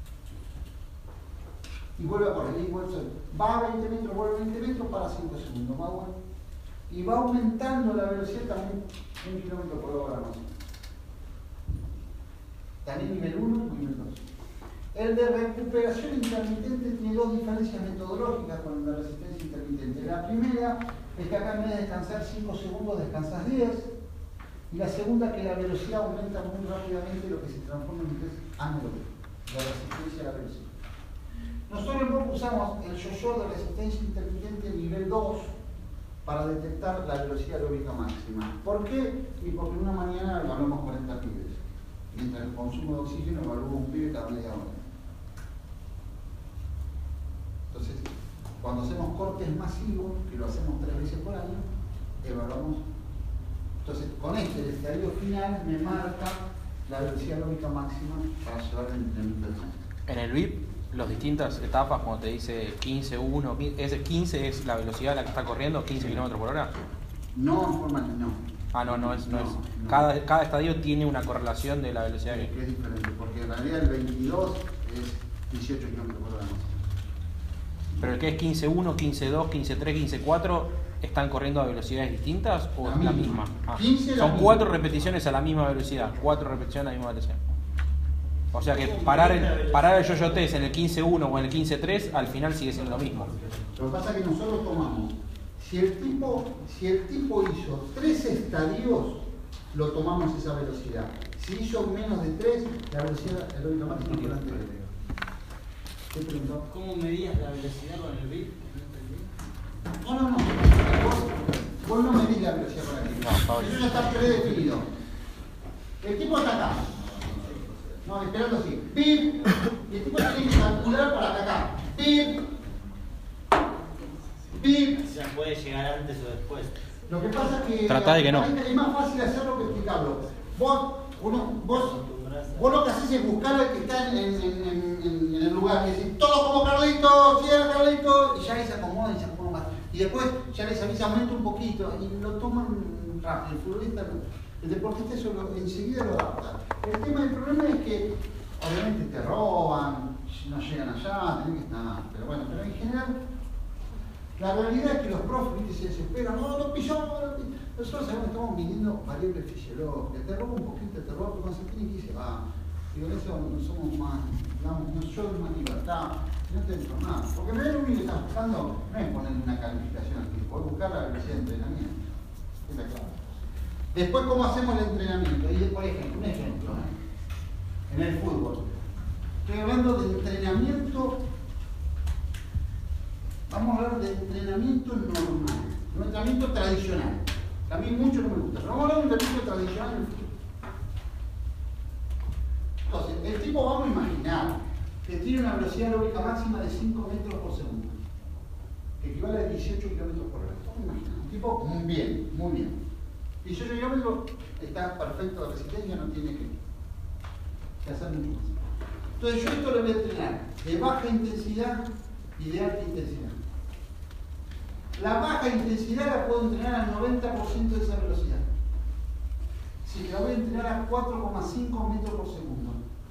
Y vuelve a correr, y vuelve a va a veinte metros, vuelve a veinte metros, para cinco segundos, va bueno. Y va aumentando la velocidad también un kilómetro por hora más. También nivel uno y nivel dos. El de recuperación intermitente tiene dos diferencias metodológicas con el de resistencia intermitente. La primera es que acá en vez de descansar cinco segundos descansas diez. Y la segunda que la velocidad aumenta muy rápidamente, lo que se transforma en un test anaeróbico, la resistencia a la velocidad. Nosotros luego usamos el Yo-Yo de resistencia intermitente nivel dos para detectar la velocidad aeróbica máxima. ¿Por qué? Y porque en una mañana evaluamos cuarenta pibes, mientras el consumo de oxígeno evaluamos un pibe cada media hora. Entonces, cuando hacemos cortes masivos, que lo hacemos tres veces por año, evaluamos. Entonces, con este, el estadio final me marca la velocidad aeróbica máxima para llevar el entrenamiento del centro. En el V I P, las distintas etapas, como te dice quince, uno, ¿ese quince es la velocidad a la que está corriendo, quince kilómetros por hora? No, en forma no. Ah, no, no es. No, no, es. No. Cada, cada estadio tiene una correlación de la velocidad. Sí, que es diferente, porque en realidad el veintidós es dieciocho kilómetros por hora. Pero el que es quince uno, quince dos, quince tres, quince cuatro, ¿están corriendo a velocidades distintas o la es la misma? misma? Ah, quince son la cuatro misma. repeticiones a la misma velocidad, cuatro repeticiones a la misma velocidad. O sea que parar el, parar el yo-yo test en el quince uno o en el quince tres al final sigue siendo lo mismo. Lo que pasa es que nosotros tomamos, si el tipo, si el tipo hizo tres estadios, lo tomamos esa velocidad. Si hizo menos de tres, la velocidad aeróbica máxima fue la anterior. ¿Qué preguntó? ¿Cómo medías la velocidad con el V I P? No, no, no. Vos, vos no medís la velocidad con el V I P. No, Eso ya está predefinido. El tipo está acá. No, esperando así. ¡Pip! Y el tipo tiene que calcular para acá. ¡Pip! ¡Pip! Ya puede llegar antes o después. Lo que pasa es que, Trata de que no. es más fácil hacerlo que explicarlo. Vos, uno, vos, vos lo que haces es buscar al que está en, en, en, en, en el lugar. Y decir, todos como Carlito, cierra Carlito. Y ya ahí se acomoda y se acomoda más. Y después ya les avisa, aumenta un poquito. Y lo toman rápido. El futbolista no. El deportista eso lo, enseguida lo adapta. El tema del problema es que obviamente te roban, no llegan allá, tienen que estar. Pero bueno, pero en general. La realidad es que los profes ¿viste? Se desesperan, no, no pilló, no pilló. Nosotros sabemos que estamos midiendo variables fisiológicas, te roba un poquito, te roba, pero cuando se tiene que ir se va. Digo, en eso no somos más, digamos, no yo doy más libertad, no te digo nada. Porque en realidad lo único que estás buscando no es poner una calificación al tipo, es buscar la velocidad de entrenamiento. Está claro. Después, ¿cómo hacemos el entrenamiento? Y por ejemplo, un ejemplo, ¿eh? En el fútbol. Estoy hablando de entrenamiento. Vamos a hablar de entrenamiento normal, un entrenamiento tradicional. A mí mucho no me gusta, pero vamos a hablar de un entrenamiento tradicional en el fútbol. Entonces, el tipo, vamos a imaginar que tiene una velocidad aeróbica máxima de cinco metros por segundo, que equivale a dieciocho kilómetros por hora. Vamos a imaginar, un tipo muy bien, muy bien. dieciocho kilómetros está perfecto de resistencia, no tiene que, que hacer mucho más. Entonces, yo esto lo voy a entrenar de baja intensidad y de alta intensidad. La baja intensidad la puedo entrenar al noventa por ciento de esa velocidad. Si la voy a entrenar a cuatro coma cinco metros por segundo.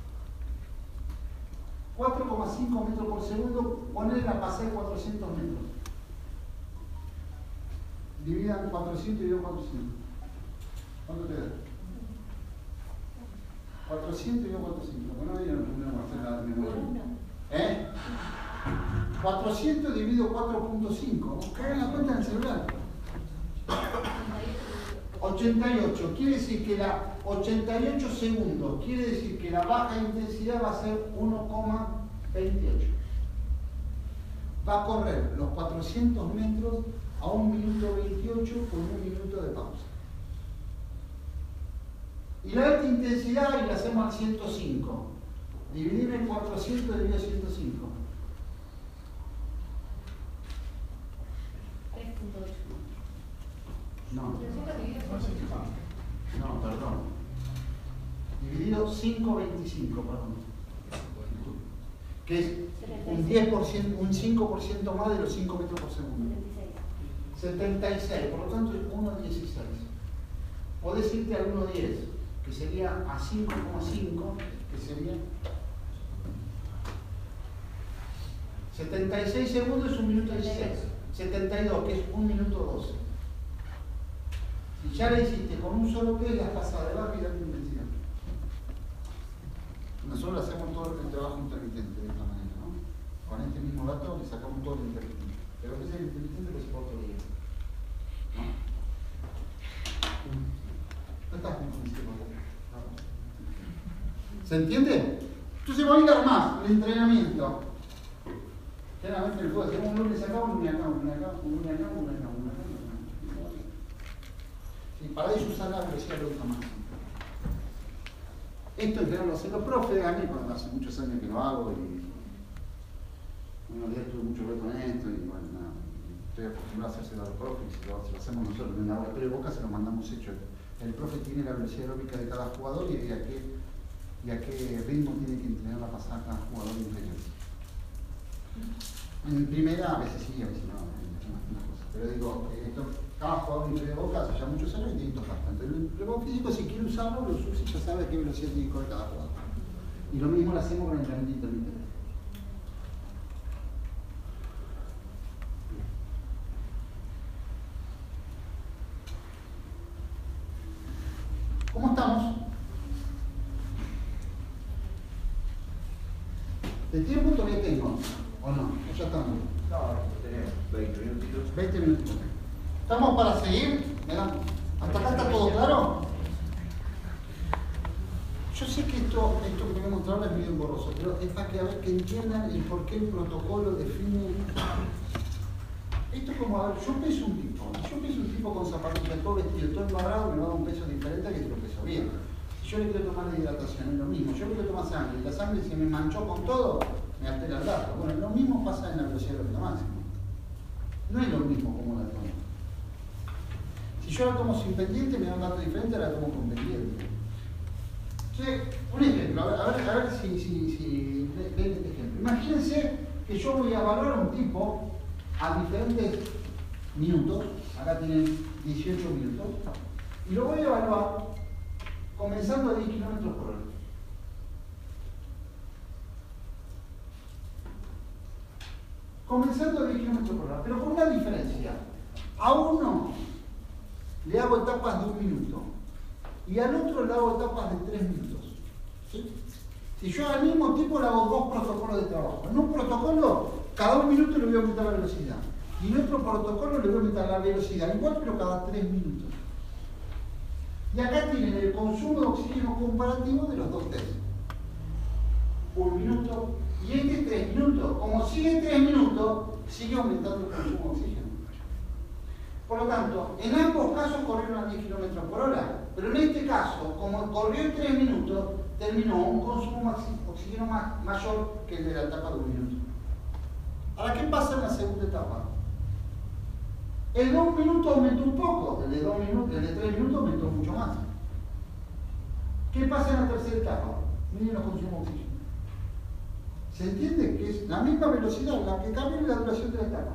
cuatro coma cinco metros por segundo, poner la pasada de cuatrocientos metros. Dividan cuatrocientos y dividan cuatrocientos. ¿Cuánto te da? cuatrocientos y dividan cuatrocientos. Bueno, ya no tenemos que hacer la memoria. ¿Eh? cuatrocientos dividido cuatro punto cinco. Caigan la cuenta en el celular. ochenta y ocho. Quiere decir que la ochenta y ocho segundos. Quiere decir que la baja intensidad va a ser uno coma veintiocho. Va a correr los cuatrocientos metros a un minuto veintiocho con un minuto de pausa. Y la alta intensidad y la hacemos al ciento cinco. Dividir en cuatrocientos dividido ciento cinco. tres punto ocho. No. No, perdón. Dividido cinco punto veinticinco, perdón. Que es un diez por ciento, un cinco por ciento más de los cinco metros por segundo. setenta y seis, por lo tanto es uno punto dieciséis. Podés irte al uno punto diez, que sería a cinco coma cinco, que sería setenta y seis segundos es un minuto dieciséis. setenta y dos, que es un minuto doce. Si ya la hiciste con un solo test, la has pasado de rápida a intensidad. Nosotros hacemos todo el trabajo intermitente de esta manera, ¿no? Con este mismo dato le sacamos todo el intermitente. Pero a veces el intermitente lo se por otro día. ¿No? No estás convencido. ¿Se entiende? Entonces voy a ir más el entrenamiento. Generalmente el juego hacemos un lunes acá, un lunes acá, un lunes acá, un lunes acá, un lunes acá, un lunes acá. Sí, para ello usar la velocidad de la máxima. Esto en general lo hacen los profes, a mí cuando hace muchos años que lo hago y unos días tuve mucho que ver con esto y bueno, nada, estoy acostumbrado a hacérselo a los profes y si lo, si lo hacemos nosotros en la hora de boca se lo mandamos hecho. El profe tiene la velocidad aeróbica de cada jugador y a qué, y a qué ritmo tiene que entrenar la pasada cada jugador inferior. En primera a veces sí, a veces no, algunas cosas. Pero digo, esto, cada jugador inferior de boca hace ya muchos años y tiene que tocar tanto. El preparador físico, si quiere usarlo, lo usa y ya sabe a qué velocidad tiene que correr cada jugador. Y lo mismo lo hacemos con el entrenamiento intermitente. ¿Cómo estamos? ¿De tiempo todavía tengo? ¿O no? ¿O ya estamos? No, tenemos veinte minutitos. veinte minutos. ¿Estamos para seguir? ¿Hasta acá está todo claro? Yo sé que esto, esto que voy a mostrar es medio borroso, pero es para que, a ver, que entiendan el por qué el protocolo define. Esto es como, a ver, yo peso un tipo, yo peso un tipo con zapatillas, todo vestido, todo embarrado, me va a dar un peso diferente a que te lo peso bien. Si yo le quiero tomar la hidratación, es lo mismo. Yo le quiero tomar sangre y la sangre se me manchó con todo, me altera el dato. Bueno, lo mismo pasa en la velocidad de la máxima. No es lo mismo como la tomo. Si yo la tomo sin pendiente, me da un dato diferente a la tomo con pendiente. Entonces, un ejemplo, a ver, a ver, a ver si, si, si ven este ejemplo. Imagínense que yo voy a evaluar a un tipo a diferentes minutos, acá tienen dieciocho minutos, y lo voy a evaluar comenzando a diez kilómetros por hora. Comenzando a diez kilómetros por hora, pero con una diferencia. A uno le hago etapas de un minuto y al otro le hago etapas de tres minutos. ¿Sí? Si yo al mismo tiempo le hago dos protocolos de trabajo. En un protocolo, cada un minuto le voy a aumentar la velocidad. Y en otro protocolo le voy a aumentar la velocidad igual, pero cada tres minutos. Y acá tienen el consumo de oxígeno comparativo de los dos test. Un minuto y este tres minutos. Como sigue tres minutos, sigue aumentando el consumo de oxígeno. Por lo tanto, en ambos casos corrieron a diez kilómetros por hora, pero en este caso, como corrió en tres minutos, terminó un consumo de oxígeno más, mayor que el de la etapa de un minuto. Ahora, ¿qué pasa en la segunda etapa? El de un minuto aumentó un poco, el de, dos minutos, el de tres minutos aumentó mucho más. ¿Qué pasa en la tercera etapa? Miren los consumos de oxígeno. ¿Se entiende? Que es la misma velocidad, la que cambia la duración de la etapa.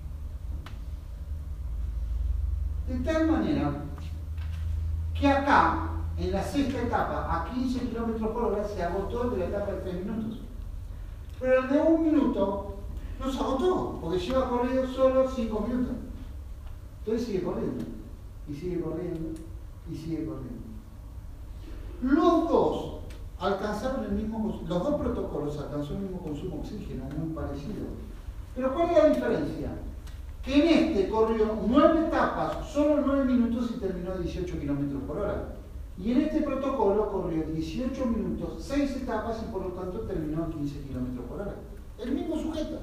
De tal manera que acá, en la sexta etapa, a quince kilómetros por hora, se agotó el de la etapa de tres minutos. Pero el de un minuto no se agotó, porque lleva corrido solo cinco minutos. Entonces sigue corriendo, y sigue corriendo, y sigue corriendo. Los dos alcanzaron el mismo, los dos protocolos alcanzaron el mismo consumo de oxígeno, muy parecido. Pero ¿cuál es la diferencia? Que en este corrió nueve etapas, solo nueve minutos y terminó a dieciocho kilómetros por hora. Y en este protocolo corrió dieciocho minutos, seis etapas y por lo tanto terminó a quince kilómetros por hora. El mismo sujeto.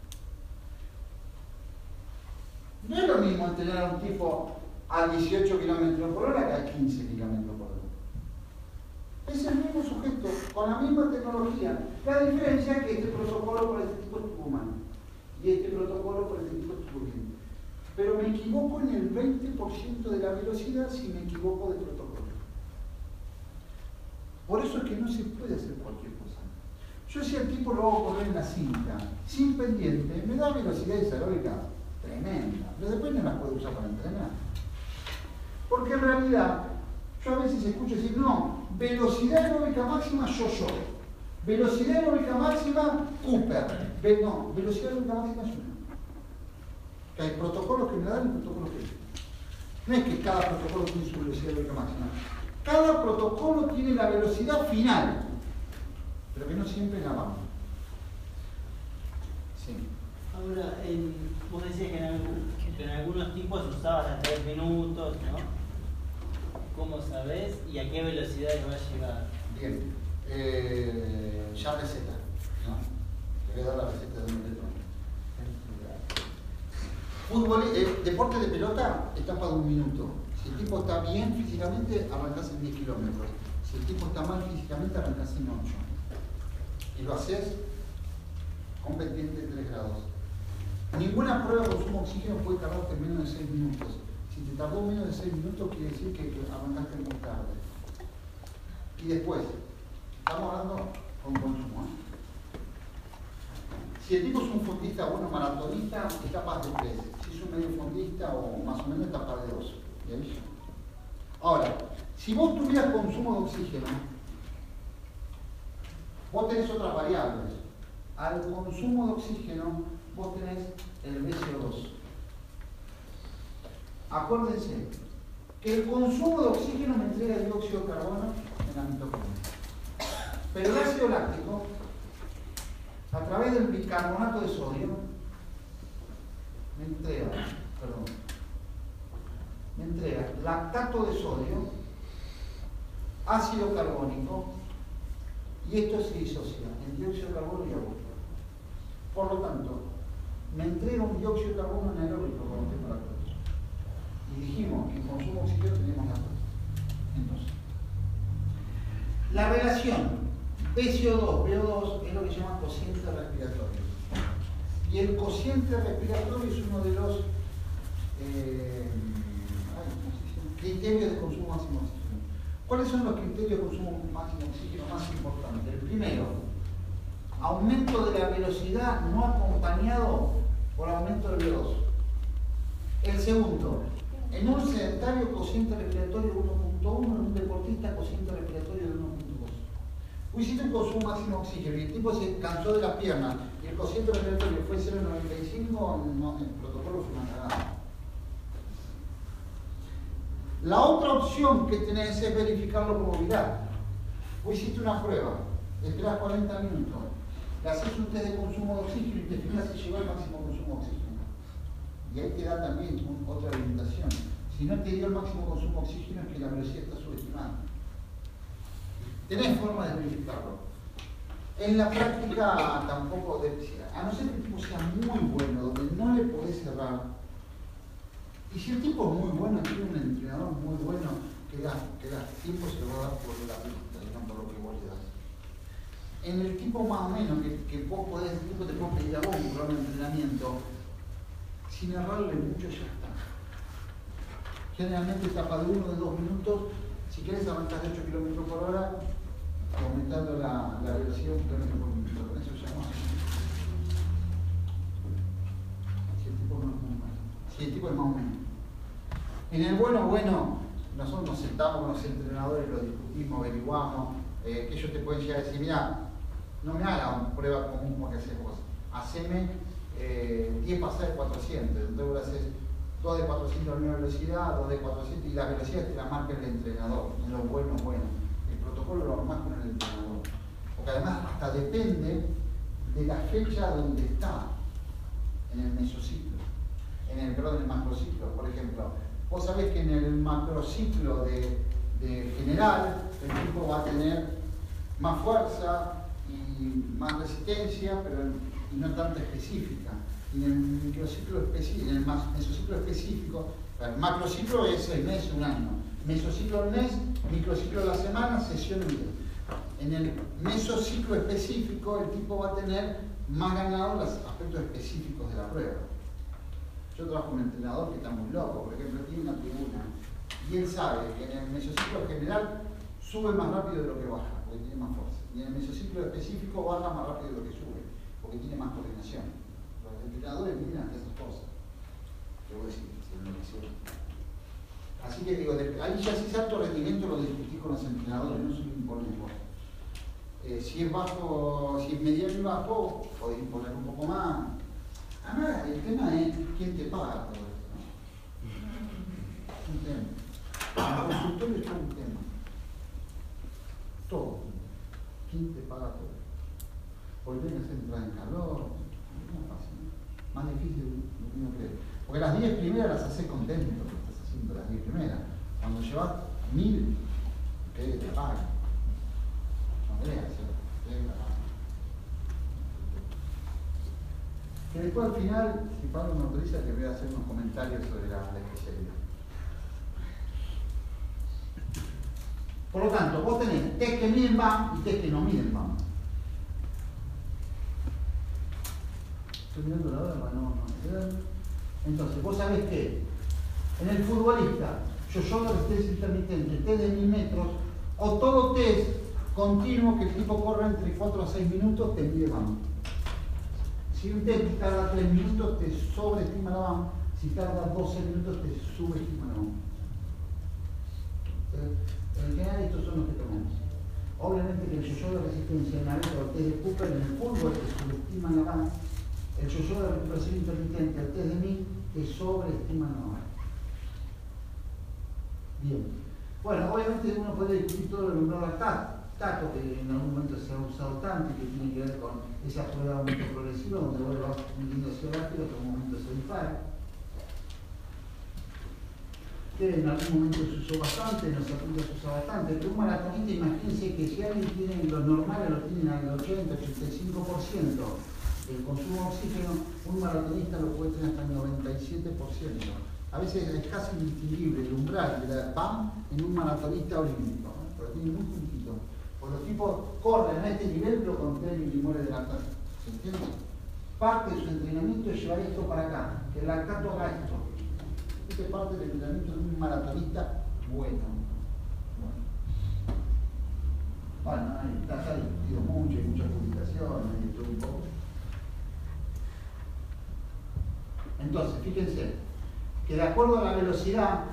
No es lo mismo entrenar a un tipo a dieciocho kilómetros por hora que a quince kilómetros por hora. Es el mismo sujeto, con la misma tecnología. La diferencia es que este protocolo para este tipo estuvo mal y este protocolo para este tipo estuvo bien. Pero me equivoco en el veinte por ciento de la velocidad si me equivoco de protocolo. Por eso es que no se puede hacer cualquier cosa. Yo si al tipo lo hago correr en la cinta, sin pendiente, me da velocidad isalórica tremenda, pero después no la puedo usar para entrenar. Porque en realidad, yo a veces escucho decir, no, velocidad aeróbica máxima yo-yo, velocidad aeróbica máxima Cooper, Ve, no, velocidad aeróbica máxima yo-yo. Que hay protocolos que me dan y protocolos que no. No es que cada protocolo tiene su velocidad aeróbica máxima. Cada protocolo tiene la velocidad final, pero que no siempre la vamos. Sí. Ahora, en, vos decías que en, algún, que en algunos tipos usabas a tres minutos, ¿no? ¿Cómo sabés y a qué velocidad va a llegar? Bien, eh, ya receta, ¿no? Te voy a dar la receta de un electrón. Fútbol, eh, deporte de pelota, etapa de un minuto. Si el tipo está bien físicamente, arrancás en diez kilómetros. Si el tipo está mal físicamente, arrancás en ocho. Y lo haces con pendiente de tres grados. Ninguna prueba de consumo de oxígeno puede tardarte menos de seis minutos. Si te tardó menos de seis minutos, quiere decir que, que arrancaste muy tarde. Y después, estamos hablando con consumo. ¿eh? Si el tipo es un fondista, bueno, maratonista, etapas de tres. Si es un medio fondista o más o menos, etapas de dos. ¿Bien? Ahora, si vos tuvieras consumo de oxígeno, vos tenés otras variables. Al consumo de oxígeno, vos tenés el B C O dos. Acuérdense que el consumo de oxígeno me entrega dióxido de carbono en la mitocondria. Pero el ácido láctico, a través del bicarbonato de sodio, me entrega, perdón, me entrega lactato de sodio, ácido carbónico, y esto se disocia en dióxido de carbono y agua. Por lo tanto, me entrega un dióxido de carbono anaeróbico con temperatura. Y dijimos que en consumo de oxígeno tenemos la cosa. Entonces, la relación B C O dos, B O dos es lo que se llama cociente respiratorio. Y el cociente respiratorio es uno de los eh, ay, criterios de consumo máximo de oxígeno. ¿Cuáles son los criterios de consumo máximo de oxígeno más importantes? El primero, aumento de la velocidad no acompañado por aumento del B O dos. El segundo, en un sedentario cociente respiratorio de uno punto uno, en un deportista cociente respiratorio de uno punto dos. Vos hiciste un consumo máximo de oxígeno y el tipo se cansó de las piernas y el cociente respiratorio fue cero coma noventa y cinco, no, el protocolo fue una cagada. La otra opción que tenés es verificarlo como viral. Vos hiciste una prueba, esperás cuarenta minutos, le haces un test de consumo de oxígeno y te fijas si llegó al máximo consumo de oxígeno. Y ahí te da también un, otra limitación. Si no te dio el máximo consumo de oxígeno es que la velocidad está subestimada. Tenés forma de verificarlo. En la práctica tampoco, de, a no ser que el tipo sea muy bueno, donde no le podés cerrar. Y si el tipo es muy bueno, tiene un entrenador muy bueno, que da, que da tiempo se lo va a dar por la pista, y no por lo que vos le das. En el tipo más o menos, que, que vos podés, el tipo te puede pedir a vos un programa de entrenamiento, sin errarle mucho ya está. Generalmente etapa de uno, de dos minutos, si querés arrancar de ocho kilómetros por hora, aumentando la, la velocidad un kilómetro por minuto. Con eso ya no. Si el tipo no es muy malo. Si el tipo es más o menos. En el bueno, bueno, nosotros nos sentamos con los entrenadores, lo discutimos, averiguamos, eh, que ellos te pueden llegar a decir, mira, no me hagan prueba común como que haces vos, haceme eh, diez pasajes de cuatrocientos, entonces vos haces dos de cuatrocientos a la misma velocidad, dos de cuatrocientos, y la velocidad te la marca el entrenador, en lo bueno, bueno. El protocolo lo armás con el entrenador. Porque además hasta depende de la fecha donde está, en el mesociclo, en el, perdón, en el macrociclo. Por ejemplo, vos sabés que en el macrociclo de, de general, el tipo va a tener más fuerza y más resistencia, pero y no tanta específica. Y en el microciclo específico, en el mesociclo específico, el macrociclo es seis meses, un año. mesociclo del mes, microciclo de la semana, sesión del día. En el mesociclo específico, el tipo va a tener más ganado los aspectos específicos de la prueba. Yo trabajo con un entrenador que está muy loco, por ejemplo, tiene una tribuna y él sabe que en el mesociclo general sube más rápido de lo que baja, porque tiene más fuerza. Y en el mesociclo específico baja más rápido de lo que sube, porque tiene más coordinación. Los entrenadores miran esas cosas. Te voy a decir, se enloquecieron. Así que digo, ahí ya si es alto rendimiento lo discutí con los entrenadores, no soy imponente. Eh, si es bajo, si es mediano y bajo, podés imponer un poco más. Además, el tema es quién te paga todo esto, ¿no? Es un tema. El consultorio es todo un tema. Todo. ¿Quién te paga todo esto? Porque tenés que entrar en calor, no es fácil, ¿no? Más difícil de lo que uno cree. Porque las diez primeras las haces contento, porque estás haciendo las diez primeras. Cuando llevas mil, que te pagan. No creas, ¿sí? Que después al final, si Pablo me autoriza, que voy a hacer unos comentarios sobre la, la especialidad. Por lo tanto, vos tenés test que miden B A M y test que no miden B A M. Estoy mirando la hora, no, no. Entonces, vos sabés que en el futbolista, yo-yo de resistencia intermitente, test de mil metros, o todo test continuo que el tipo corre entre cuatro a seis minutos, te mide B A M. Si un test tarda tres minutos, te sobreestima la B A M. Si tarda doce minutos, te subestima la B A M. En general, estos son los que tomamos. Obviamente que el yo-yo de resistencia en la letra o el test de Cooper, en el fútbol te subestima la B A M. El yo-yo de recuperación intermitente, el test de mil, te sobreestima la B A M. Bien. Bueno, obviamente uno puede discutir todo el umbral lactato, que en algún momento se ha usado tanto y que tiene que ver con esa prueba de aumento progresivo, donde vos vas midiendo hacia rápido, que en un momento se dispara. Que en algún momento se usó bastante, en los apuntes se usa bastante, pero un maratonista, imagínense que si alguien tiene los normales, lo tienen al ochenta, ochenta y cinco por ciento del consumo de oxígeno, un maratonista lo puede tener hasta el noventa y siete por ciento. A veces es casi indistinguible el umbral de la B A M en un maratonista olímpico, ¿no? Pero tiene muy puntito. Porque los tipos corren a este nivel, pero con tres milimoles de lactato. ¿Se entiende? Parte de su entrenamiento es llevar esto para acá, que el lactato haga esto. Esta es parte del entrenamiento de un maratonista bueno. Bueno, bueno ahí está, se ha discutido mucho, hay muchas publicaciones, hay todo un poco. Entonces, fíjense, que de acuerdo a la velocidad,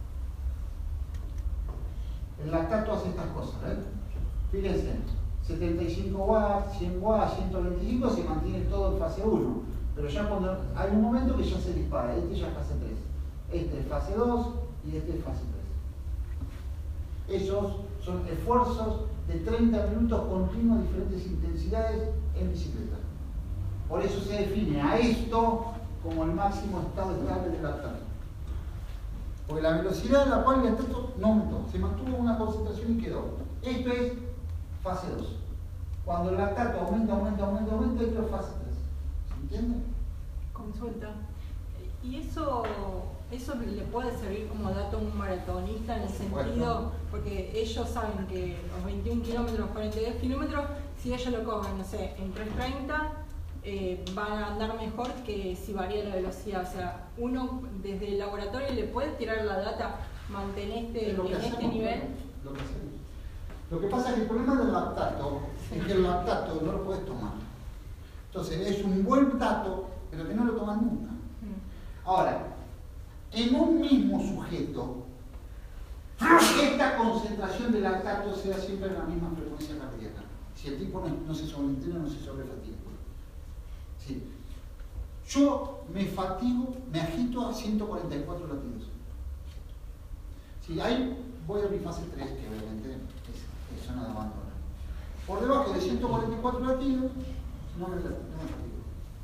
el lactato hace estas cosas, ¿eh? Fíjense, setenta y cinco watts, cien watts, ciento veinticinco se mantiene todo en fase uno, pero ya cuando hay un momento que ya se dispara, este ya es fase tres, este es fase dos y este es fase tres. Esos son esfuerzos de treinta minutos continuos, diferentes intensidades en bicicleta. Por eso se define a esto como el máximo estado estable del lactato. Porque la velocidad a la cual el lactato no aumentó, se mantuvo en una concentración y quedó. Esto es fase dos. Cuando el lactato aumenta, aumenta, aumenta, aumenta, esto es fase tres. ¿Se entiende? Consulta. ¿Y eso, eso le puede servir como dato a un maratonista en el sentido, porque ellos saben que los veintiún kilómetros, cuarenta y dos kilómetros, si ellos lo comen, no sé, en tres treinta, Eh, van a andar mejor que si varía la velocidad? O sea, uno desde el laboratorio le puede tirar la data, mantenerte en este hacemos, nivel. Lo que, lo que pasa es que el problema del lactato es que el lactato no lo puedes tomar. Entonces es un buen dato, pero que no lo tomas nunca. Ahora, en un mismo sujeto, esta concentración de lactato sea siempre en la misma frecuencia cardíaca. Si el tipo no, no se sobreentrena, no se sobrefatiga. Sí. Yo me fatigo, me agito a ciento cuarenta y cuatro latidos. Sí, ahí voy a mi fase tres, que obviamente es, es zona de abandono. Por debajo de ciento cuarenta y cuatro latidos, no me, no me fatigo.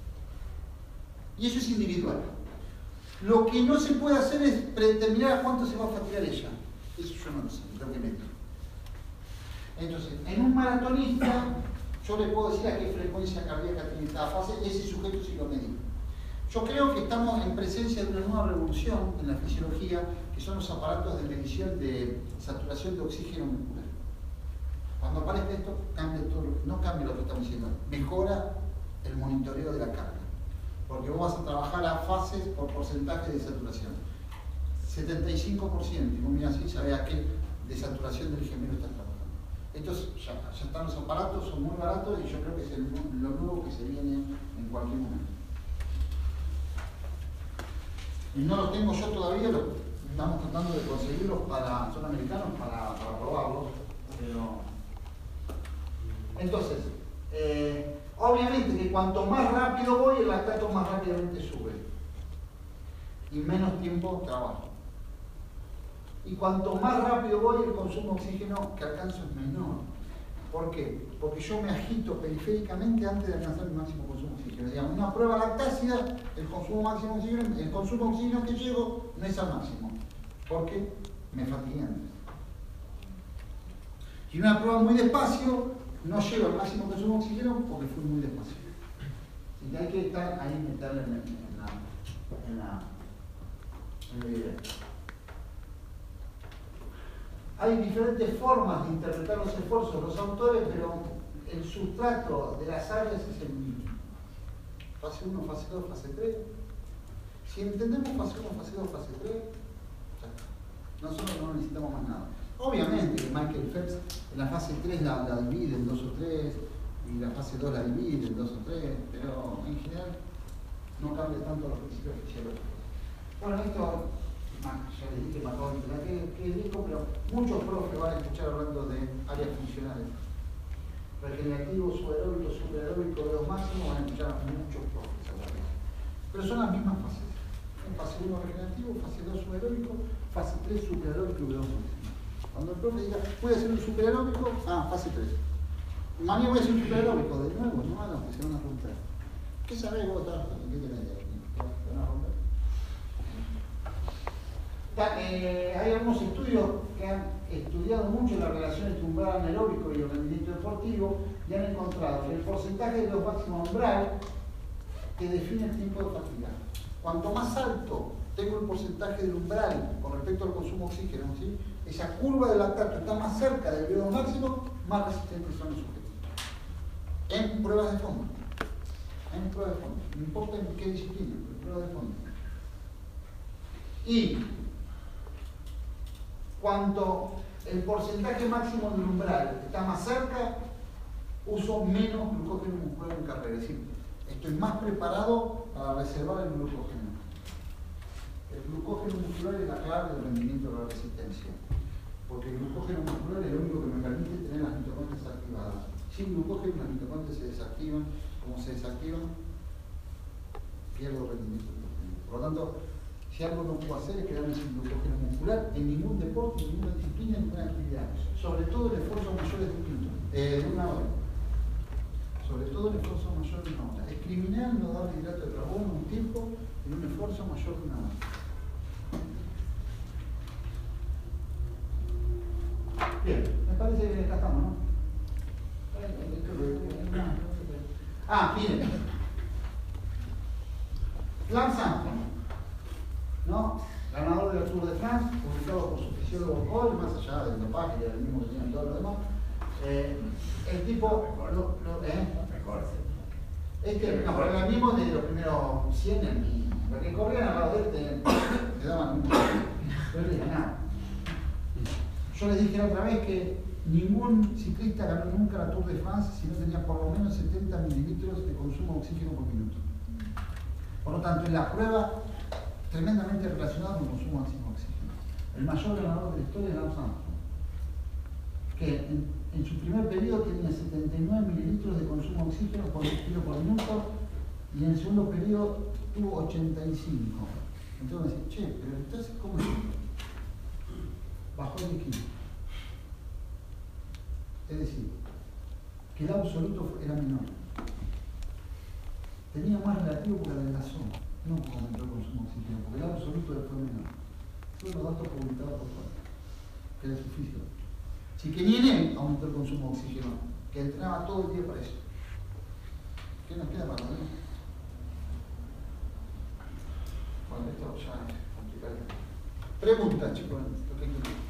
Y eso es individual. Lo que no se puede hacer es predeterminar a cuánto se va a fatigar ella. Eso yo no lo sé, lo que meto. Entonces, en un maratonista, yo le puedo decir a qué frecuencia cardíaca tiene cada fase, ese sujeto sí lo medí. Yo creo que estamos en presencia de una nueva revolución en la fisiología, que son los aparatos de medición de saturación de oxígeno muscular. Cuando aparezca esto, cambia todo, no cambia lo que estamos diciendo, mejora el monitoreo de la carga. Porque vos vas a trabajar a fases por porcentaje de saturación. setenta y cinco por ciento, y vos mirás así, sabés a qué de saturación del gemelo estás trabajando. Estos ya, ya están los aparatos, son muy baratos y yo creo que es el, lo nuevo que se viene en cualquier momento. Y no los tengo yo todavía, lo, estamos tratando de conseguirlos para, son americanos para, para probarlos. Pero... Entonces, eh, obviamente que cuanto más rápido voy, el lactato más rápidamente sube. Y menos tiempo trabajo. Y cuanto más rápido voy, el consumo de oxígeno que alcanzo es menor. ¿Por qué? Porque yo me agito periféricamente antes de alcanzar mi máximo consumo de oxígeno. Digamos, una prueba lactácida, el consumo máximo de oxígeno, el consumo de oxígeno que llego no es al máximo. Porque me fatigué antes. Y una prueba muy despacio, no llego al máximo consumo de oxígeno porque fui muy despacio. Así que hay que estar ahí, meterle en, en la... En la Hay diferentes formas de interpretar los esfuerzos de los autores, pero el sustrato de las áreas es el mismo. Fase uno, fase dos, fase tres. Si entendemos fase uno, fase dos, fase tres, nosotros no necesitamos más nada. Obviamente que Michael Phelps en la fase tres la, la divide en dos o tres, y la fase dos la divide en dos o tres, pero en general no cambia tanto los principios fisiológicos. Bueno, esto, ya les dije, me acabo de enterar que, que es rico, pero muchos profes van a escuchar hablando de áreas funcionales. Regenerativo, subaeróbico, superaeróbico, los máximos, van a escuchar a muchos profes hablar de eso. Pero son las mismas fases. En fase uno regenerativo, fase dos subaeróbico, fase tres superaeróbico y dos máximos. Cuando el profe diga, voy a hacer un superaeróbico, ah, fase tres. Mañana voy a hacer un superaeróbico, de nuevo, no hagan, que se van a romper. ¿Qué sabés vos, Tarta? ¿Qué tenés de aquí? ¿Se van a romper? Eh, hay algunos estudios que han estudiado mucho la relación entre umbral anaeróbico y el rendimiento deportivo y han encontrado que el porcentaje de los máximos umbral que define el tiempo de fatiga. Cuanto más alto tengo el porcentaje del umbral con respecto al consumo de oxígeno, ¿sí? Esa curva de lactato está más cerca del periodo máximo, más resistentes son los sujetos. En pruebas de fondo. En pruebas de fondo. No importa en qué disciplina, pero en pruebas de fondo. Y cuando el porcentaje máximo del umbral está más cerca, uso menos glucógeno muscular en carrera. Es decir, estoy más preparado para reservar el glucógeno. El glucógeno muscular es la clave del rendimiento de la resistencia. Porque el glucógeno muscular es lo único que me permite tener las mitocondrias activadas. Sin glucógeno las mitocondrias se desactivan. Como se desactivan, pierdo rendimiento. Por lo tanto, si algo no puedo hacer es quedarme sin glucógeno muscular en ningún deporte, en ninguna disciplina, en ninguna actividad. Sobre todo el esfuerzo mayor de un minuto, eh, de una hora. Sobre todo el esfuerzo mayor de una hora. Es criminal no darle hidrato de carbono a un tiempo en un esfuerzo mayor de una hora. Bien, me parece que acá estamos, ¿no? Ah, miren. Lance Armstrong, ¿no? Ganador del Tour de France, publicado por su fisiólogo Paul, más allá del dopaje y del mismo que tenían todos los demás. Eh, el tipo. Lo, lo, ¿eh? Este, no, pero el mismo de los primeros cien, el mismo. Los que corrían al lado de él te, te daban un. No les ganaba. Yo les dije la otra vez que ningún ciclista ganó nunca la Tour de France si no tenía por lo menos setenta mililitros de consumo de oxígeno por minuto. Por lo tanto, en la prueba tremendamente relacionado con el consumo máximo de oxígeno. El mayor ganador de la historia es Lance Armstrong, que en, en su primer periodo tenía setenta y nueve mililitros de consumo de oxígeno por respiro por minuto y en el segundo periodo tuvo ochenta y cinco. Entonces me decía, che, pero entonces, ¿cómo es esto? Bajó el kilo. Es decir, que el absoluto era menor. Tenía más relativo porque adelgazó, no porque aumentó el consumo de oxígeno, porque el absoluto fue menor. Son los datos publicados por fuera, que era su físico. Si que ni en él aumentó el consumo de oxígeno, que entrenaba todo el día para eso. ¿Qué nos queda para ver? ya es complicado. Pregunta, chicos, lo que quieran.